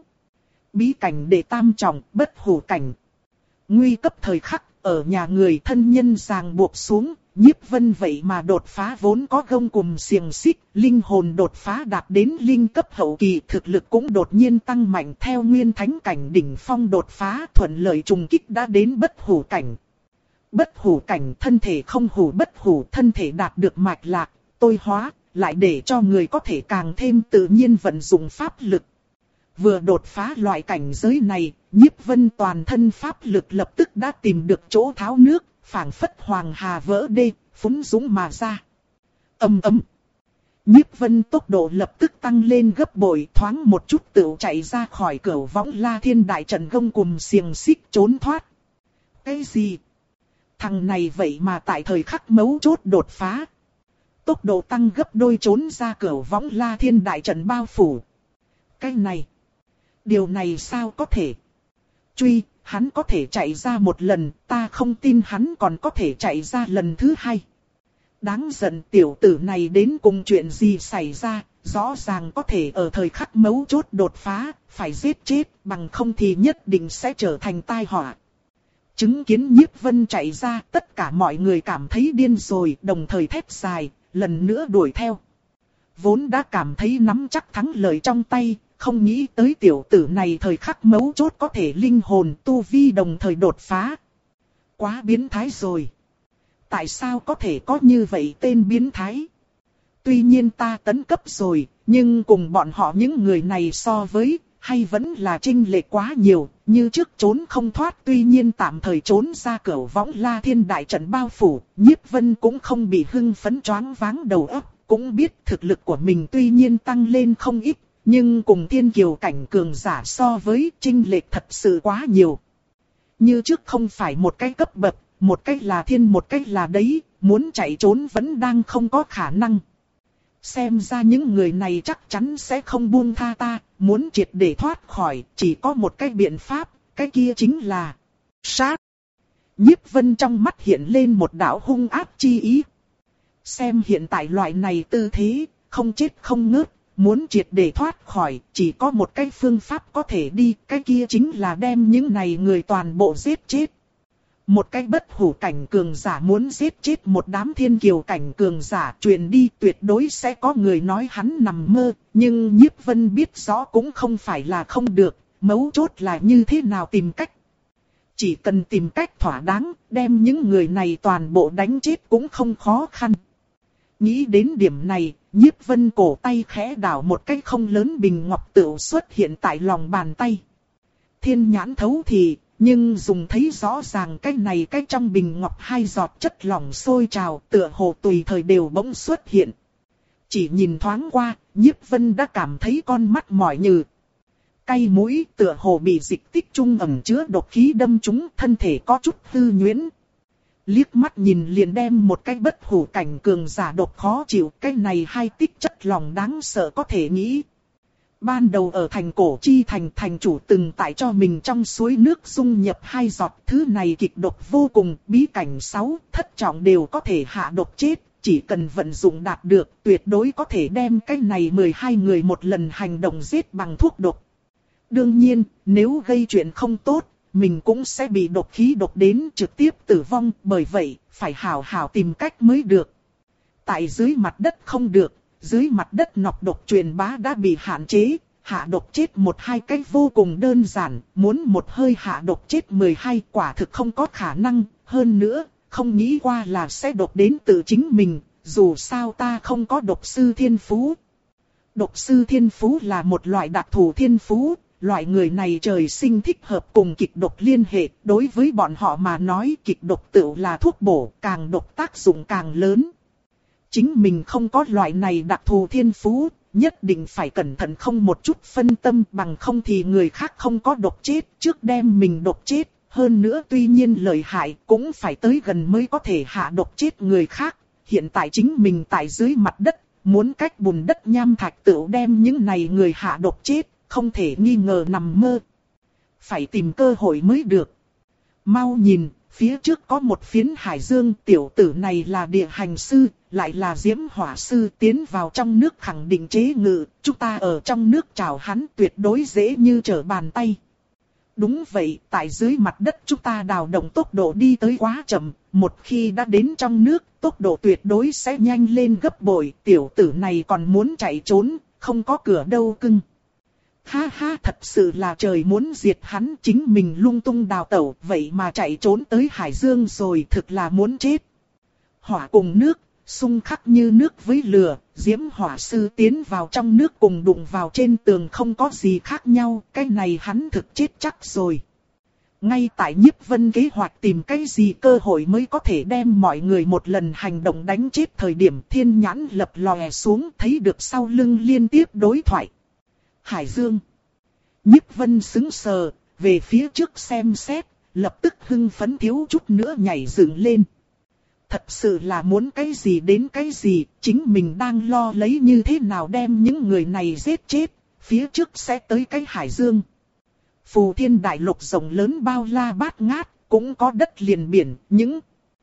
Speaker 1: Bí cảnh đệ tam trọng, bất hủ cảnh. Nguy cấp thời khắc, ở nhà người thân nhân ràng buộc xuống, Nhiếp Vân vậy mà đột phá vốn có gông cùm xiềng xích, linh hồn đột phá đạt đến linh cấp hậu kỳ, thực lực cũng đột nhiên tăng mạnh theo nguyên thánh cảnh đỉnh phong đột phá, thuận lợi trùng kích đã đến bất hủ cảnh. Bất hủ cảnh thân thể không hủ bất hủ, thân thể đạt được mạch lạc, tôi hóa, lại để cho người có thể càng thêm tự nhiên vận dụng pháp lực. Vừa đột phá loại cảnh giới này, Nhiếp Vân toàn thân pháp lực lập tức đã tìm được chỗ tháo nước, phảng phất hoàng hà vỡ đê, phúng dũng mà ra. Ầm ầm. Nhiếp Vân tốc độ lập tức tăng lên gấp bội, thoáng một chút tựu chạy ra khỏi Cửu Võng La Thiên đại trận gông cùm xiềng xích trốn thoát. Cái gì? Thằng này vậy mà tại thời khắc mấu chốt đột phá. Tốc độ tăng gấp đôi trốn ra Cửu Võng La Thiên đại trận bao phủ. Cái này, điều này sao có thể? Truy, hắn có thể chạy ra một lần, ta không tin hắn còn có thể chạy ra lần thứ hai. Đáng giận, tiểu tử này đến cùng chuyện gì xảy ra, rõ ràng có thể ở thời khắc mấu chốt đột phá, phải giết chết, bằng không thì nhất định sẽ trở thành tai họa. Chứng kiến Nhiếp Vân chạy ra, tất cả mọi người cảm thấy điên rồi, đồng thời thét dài, lần nữa đuổi theo. Vốn đã cảm thấy nắm chắc thắng lợi trong tay, không nghĩ tới tiểu tử này thời khắc mấu chốt có thể linh hồn tu vi đồng thời đột phá. Quá biến thái rồi. Tại sao có thể có như vậy tên biến thái? Tuy nhiên ta tấn cấp rồi, nhưng cùng bọn họ những người này so với, hay vẫn là chênh lệch quá nhiều, như trước trốn không thoát. Tuy nhiên tạm thời trốn ra Cửu Võng La Thiên đại trận bao phủ, Nhiếp Vân cũng không bị hưng phấn choáng váng đầu óc, cũng biết thực lực của mình tuy nhiên tăng lên không ít, nhưng cùng thiên kiều cảnh cường giả so với chênh lệch thật sự quá nhiều. Như trước không phải một cái cấp bậc, một cách là thiên một cách là đấy, muốn chạy trốn vẫn đang không có khả năng. Xem ra những người này chắc chắn sẽ không buông tha ta, muốn triệt để thoát khỏi, chỉ có một cái biện pháp, cái kia chính là sát. Nhiếp Vân trong mắt hiện lên một đạo hung ác chi ý. Xem hiện tại loại này tư thế, không chết không ngớt, muốn triệt để thoát khỏi, chỉ có một cái phương pháp có thể đi, cái kia chính là đem những này người toàn bộ giết chết. Một cái bất hủ cảnh cường giả muốn giết chết một đám thiên kiều cảnh cường giả truyền đi, tuyệt đối sẽ có người nói hắn nằm mơ, nhưng Nhiếp Vân biết rõ cũng không phải là không được, mấu chốt là như thế nào tìm cách. Chỉ cần tìm cách thỏa đáng, đem những người này toàn bộ đánh chết cũng không khó khăn. Nghĩ đến điểm này, Nhiếp Vân cổ tay khẽ đảo một cái không lớn bình ngọc tựu xuất hiện tại lòng bàn tay. Thiên nhãn thấu thì, nhưng dùng thấy rõ ràng cái này cái trong bình ngọc hai giọt chất lỏng sôi trào, tựa hồ tùy thời đều bỗng xuất hiện. Chỉ nhìn thoáng qua, Nhiếp Vân đã cảm thấy con mắt mỏi nhừ. Cay mũi, tựa hồ bị dịch tích trung ẩn chứa độc khí đâm trúng, thân thể có chút hư nhuyễn. Liếc mắt nhìn liền đem một cái bất hủ cảnh cường giả độc khó chịu, cái này hai tích chất lỏng đáng sợ có thể nghĩ. Ban đầu ở thành cổ chi thành, thành chủ từng tại cho mình trong suối nước dung nhập hai giọt, thứ này kịch độc vô cùng, bí cảnh sáu, thất trọng đều có thể hạ độc chết, chỉ cần vận dụng đạt được, tuyệt đối có thể đem cái này mười hai người một lần hành động giết bằng thuốc độc. Đương nhiên, nếu gây chuyện không tốt, mình cũng sẽ bị độc khí độc đến trực tiếp tử vong, bởi vậy, phải hảo hảo tìm cách mới được. Tại dưới mặt đất không được, dưới mặt đất nọc độc truyền bá đã bị hạn chế, hạ độc chết một hai cách vô cùng đơn giản, muốn một hơi hạ độc chết mười hai quả thực không có khả năng, hơn nữa, không nghĩ qua là sẽ độc đến tự chính mình, dù sao ta không có độc sư thiên phú. Độc sư thiên phú là một loại đặc thù thiên phú, loại người này trời sinh thích hợp cùng kịch độc liên hệ, đối với bọn họ mà nói kịch độc tựu là thuốc bổ, càng độc tác dụng càng lớn. Chính mình không có loại này đặc thù thiên phú, nhất định phải cẩn thận không một chút phân tâm, bằng không thì người khác không có độc chết, trước đem mình độc chết, hơn nữa tuy nhiên lợi hại cũng phải tới gần mới có thể hạ độc chết người khác. Hiện tại chính mình tại dưới mặt đất, muốn cách bùn đất nham thạch tựu đem những này người hạ độc chết, không thể nghi ngờ nằm mơ. Phải tìm cơ hội mới được. Mau nhìn, phía trước có một phiến hải dương, tiểu tử này là địa hành sư, lại là diễm hỏa sư, tiến vào trong nước khẳng định chế ngự, chúng ta ở trong nước chào hắn tuyệt đối dễ như trở bàn tay. Đúng vậy, tại dưới mặt đất chúng ta đào động tốc độ đi tới quá chậm, một khi đã đến trong nước, tốc độ tuyệt đối sẽ nhanh lên gấp bội, tiểu tử này còn muốn chạy trốn, không có cửa đâu cưng. Ha ha, thật sự là trời muốn diệt hắn, chính mình lung tung đào tẩu, vậy mà chạy trốn tới hải dương rồi, thực là muốn chết. Hỏa cùng nước, xung khắc như nước với lửa, diễm hỏa sư tiến vào trong nước cùng đụng vào trên tường không có gì khác nhau, cái này hắn thực chết chắc rồi. Ngay tại Nhiếp Vân kế hoạch tìm cái gì cơ hội mới có thể đem mọi người một lần hành động đánh chết thời điểm thiên nhãn lập lòe xuống, thấy được sau lưng liên tiếp đối thoại. Hải Dương. Nhiếp Vân sững sờ, về phía trước xem xét, lập tức hưng phấn thiếu chút nữa nhảy dựng lên. Thật sự là muốn cái gì đến cái gì, chính mình đang lo lấy như thế nào đem những người này giết chết, phía trước sẽ tới cái Hải Dương. Phù Thiên Đại Lục rộng lớn bao la bát ngát, cũng có đất liền biển, những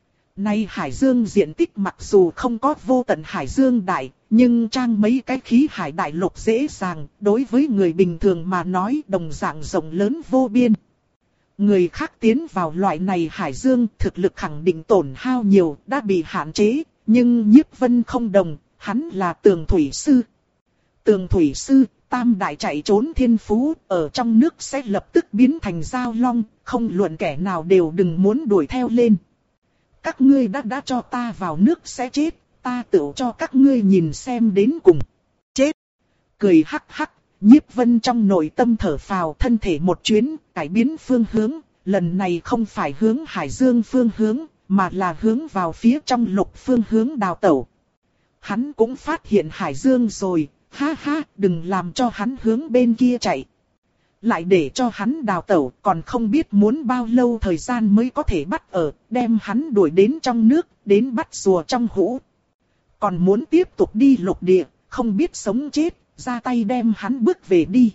Speaker 1: này Hải Dương diện tích mặc dù không có vô tận Hải Dương đại, nhưng trang mấy cái khí hải đại lục dễ dàng, đối với người bình thường mà nói đồng dạng rộng lớn vô biên. Người khác tiến vào loại này Hải Dương thực lực khẳng định tổn hao nhiều, đã bị hạn chế, nhưng Nhiếp Vân không đồng, hắn là tường thủy sư. Tường thủy sư, tam đại chạy trốn thiên phú, ở trong nước sẽ lập tức biến thành dao long, không luận kẻ nào đều đừng muốn đuổi theo lên. Các ngươi đã đã cho ta vào nước sẽ chết, ta tự cho các ngươi nhìn xem đến cùng. Chết! Cười hắc hắc, Nhiếp Vân trong nội tâm thở phào, thân thể một chuyến, cải biến phương hướng, lần này không phải hướng Hải Dương phương hướng, mà là hướng vào phía trong lục phương hướng đào tẩu. Hắn cũng phát hiện Hải Dương rồi, ha ha, đừng làm cho hắn hướng bên kia chạy. Lại để cho hắn đào tẩu, còn không biết muốn bao lâu thời gian mới có thể bắt ở, đem hắn đuổi đến trong nước, đến bắt rùa trong hũ. Còn muốn tiếp tục đi lục địa, không biết sống chết, ra tay đem hắn bước về đi.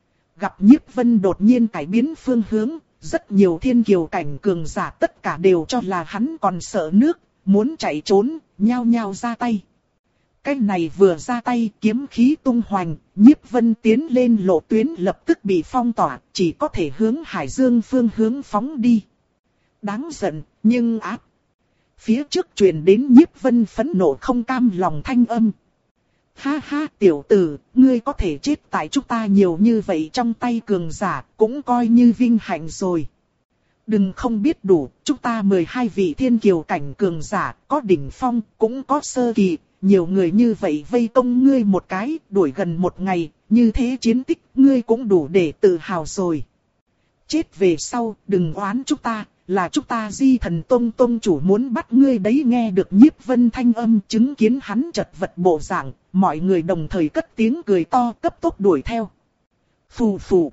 Speaker 1: Gặp Nhiếp Vân đột nhiên cải biến phương hướng, rất nhiều thiên kiều cảnh cường giả tất cả đều cho là hắn còn sợ nước, muốn chạy trốn, nhao nhao ra tay. Cái này vừa ra tay kiếm khí tung hoành, Nhiếp Vân tiến lên lộ tuyến lập tức bị phong tỏa, chỉ có thể hướng Hải Dương phương hướng phóng đi. Đáng giận, nhưng áp. Phía trước truyền đến Nhiếp Vân phẫn nộ không cam lòng thanh âm. Ha ha tiểu tử, ngươi có thể chết tại chúng ta nhiều như vậy trong tay cường giả, cũng coi như vinh hạnh rồi. Đừng không biết đủ, chúng ta mười hai vị thiên kiều cảnh cường giả, có đỉnh phong, cũng có sơ kỳ. Nhiều người như vậy vây công ngươi một cái, đuổi gần một ngày, như thế chiến tích ngươi cũng đủ để tự hào rồi. Chết về sau, đừng oán chúng ta, là chúng ta Di Thần Tông Tông chủ muốn bắt ngươi đấy. Nghe được Nhiếp Vân thanh âm, chứng kiến hắn chật vật bộ dạng, mọi người đồng thời cất tiếng cười to cấp tốc đuổi theo. Phù phù,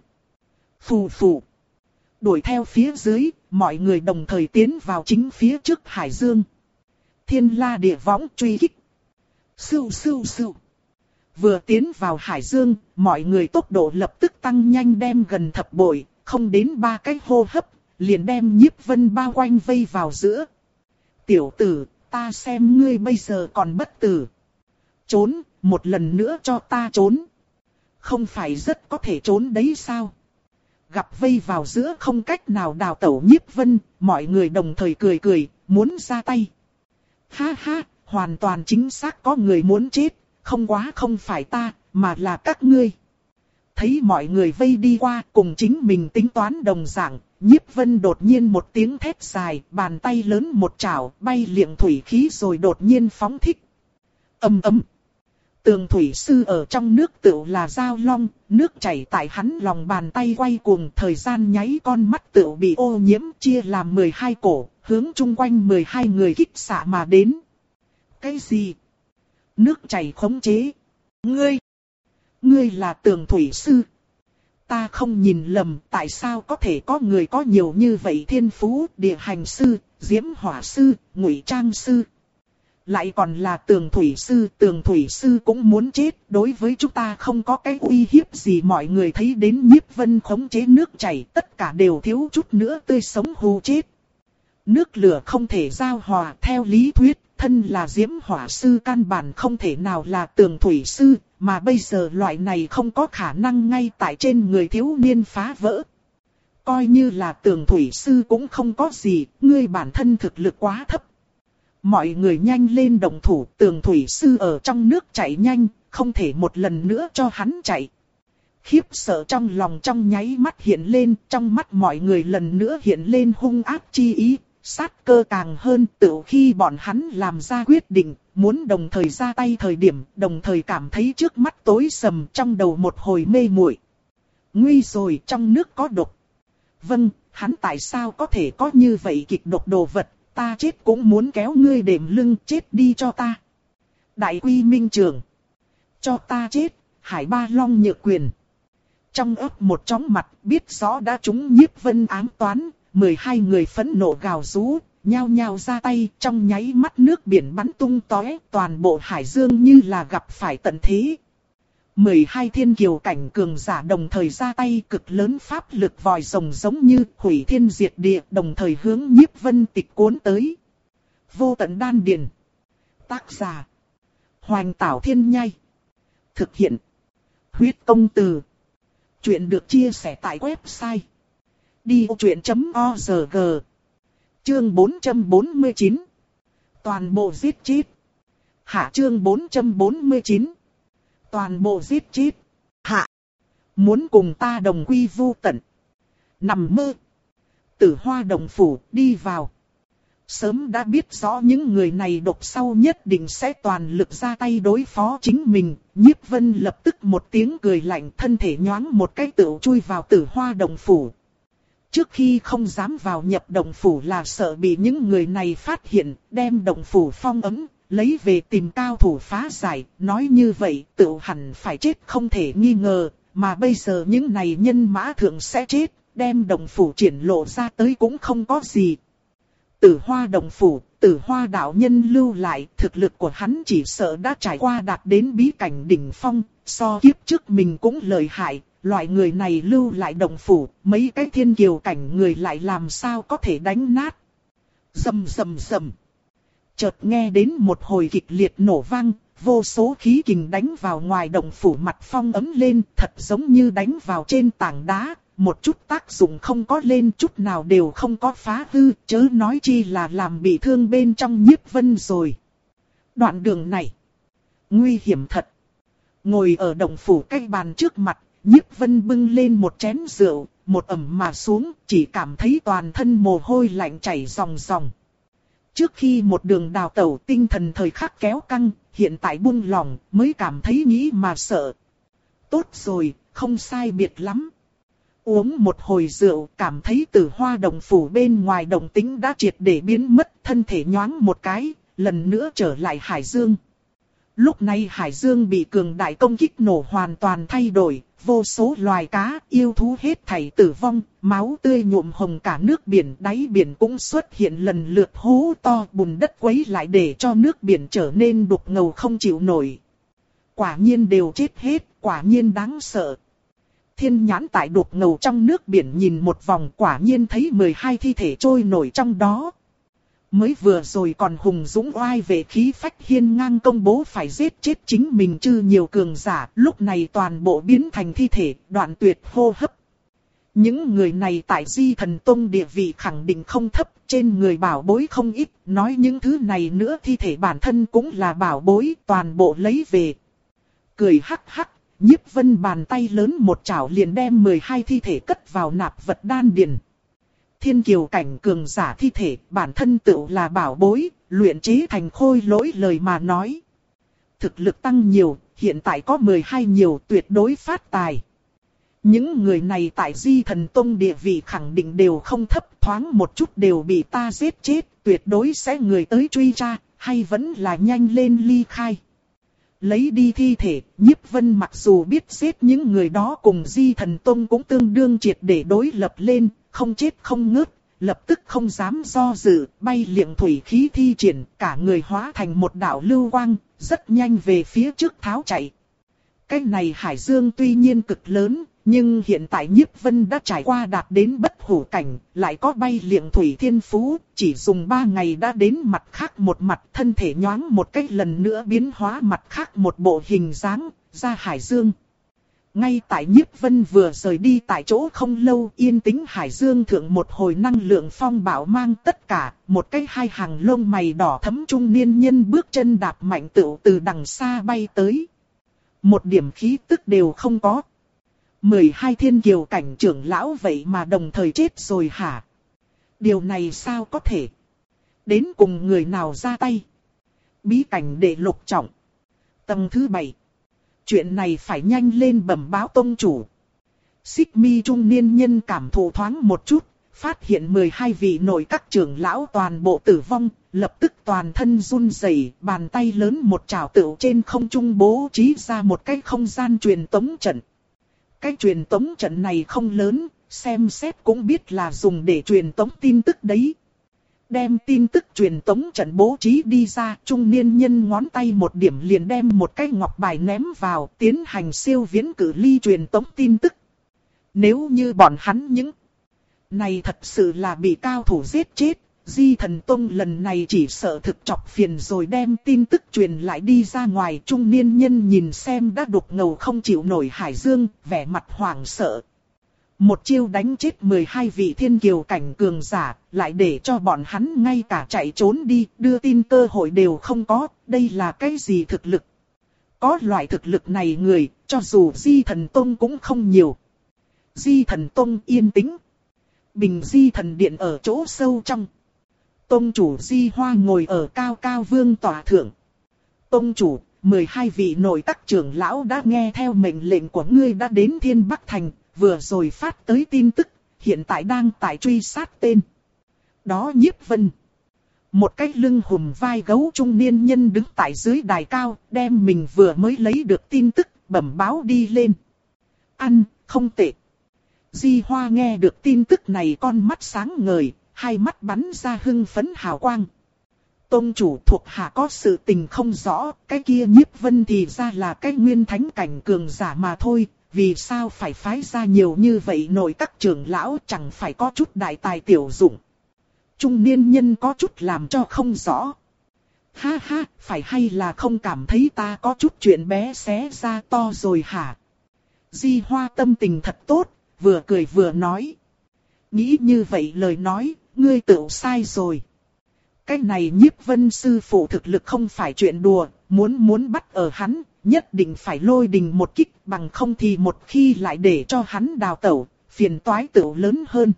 Speaker 1: phù phù. Đuổi theo phía dưới, mọi người đồng thời tiến vào chính phía trước Hải Dương. Thiên La Địa Võng truy kích. Sưu sưu sưu. Vừa tiến vào Hải Dương, mọi người tốc độ lập tức tăng nhanh đem gần thập bội, không đến ba cái hô hấp, liền đem Nhiếp Vân bao quanh vây vào giữa. Tiểu tử, ta xem ngươi bây giờ còn bất tử. Trốn, một lần nữa cho ta trốn. Không phải rất có thể trốn đấy sao? Gặp vây vào giữa không cách nào đào tẩu Nhiếp Vân, mọi người đồng thời cười cười, muốn ra tay. Ha ha! Hoàn toàn chính xác có người muốn chết, không quá không phải ta, mà là các ngươi. Thấy mọi người vây đi qua cùng chính mình tính toán đồng dạng, Nhiếp Vân đột nhiên một tiếng thét dài, bàn tay lớn một chảo, bay liệng thủy khí rồi đột nhiên phóng thích. Ầm ầm. Tường thủy sư ở trong nước tựu là dao long, nước chảy tại hắn lòng bàn tay quay cuồng, thời gian nháy con mắt tựu bị ô nhiễm, chia làm mười hai cổ, hướng chung quanh mười hai người kích xạ mà đến. Cái gì? Nước chảy khống chế? Ngươi! Ngươi là tường thủy sư? Ta không nhìn lầm, tại sao có thể có người có nhiều như vậy thiên phú, địa hành sư, diễm hỏa sư, ngụy trang sư. Lại còn là tường thủy sư, tường thủy sư cũng muốn chết, đối với chúng ta không có cái uy hiếp gì. Mọi người thấy đến Nhiếp Vân khống chế nước chảy, tất cả đều thiếu chút nữa tươi sống hù chết. Nước lửa không thể giao hòa, theo lý thuyết, thân là diễm hỏa sư căn bản không thể nào là tường thủy sư, mà bây giờ loại này không có khả năng ngay tại trên người thiếu niên phá vỡ. Coi như là tường thủy sư cũng không có gì, ngươi bản thân thực lực quá thấp. Mọi người nhanh lên động thủ, tường thủy sư ở trong nước chạy nhanh, không thể một lần nữa cho hắn chạy. Khiếp sợ trong lòng trong nháy mắt hiện lên, trong mắt mọi người lần nữa hiện lên hung ác chi ý, sát cơ càng hơn. Tự khi bọn hắn làm ra quyết định, muốn đồng thời ra tay thời điểm, đồng thời cảm thấy trước mắt tối sầm, trong đầu một hồi mê muội. Nguy rồi, trong nước có độc. Vâng, hắn tại sao có thể có như vậy kịch độc đồ vật? Ta chết cũng muốn kéo ngươi đệm lưng, chết đi cho ta. Đại Quy Minh Trường. Cho ta chết, Hải Ba Long Nhược Quyền. Trong ấp một chóng mặt, biết rõ đã trúng Nhiếp Vân ám toán, mười hai người phẫn nộ gào rú, nhao nhao ra tay, trong nháy mắt nước biển bắn tung tóe, toàn bộ hải dương như là gặp phải tận thế. mười hai thiên kiều cảnh cường giả đồng thời ra tay, cực lớn pháp lực vòi rồng giống như hủy thiên diệt địa, đồng thời hướng Nhiếp Vân tịch cuốn tới. Vô tận đan điền. Tác giả: Hoành Tảo Thiên Nhai. Thực hiện: Huyết Công Từ. Chuyện được chia sẻ tại website đi ô chuyện chấm org. Chương bốn trăm bốn mươi chín. Toàn bộ giết chết. Hạ chương bốn trăm bốn mươi chín. Toàn bộ giết chết. Hạ. Muốn cùng ta đồng quy vu tận. Nằm mơ. Tử Hoa Đồng Phủ đi vào. Sớm đã biết rõ những người này độc sau nhất định sẽ toàn lực ra tay đối phó chính mình. Nhiếp Vân lập tức một tiếng cười lạnh, thân thể nhoáng một cái tựu chui vào Tử Hoa Đồng Phủ. Trước khi không dám vào nhập Đồng Phủ là sợ bị những người này phát hiện, đem Đồng Phủ phong ấm, lấy về tìm cao thủ phá giải. Nói như vậy tựu hẳn phải chết không thể nghi ngờ, mà bây giờ những này nhân mã thượng sẽ chết, đem Đồng Phủ triển lộ ra tới cũng không có gì. Tử Hoa Đồng Phủ, Tử Hoa đạo nhân lưu lại, thực lực của hắn chỉ sợ đã trải qua đạt đến bí cảnh đỉnh phong, so kiếp trước mình cũng lợi hại. Loại người này lưu lại Đồng Phủ, mấy cái thiên kiều cảnh người lại làm sao có thể đánh nát. Rầm rầm rầm. Chợt nghe đến một hồi kịch liệt nổ vang, vô số khí kình đánh vào ngoài Đồng Phủ, mặt phong ấm lên, thật giống như đánh vào trên tảng đá. Một chút tác dụng không có lên, chút nào đều không có phá hư, chớ nói chi là làm bị thương bên trong Nhiếp Vân rồi. Đoạn đường này, nguy hiểm thật. Ngồi ở Đồng Phủ cái bàn trước mặt, Nhiếp Vân bưng lên một chén rượu, một ẩm mà xuống, chỉ cảm thấy toàn thân mồ hôi lạnh chảy ròng ròng. Trước khi một đường đào tẩu, tinh thần thời khắc kéo căng, hiện tại buông lỏng, mới cảm thấy nghĩ mà sợ. Tốt rồi, không sai biệt lắm. Uống một hồi rượu, cảm thấy Tử Hoa Đồng Phủ bên ngoài động tĩnh đã triệt để biến mất, thân thể nhoáng một cái, lần nữa trở lại hải dương. Lúc này hải dương bị cường đại công kích nổ hoàn toàn thay đổi, vô số loài cá, yêu thú hết thảy tử vong, máu tươi nhuộm hồng cả nước biển, đáy biển cũng xuất hiện lần lượt hố to, bùn đất quấy lại để cho nước biển trở nên đục ngầu không chịu nổi. Quả nhiên đều chết hết, quả nhiên đáng sợ. Thiên nhãn tại đục ngầu trong nước biển nhìn một vòng, quả nhiên thấy mười hai thi thể trôi nổi trong đó. Mới vừa rồi còn hùng dũng oai vệ khí phách hiên ngang công bố phải giết chết chính mình chư nhiều cường giả, lúc này toàn bộ biến thành thi thể, đoạn tuyệt hô hấp. Những người này tại Di Thần Tông địa vị khẳng định không thấp, trên người bảo bối không ít, nói những thứ này nữa thi thể bản thân cũng là bảo bối, toàn bộ lấy về. Cười hắc hắc. Nhiếp Vân bàn tay lớn một chảo liền đem mười hai thi thể cất vào nạp vật đan điền. Thiên kiều cảnh cường giả thi thể bản thân tựu là bảo bối, luyện chế thành khôi lỗi lời mà nói. Thực lực tăng nhiều, hiện tại có mười hai nhiều tuyệt đối phát tài. Những người này tại Di Thần Tông địa vị khẳng định đều không thấp, thoáng một chút đều bị ta giết chết, tuyệt đối sẽ người tới truy tra, hay vẫn là nhanh lên ly khai. Lấy đi thi thể, Nhiếp Vân mặc dù biết giết những người đó cùng Di Thần Tông cũng tương đương triệt để đối lập lên, không chết không ngớt, lập tức không dám do dự, bay liệng thủy khí thi triển, cả người hóa thành một đạo lưu quang, rất nhanh về phía trước tháo chạy. Cái này hải dương tuy nhiên cực lớn, nhưng hiện tại Nhiếp Vân đã trải qua đạt đến bất hủ cảnh, lại có bay liệng thủy thiên phú, chỉ dùng ba ngày đã đến mặt khác một mặt, thân thể nhoáng một cái lần nữa biến hóa mặt khác một bộ hình dáng, ra hải dương. Ngay tại Nhiếp Vân vừa rời đi tại chỗ không lâu, yên tĩnh hải dương thượng một hồi năng lượng phong bạo mang tất cả, một cái hai hàng lông mày đỏ thẫm trung niên nhân bước chân đạp mạnh tựu từ đằng xa bay tới. Một điểm khí tức đều không có. mười hai thiên kiều cảnh trưởng lão vậy mà đồng thời chết rồi hả? Điều này sao có thể? Đến cùng người nào ra tay? Bí cảnh đệ lục trọng. Tầng thứ bảy. Chuyện này phải nhanh lên bẩm báo tông chủ. Xích mi trung niên nhân cảm thụ thoáng một chút, phát hiện mười hai vị nội các trưởng lão toàn bộ tử vong, lập tức toàn thân run rẩy, bàn tay lớn một trảo tựu trên không trung bố trí ra một cái không gian truyền tống trận. Cái truyền tống trận này không lớn, xem xét cũng biết là dùng để truyền tống tin tức đấy. Đem tin tức truyền tống trận bố trí đi ra, trung niên nhân ngón tay một điểm liền đem một cái ngọc bài ném vào, tiến hành siêu viễn cự ly truyền tống tin tức. Nếu như bọn hắn những này thật sự là bị cao thủ giết chết, Di Thần Tông lần này chỉ sợ thực chọc phiền rồi đem tin tức truyền lại đi ra ngoài. Trung niên nhân nhìn xem đã đục ngầu không chịu nổi hải dương, vẻ mặt hoảng sợ. Một chiêu đánh chết mười hai vị thiên kiều cảnh cường giả, lại để cho bọn hắn ngay cả chạy trốn đi, đưa tin cơ hội đều không có, đây là cái gì thực lực? Có loại thực lực này người, cho dù Di Thần Tông cũng không nhiều. Di Thần Tông yên tĩnh. Bình Di Thần Điện ở chỗ sâu trong. Tông chủ Di Hoa ngồi ở cao cao vương tòa thượng. Tông chủ, mười hai vị nội các trưởng lão đã nghe theo mệnh lệnh của ngươi đã đến Thiên Bắc Thành, vừa rồi phát tới tin tức, hiện tại đang tại truy sát tên. Đó Nhiếp Vân. Một cái lưng hùm vai gấu trung niên nhân đứng tại dưới đài cao, đem mình vừa mới lấy được tin tức, bẩm báo đi lên. Ăn, không tệ. Di Hoa nghe được tin tức này con mắt sáng ngời, hai mắt bắn ra hưng phấn hào quang. Tông chủ thuộc hạ có sự tình không rõ, cái kia Nhiếp Vân thì ra là cái nguyên thánh cảnh cường giả mà thôi, vì sao phải phái ra nhiều như vậy nội các trưởng lão chẳng phải có chút đại tài tiểu dụng. Trung niên nhân có chút làm cho không rõ. Ha ha, phải hay là không cảm thấy ta có chút chuyện bé xé ra to rồi hả? Di Hoa tâm tình thật tốt, vừa cười vừa nói. Nghĩ như vậy lời nói, ngươi tự sai rồi. Cái này Nhiếp Vân sư phụ thực lực không phải chuyện đùa, muốn muốn bắt ở hắn, nhất định phải lôi đình một kích, bằng không thì một khi lại để cho hắn đào tẩu, phiền toái tựu lớn hơn.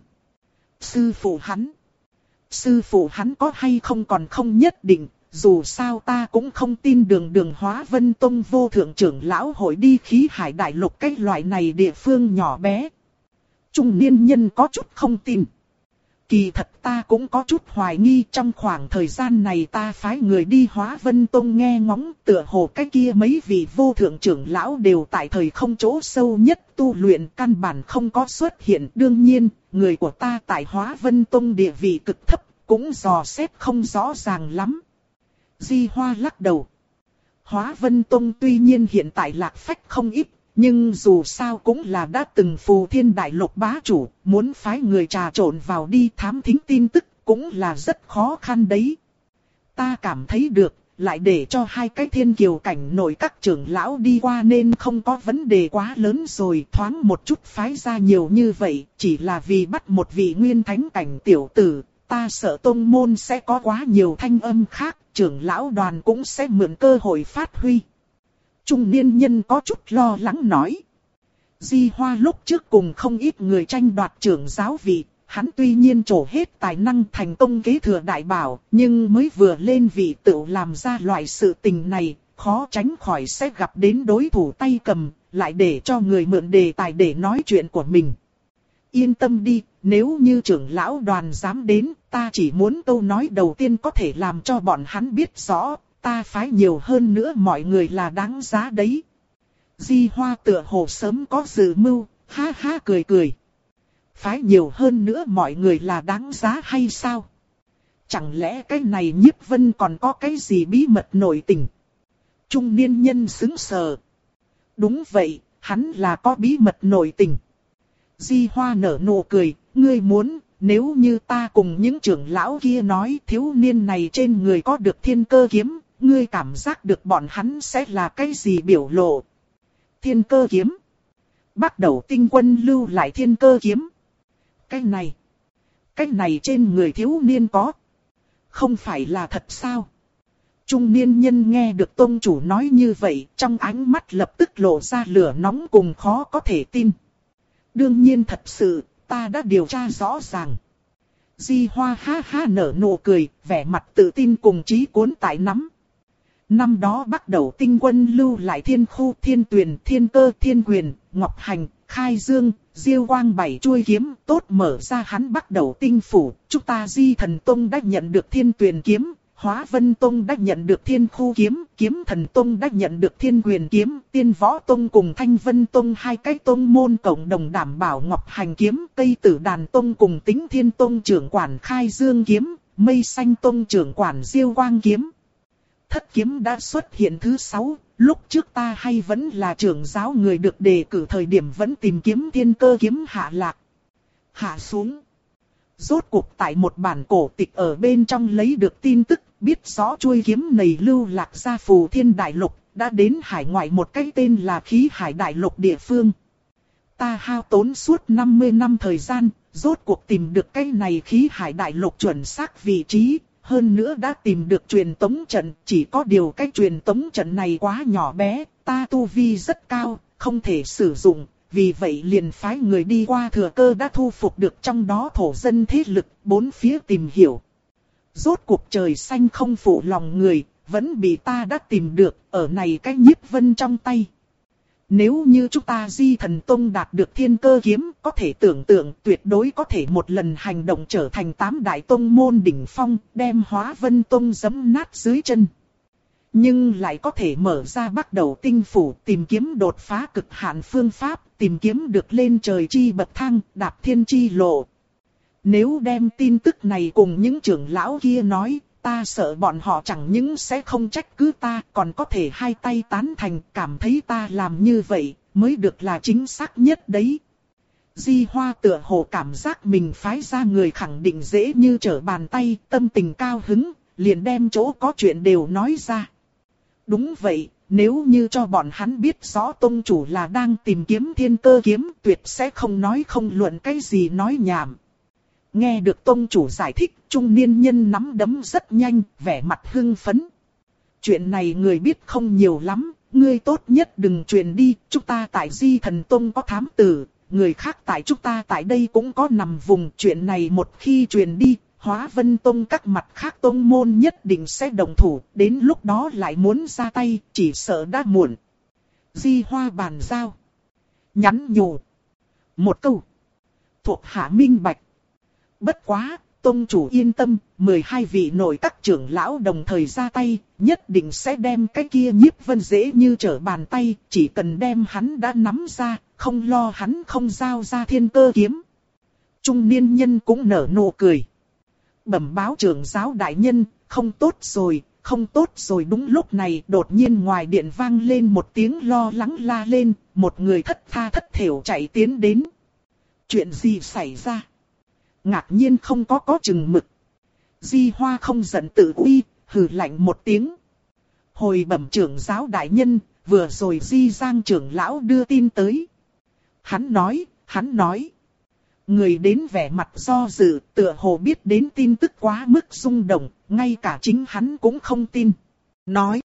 Speaker 1: Sư phụ hắn, sư phụ hắn có hay không còn không nhất định, dù sao ta cũng không tin đường đường Hóa Vân Tông vô thượng trưởng lão hội đi khí hải đại lục cái loại này địa phương nhỏ bé. Trung niên nhân có chút không tin. Kỳ thật ta cũng có chút hoài nghi, trong khoảng thời gian này ta phái người đi Hóa Vân Tông nghe ngóng, tựa hồ cái kia mấy vị vô thượng trưởng lão đều tại thời không chỗ sâu nhất tu luyện, căn bản không có xuất hiện. Đương nhiên, người của ta tại Hóa Vân Tông địa vị cực thấp, cũng dò xét không rõ ràng lắm. Di Hoa lắc đầu. Hóa Vân Tông tuy nhiên hiện tại lạc phách không ít, nhưng dù sao cũng là đã từng phù thiên đại lục bá chủ, muốn phái người trà trộn vào đi thám thính tin tức cũng là rất khó khăn đấy. Ta cảm thấy được, lại để cho hai cái thiên kiều cảnh nội các trưởng lão đi qua nên không có vấn đề quá lớn rồi, thoáng một chút phái ra nhiều như vậy, chỉ là vì bắt một vị nguyên thánh cảnh tiểu tử, ta sợ tông môn sẽ có quá nhiều thanh âm khác, trưởng lão đoàn cũng sẽ mượn cơ hội phát huy. Trung niên nhân có chút lo lắng nói. Di Hoa lúc trước cùng không ít người tranh đoạt trưởng giáo vị, hắn tuy nhiên trổ hết tài năng thành công kế thừa đại bảo, nhưng mới vừa lên vị tựu làm ra loại sự tình này, khó tránh khỏi sẽ gặp đến đối thủ tay cầm, lại để cho người mượn đề tài để nói chuyện của mình. Yên tâm đi, nếu như trưởng lão đoàn dám đến, ta chỉ muốn câu nói đầu tiên có thể làm cho bọn hắn biết rõ, ta phái nhiều hơn nữa mọi người là đáng giá đấy. Di Hoa tựa hồ sớm có dự mưu, ha ha cười cười. Phái nhiều hơn nữa mọi người là đáng giá hay sao? Chẳng lẽ cái này Nhiếp Vân còn có cái gì bí mật nội tình? Trung niên nhân sững sờ. Đúng vậy, hắn là có bí mật nội tình. Di Hoa nở nụ cười, ngươi muốn, nếu như ta cùng những trưởng lão kia nói thiếu niên này trên người có được thiên cơ kiếm, ngươi cảm giác được bọn hắn sẽ là cái gì biểu lộ? Thiên cơ kiếm. Bắt đầu tinh quân lưu lại thiên cơ kiếm. Cái này, cái này trên người thiếu niên có. Không phải là thật sao? Trung niên nhân nghe được tông chủ nói như vậy, trong ánh mắt lập tức lộ ra lửa nóng cùng khó có thể tin. Đương nhiên thật sự, ta đã điều tra rõ ràng. Di Hoa ha ha nở nụ cười, vẻ mặt tự tin cùng chí cuốn tại nắm. Năm đó bắt đầu tinh quân lưu lại thiên khu, thiên tuyền, thiên cơ, thiên quyền, ngọc hành, khai dương, diêu quang bảy chuôi kiếm tốt mở ra hắn bắt đầu tinh phủ. Chúng ta Di Thần Tông đã nhận được thiên tuyền kiếm, Hóa Vân Tông đã nhận được thiên khu kiếm, Kiếm Thần Tông đã nhận được thiên quyền kiếm, Tiên Võ Tông cùng Thanh Vân Tông hai cái tông môn cộng đồng đảm bảo ngọc hành kiếm, Cây Tử Đàn Tông cùng Tính Thiên Tông trưởng quản khai dương kiếm, Mây Xanh Tông trưởng quản diêu quang kiếm. Thất kiếm đã xuất hiện thứ sáu, lúc trước ta hay vẫn là trưởng giáo người được đề cử thời điểm vẫn tìm kiếm thiên cơ kiếm hạ lạc. Hạ xuống. Rốt cuộc tại một bản cổ tịch ở bên trong lấy được tin tức, biết rõ chuôi kiếm này lưu lạc ra Phù Thiên Đại Lục, đã đến hải ngoại một cái tên là Khí Hải Đại Lục địa phương. Ta hao tốn suốt năm mươi năm thời gian, rốt cuộc tìm được cái này Khí Hải Đại Lục chuẩn xác vị trí. Hơn nữa đã tìm được truyền tống trận, chỉ có điều cái truyền tống trận này quá nhỏ bé, ta tu vi rất cao, không thể sử dụng, vì vậy liền phái người đi qua thừa cơ đã thu phục được trong đó thổ dân thế lực, bốn phía tìm hiểu. Rốt cuộc trời xanh không phụ lòng người, vẫn bị ta đã tìm được, ở này cái Nhiếp Vân trong tay. Nếu như chúng ta Di Thần Tông đạt được thiên cơ kiếm, có thể tưởng tượng tuyệt đối có thể một lần hành động trở thành tám đại tông môn đỉnh phong, đem Hóa Vân Tông giẫm nát dưới chân. Nhưng lại có thể mở ra bắt đầu tinh phủ, tìm kiếm đột phá cực hạn phương pháp, tìm kiếm được lên trời chi bậc thang, đạp thiên chi lộ. Nếu đem tin tức này cùng những trưởng lão kia nói, ta sợ bọn họ chẳng những sẽ không trách cứ ta, còn có thể hai tay tán thành, cảm thấy ta làm như vậy, mới được là chính xác nhất đấy. Di Hoa tựa hồ cảm giác mình phái ra người khẳng định dễ như trở bàn tay, tâm tình cao hứng, liền đem chỗ có chuyện đều nói ra. Đúng vậy, nếu như cho bọn hắn biết rõ tông chủ là đang tìm kiếm thiên cơ kiếm, tuyệt sẽ không nói không luận cái gì nói nhảm. Nghe được tông chủ giải thích, trung niên nhân nắm đấm rất nhanh, vẻ mặt hưng phấn. Chuyện này người biết không nhiều lắm, ngươi tốt nhất đừng truyền đi, chúng ta tại Di Thần Tông có thám tử, người khác tại chúng ta tại đây cũng có nằm vùng. Chuyện này một khi truyền đi, Hóa Vân Tông các mặt khác tông môn nhất định sẽ đồng thủ, đến lúc đó lại muốn ra tay, chỉ sợ đã muộn. Di Hoa bàn giao. Nhắn nhủ. Một câu. Thuộc hạ minh bạch. Bất quá, tông chủ yên tâm, mười hai vị nội các trưởng lão đồng thời ra tay, nhất định sẽ đem cái kia Nhiếp Vân dễ như trở bàn tay, chỉ cần đem hắn đã nắm ra, không lo hắn không giao ra thiên cơ kiếm. Trung niên nhân cũng nở nụ cười. Bẩm báo trưởng giáo đại nhân, không tốt rồi, không tốt rồi. Đúng lúc này đột nhiên ngoài điện vang lên một tiếng lo lắng la lên, một người thất tha thất thểu chạy tiến đến. Chuyện gì xảy ra? Ngạc nhiên không có có chừng mực. Di Hoa không giận tự uy, hừ lạnh một tiếng. Hồi bẩm trưởng giáo đại nhân, vừa rồi Di Giang trưởng lão đưa tin tới. Hắn nói, hắn nói. Người đến vẻ mặt do dự, tựa hồ biết đến tin tức quá mức rung động, ngay cả chính hắn cũng không tin. Nói.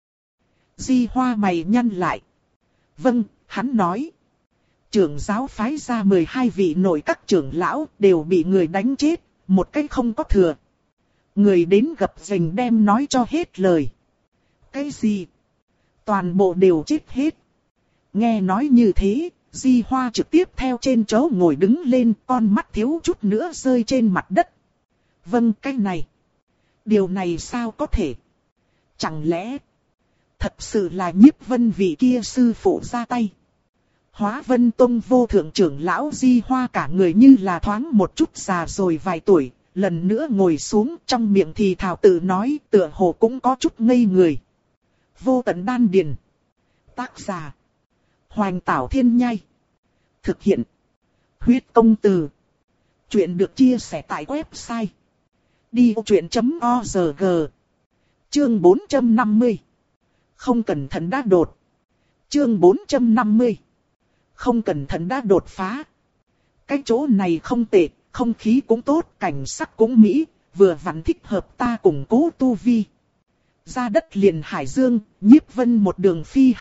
Speaker 1: Di Hoa mày nhăn lại. Vâng, hắn nói. Trưởng giáo phái ra mười hai vị nội các trưởng lão đều bị người đánh chết, một cách không có thừa. Người đến gặp rình đem nói cho hết lời. Cái gì? Toàn bộ đều chết hết. Nghe nói như thế, Di Hoa trực tiếp theo trên chỗ ngồi đứng lên, con mắt thiếu chút nữa rơi trên mặt đất. Vâng, cái này. Điều này sao có thể? Chẳng lẽ thật sự là Nhiếp Vân vị kia sư phụ ra tay? Hóa Vân Tông vô thượng trưởng lão Di Hoa cả người như là thoáng một chút già rồi vài tuổi, lần nữa ngồi xuống, trong miệng thì thào tự nói, tựa hồ cũng có chút ngây người. Vô tận đan điền. Tác giả Hoành Tảo Thiên Nhai. Thực hiện Huyết Công Từ. Chuyện được chia sẻ tại website đi ô chuyện chấm org. Chương bốn trăm năm mươi. Không cẩn thận đã đột. Chương bốn trăm năm mươi. Không cẩn thận đã đột phá. Cái chỗ này không tệ, không khí cũng tốt, cảnh sắc cũng mỹ, vừa vặn thích hợp ta củng cố tu vi. Ra đất liền Hải Dương, Nhiếp Vân một đường phi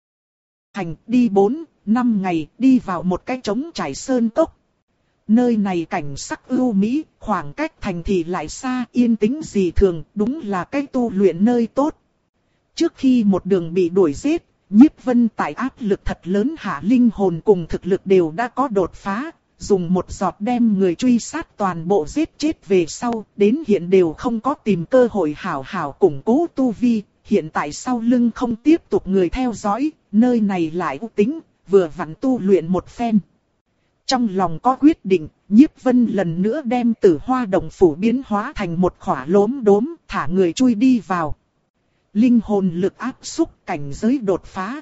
Speaker 1: hành đi bốn, năm ngày, đi vào một cái trống trải sơn cốc. Nơi này cảnh sắc ưu mỹ, khoảng cách thành thị lại xa, yên tĩnh dị thường, đúng là cái tu luyện nơi tốt. Trước khi một đường bị đuổi giết, Nhiếp Vân tại áp lực thật lớn hạ linh hồn cùng thực lực đều đã có đột phá, dùng một giọt đem người truy sát toàn bộ giết chết về sau, đến hiện đều không có tìm cơ hội hảo hảo củng cố tu vi, hiện tại sau lưng không tiếp tục người theo dõi, nơi này lại u tĩnh, vừa vặn tu luyện một phen. Trong lòng có quyết định, Nhiếp Vân lần nữa đem Tử Hoa Động Phủ biến hóa thành một khỏa lốm đốm, thả người chui đi vào. Linh hồn lực áp xúc, cảnh giới đột phá.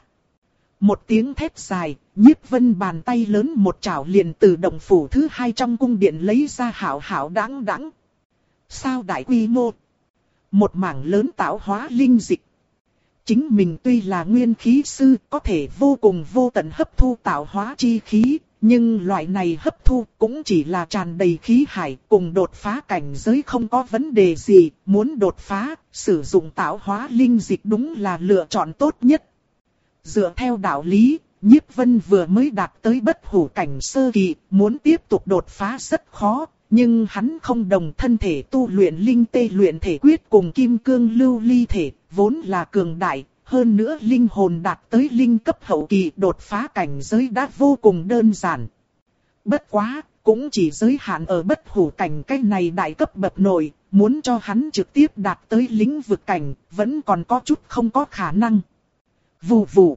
Speaker 1: Một tiếng thét dài, Nhiếp Vân bàn tay lớn một chảo liền từ động phủ thứ hai trong cung điện lấy ra hảo hảo đãng đãng. Sao đại quy mô? Một mảng lớn tạo hóa linh dịch. Chính mình tuy là nguyên khí sư, có thể vô cùng vô tận hấp thu tạo hóa chi khí, nhưng loại này hấp thu cũng chỉ là tràn đầy khí hải, cùng đột phá cảnh giới không có vấn đề gì, muốn đột phá, sử dụng tạo hóa linh dịch đúng là lựa chọn tốt nhất. Dựa theo đạo lý, Nhiếp Vân vừa mới đạt tới bất hủ cảnh sơ kỳ, muốn tiếp tục đột phá rất khó, nhưng hắn không đồng thân thể tu luyện linh tê luyện thể quyết cùng kim cương lưu ly thể, vốn là cường đại, hơn nữa linh hồn đạt tới linh cấp hậu kỳ, đột phá cảnh giới đã vô cùng đơn giản. Bất quá, cũng chỉ giới hạn ở bất hủ cảnh cái này đại cấp bậc nội, muốn cho hắn trực tiếp đạt tới lĩnh vực cảnh, vẫn còn có chút không có khả năng. Vù vù.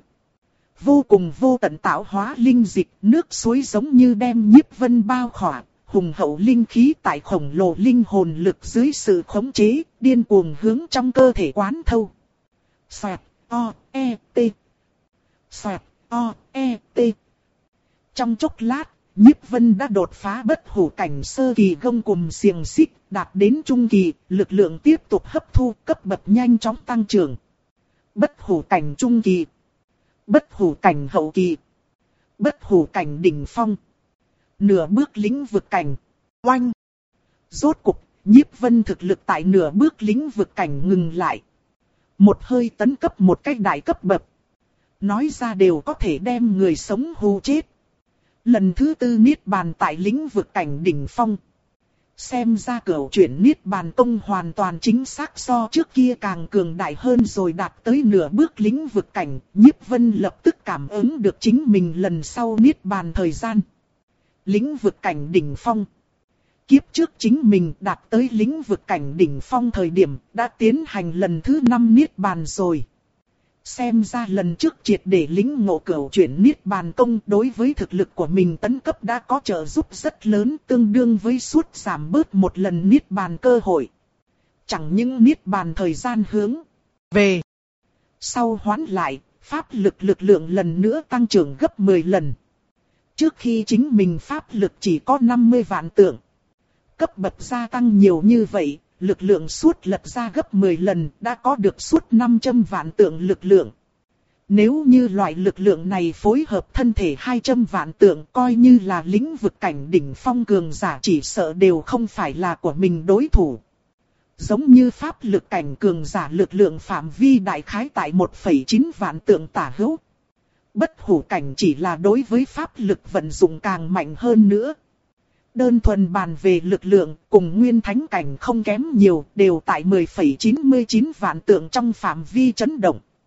Speaker 1: Vô cùng vô tận tạo hóa linh dịch, nước suối giống như đem Nhiếp Vân bao khỏa, hùng hậu linh khí tại khổng lồ linh hồn lực dưới sự khống chế, điên cuồng hướng trong cơ thể quán thâu. Xoẹt, o, e, t. Xoẹt, o, e, t. Trong chốc lát, Nhiếp Vân đã đột phá bất hủ cảnh sơ kỳ gông cùm xiềng xích, đạt đến trung kỳ, lực lượng tiếp tục hấp thu, cấp bậc nhanh chóng tăng trưởng. Bất hủ cảnh trung kỳ, bất hủ cảnh hậu kỳ, bất hủ cảnh đỉnh phong, nửa bước lĩnh vực cảnh. Oanh! Rốt cục, Nhiếp Vân thực lực tại nửa bước lĩnh vực cảnh ngừng lại. Một hơi tấn cấp một cách đại cấp bậc. Nói ra đều có thể đem người sống hù chết. Lần thứ tư niết bàn tại lĩnh vực cảnh đỉnh phong. Xem ra cửu chuyển niết bàn tông hoàn toàn chính xác so trước kia càng cường đại hơn rồi, đạt tới nửa bước lĩnh vực cảnh. Nhiếp Vân lập tức cảm ứng được chính mình lần sau niết bàn thời gian. Lĩnh vực cảnh đỉnh phong. Kiếp trước chính mình đạt tới lĩnh vực cảnh đỉnh phong thời điểm đã tiến hành lần thứ năm niết bàn rồi. Xem ra lần trước triệt để lĩnh ngộ cửu chuyển niết bàn công đối với thực lực của mình tấn cấp đã có trợ giúp rất lớn, tương đương với suốt giảm bớt một lần niết bàn cơ hội. Chẳng những niết bàn thời gian hướng về sau hoán lại, pháp lực lực lượng lần nữa tăng trưởng gấp mười lần. Trước khi chính mình pháp lực chỉ có năm mươi vạn tượng. Cấp bậc gia tăng nhiều như vậy, lực lượng suốt lật ra gấp mười lần, đã có được suốt năm trăm vạn tượng lực lượng. Nếu như loại lực lượng này phối hợp thân thể hai trăm vạn tượng, coi như là lĩnh vực cảnh đỉnh phong cường giả chỉ sợ đều không phải là của mình đối thủ. Giống như pháp lực cảnh cường giả lực lượng phạm vi đại khái tại một phẩy chín vạn tượng tả hữu. Bất hủ cảnh chỉ là đối với pháp lực vận dụng càng mạnh hơn nữa. Đơn thuần bàn về lực lượng cùng nguyên thánh cảnh không kém nhiều, đều tại mười phẩy chín mươi chín vạn tượng trong phạm vi chấn động.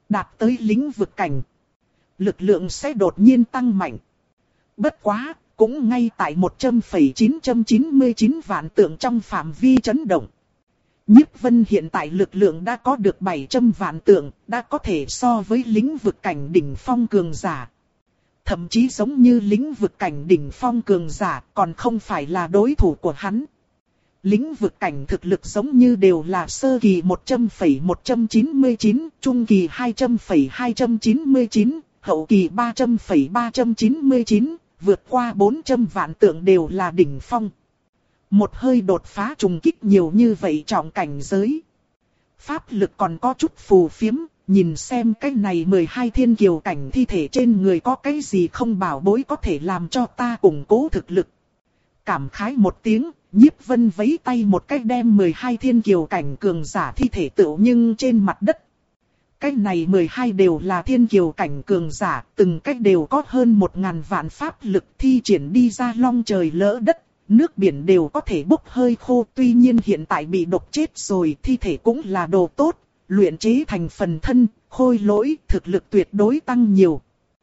Speaker 1: Đạt tới lĩnh vực cảnh, lực lượng sẽ đột nhiên tăng mạnh. Bất quá, cũng ngay tại một trăm phẩy chín chín chín vạn tượng trong phạm vi chấn động. Nhiếp Vân hiện tại lực lượng đã có được bảy trăm vạn tượng, đã có thể so với lĩnh vực cảnh đỉnh phong cường giả. Thậm chí giống như lĩnh vực cảnh đỉnh phong cường giả còn không phải là đối thủ của hắn. Lĩnh vực cảnh thực lực giống như đều là sơ kỳ một trăm phẩy một chín chín, trung kỳ hai trăm phẩy hai chín chín, hậu kỳ ba trăm phẩy ba chín chín, vượt qua bốn trăm vạn tượng đều là đỉnh phong. Một hơi đột phá trùng kích nhiều như vậy trọng cảnh giới. Pháp lực còn có chút phù phiếm, nhìn xem cái này mười hai thiên kiều cảnh thi thể trên người có cái gì không bảo bối có thể làm cho ta củng cố thực lực. Cảm khái một tiếng, Nhiếp Vân vẫy tay một cái đem mười hai thiên kiều cảnh cường giả thi thể tựu nhưng trên mặt đất. Cái này mười hai đều là thiên kiều cảnh cường giả, từng cách đều có hơn một ngàn vạn pháp lực thi triển đi ra long trời lỡ đất, nước biển đều có thể bốc hơi khô. Tuy nhiên hiện tại bị độc chết rồi, thi thể cũng là đồ tốt, luyện chế thành phần thân, khôi lỗi, thực lực tuyệt đối tăng nhiều.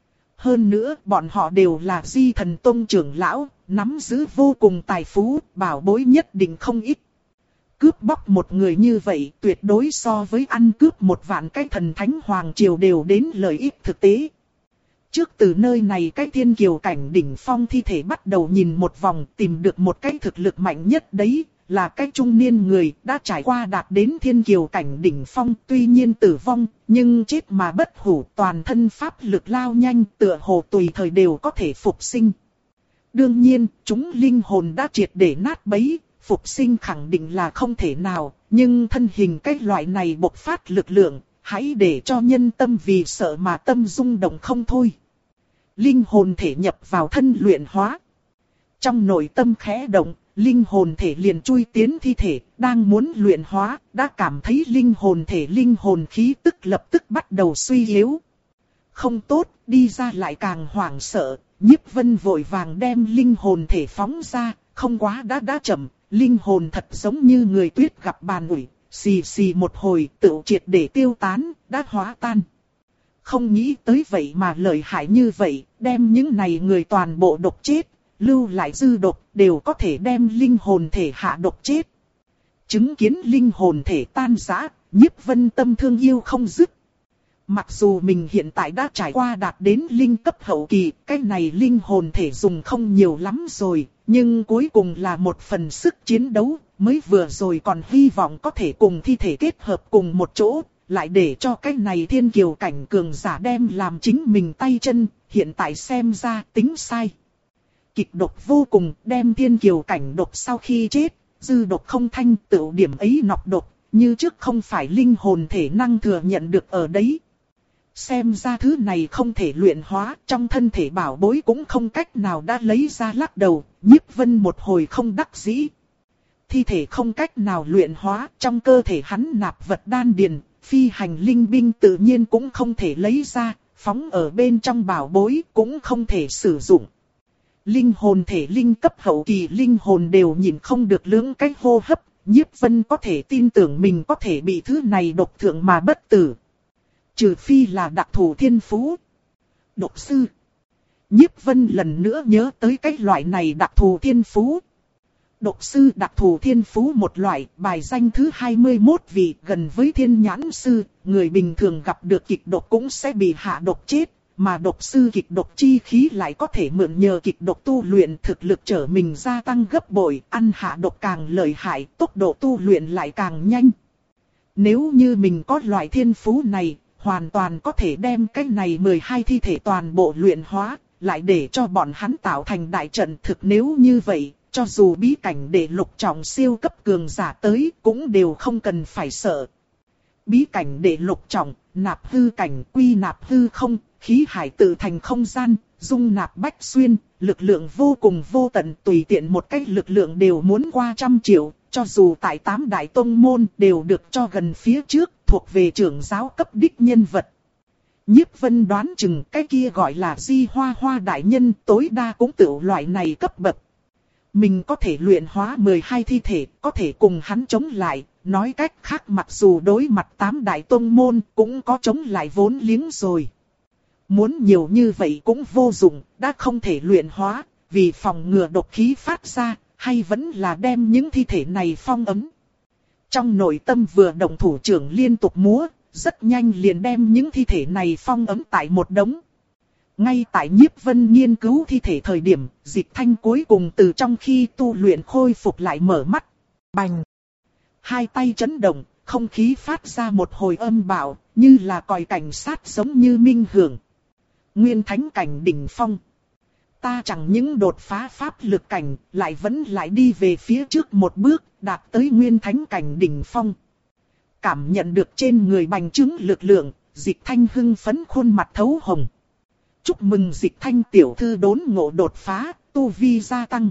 Speaker 1: Hơn nữa, bọn họ đều là Di Thần Tông trưởng lão, nắm giữ vô cùng tài phú, bảo bối nhất định không ít. Cướp bóc một người như vậy tuyệt đối so với ăn cướp một vạn cái thần thánh hoàng triều đều đến lợi ích thực tế. Trước từ nơi này cái thiên kiều cảnh đỉnh phong thi thể bắt đầu nhìn một vòng, tìm được một cái thực lực mạnh nhất đấy, là cái trung niên người đã trải qua đạt đến thiên kiều cảnh đỉnh phong, tuy nhiên tử vong, nhưng chết mà bất hủ, toàn thân pháp lực lao nhanh, tựa hồ tùy thời đều có thể phục sinh. Đương nhiên, chúng linh hồn đã triệt để nát bấy, phục sinh khẳng định là không thể nào, nhưng thân hình cái loại này bộc phát lực lượng, hãy để cho nhân tâm vì sợ mà tâm rung động không thôi. Linh hồn thể nhập vào thân luyện hóa. Trong nội tâm khẽ động, linh hồn thể liền chui tiến thi thể, đang muốn luyện hóa, đã cảm thấy linh hồn thể linh hồn khí tức lập tức bắt đầu suy yếu. Không tốt, đi ra lại càng hoảng sợ, Nhiếp Vân vội vàng đem linh hồn thể phóng ra, không quá đã đã chậm, linh hồn thật giống như người tuyết gặp bàn ủi, xì xì một hồi tự triệt để tiêu tán, đã hóa tan. Không nghĩ tới vậy mà lợi hại như vậy, đem những này người toàn bộ độc chết, lưu lại dư độc, đều có thể đem linh hồn thể hạ độc chết. Chứng kiến linh hồn thể tan rã, Nhiếp Vân tâm thương yêu không dứt. Mặc dù mình hiện tại đã trải qua đạt đến linh cấp hậu kỳ, cái này linh hồn thể dùng không nhiều lắm rồi, nhưng cuối cùng là một phần sức chiến đấu, mới vừa rồi còn hy vọng có thể cùng thi thể kết hợp cùng một chỗ, lại để cho cái này thiên kiều cảnh cường giả đem làm chính mình tay chân, hiện tại xem ra tính sai. Kịch độc vô cùng, đem thiên kiều cảnh độc sau khi chết, dư độc không thanh, tự điểm ấy nọc độc, như trước không phải linh hồn thể năng thừa nhận được ở đấy. Xem ra thứ này không thể luyện hóa, trong thân thể bảo bối cũng không cách nào đã lấy ra, lắc đầu, Nhiếp Vân một hồi không đắc dĩ. Thi thể không cách nào luyện hóa, trong cơ thể hắn nạp vật đan điền, phi hành linh binh tự nhiên cũng không thể lấy ra, phóng ở bên trong bảo bối cũng không thể sử dụng. Linh hồn thể linh cấp hậu kỳ linh hồn đều nhìn không được lưỡng cách hô hấp, Nhiếp Vân có thể tin tưởng mình có thể bị thứ này độc thượng mà bất tử. Trừ phi là đặc thù thiên phú. Độc sư. Nhiếp Vân lần nữa nhớ tới cái loại này đặc thù thiên phú. Độc sư đặc thù thiên phú một loại, bài danh thứ hai mươi mốt vị, gần với thiên nhãn sư, người bình thường gặp được kịch độc cũng sẽ bị hạ độc chết, mà độc sư kịch độc chi khí lại có thể mượn nhờ kịch độc tu luyện thực lực trở mình gia tăng gấp bội, ăn hạ độc càng lợi hại, tốc độ tu luyện lại càng nhanh. Nếu như mình có loại thiên phú này, hoàn toàn có thể đem cái này mười hai thi thể toàn bộ luyện hóa, lại để cho bọn hắn tạo thành đại trận thực. Nếu như vậy, cho dù bí cảnh để lục trọng siêu cấp cường giả tới cũng đều không cần phải sợ. Bí cảnh để lục trọng, nạp hư cảnh, quy nạp hư không, khí hải tự thành không gian, dung nạp bách xuyên, lực lượng vô cùng vô tận, tùy tiện một cái lực lượng đều muốn qua trăm triệu, cho dù tại tám đại tông môn đều được cho gần phía trước, thuộc về trưởng giáo cấp đích nhân vật. Nhiếp Vân đoán chừng cái kia gọi là Di Hoa Hoa đại nhân tối đa cũng tự loại này cấp bậc. Mình có thể luyện hóa mười hai thi thể, có thể cùng hắn chống lại, nói cách khác mặc dù đối mặt tám đại tông môn cũng có chống lại vốn liếng rồi. Muốn nhiều như vậy cũng vô dụng, đã không thể luyện hóa, vì phòng ngừa độc khí phát ra, hay vẫn là đem những thi thể này phong ấn. Trong nội tâm vừa động thủ trưởng liên tục múa, rất nhanh liền đem những thi thể này phong ấn tại một đống. Ngay tại Nhiếp Vân nghiên cứu thi thể thời điểm, Dịch Thanh cuối cùng từ trong khi tu luyện khôi phục lại mở mắt. Bành! Hai tay chấn động, không khí phát ra một hồi âm bạo, như là còi cảnh sát giống như minh hưởng. Nguyên thánh cảnh đỉnh phong. Ta chẳng những đột phá pháp lực cảnh, lại vẫn lại đi về phía trước một bước, đạt tới nguyên thánh cảnh đỉnh phong. Cảm nhận được trên người bành trướng lực lượng, Dịch Thanh hưng phấn khuôn mặt thấu hồng. Chúc mừng Dịch Thanh tiểu thư đốn ngộ đột phá, tu vi gia tăng.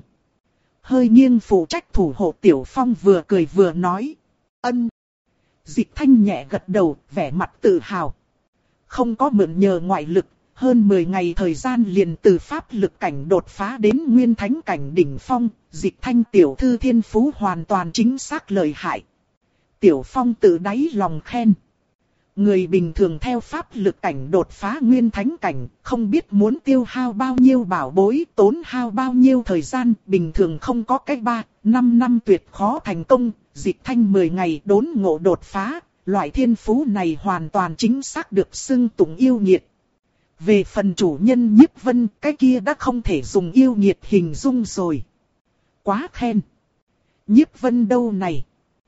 Speaker 1: Hơi nghiêng phụ trách thủ hộ Tiểu Phong vừa cười vừa nói. Ân. Dịch Thanh nhẹ gật đầu, vẻ mặt tự hào. Không có mượn nhờ ngoại lực, hơn mười ngày thời gian liền từ pháp lực cảnh đột phá đến nguyên thánh cảnh đỉnh phong. Dịch Thanh tiểu thư thiên phú hoàn toàn chính xác lợi hại. Tiểu Phong tự đáy lòng khen. Người bình thường theo pháp lực cảnh đột phá nguyên thánh cảnh, không biết muốn tiêu hao bao nhiêu bảo bối, tốn hao bao nhiêu thời gian, bình thường không có cách ba, năm năm tuyệt khó thành công, Dịch Thanh mười ngày đốn ngộ đột phá, loại thiên phú này hoàn toàn chính xác được xưng tụng yêu nghiệt. Về phần chủ nhân Nhiếp Vân, cái kia đã không thể dùng yêu nghiệt hình dung rồi. Quá khen. Nhiếp Vân đâu này?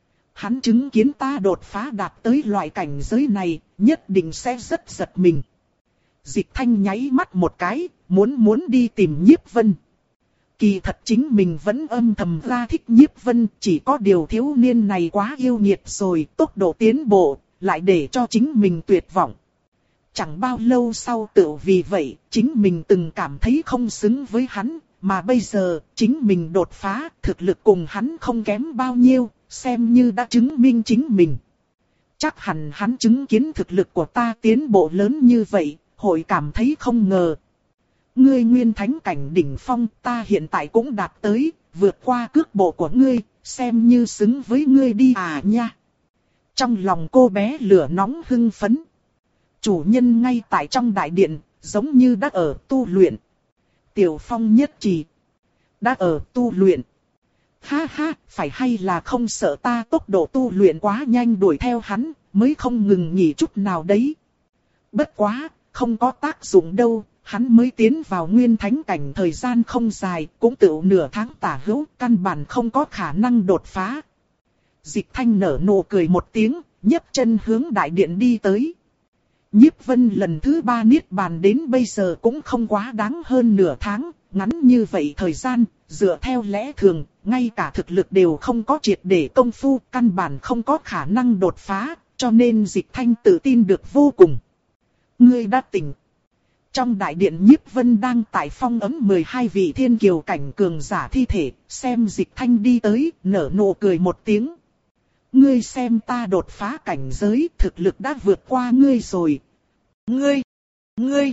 Speaker 1: Hắn chứng kiến ta đột phá đạt tới loại cảnh giới này, nhất định sẽ rất giật mình. Dịch Thanh nháy mắt một cái, muốn muốn đi tìm Nhiếp Vân. Kỳ thật chính mình vẫn âm thầm ra thích Nhiếp Vân, chỉ có điều thiếu niên này quá yêu nghiệt rồi, tốc độ tiến bộ, lại để cho chính mình tuyệt vọng. Chẳng bao lâu sau tự vì vậy, chính mình từng cảm thấy không xứng với hắn, mà bây giờ, chính mình đột phá, thực lực cùng hắn không kém bao nhiêu. Xem như đã chứng minh chính mình. Chắc hẳn hắn chứng kiến thực lực của ta tiến bộ lớn như vậy, hội cảm thấy không ngờ. Ngươi nguyên thánh cảnh đỉnh phong ta hiện tại cũng đạt tới, vượt qua cước bộ của ngươi, xem như xứng với ngươi đi à nha. Trong lòng cô bé lửa nóng hưng phấn. Chủ nhân ngay tại trong đại điện, giống như đã ở tu luyện. Tiểu Phong nhất trì. Đã ở tu luyện. Ha ha, phải hay là không sợ ta tốc độ tu luyện quá nhanh đuổi theo hắn, mới không ngừng nghỉ chút nào đấy. Bất quá, không có tác dụng đâu, hắn mới tiến vào nguyên thánh cảnh thời gian không dài, cũng tự nửa tháng tả hữu, căn bản không có khả năng đột phá. Dịch Thanh nở nụ cười một tiếng, nhấc chân hướng đại điện đi tới. Nhiếp Vân lần thứ ba niết bàn đến bây giờ cũng không quá đáng hơn nửa tháng, ngắn như vậy thời gian, dựa theo lẽ thường, ngay cả thực lực đều không có triệt để công phu, căn bản không có khả năng đột phá, cho nên Dịch Thanh tự tin được vô cùng. Ngươi đã tỉnh. Trong đại điện Nhiếp Vân đang tại phong ấm mười hai vị thiên kiều cảnh cường giả thi thể, xem Dịch Thanh đi tới, nở nụ cười một tiếng. Ngươi xem ta đột phá cảnh giới, thực lực đã vượt qua ngươi rồi. Ngươi, ngươi,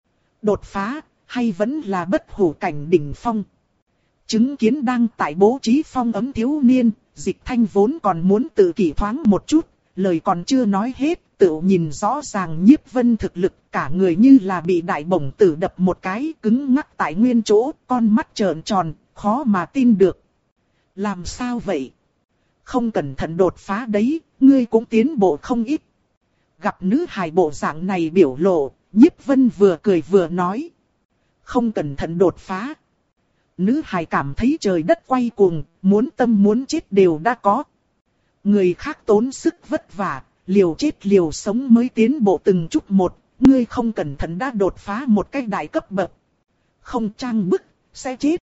Speaker 1: đột phá, hay vẫn là bất hủ cảnh đỉnh phong? Chứng kiến đang tại bố trí phong ấm thiếu niên, Dịch Thanh vốn còn muốn tự kỷ thoáng một chút, lời còn chưa nói hết, tự nhìn rõ ràng Nhiếp Vân thực lực, cả người như là bị đại bổng tử đập một cái, cứng ngắc tại nguyên chỗ, con mắt trợn tròn, khó mà tin được. Làm sao vậy? Không cẩn thận đột phá đấy, ngươi cũng tiến bộ không ít. Gặp nữ hài bộ dạng này biểu lộ, Nhiếp Vân vừa cười vừa nói. Không cẩn thận đột phá. Nữ hài cảm thấy trời đất quay cuồng, muốn tâm muốn chết đều đã có. Người khác tốn sức vất vả, liều chết liều sống mới tiến bộ từng chút một, ngươi không cẩn thận đã đột phá một cái đại cấp bậc. Không trang bức, sẽ chết.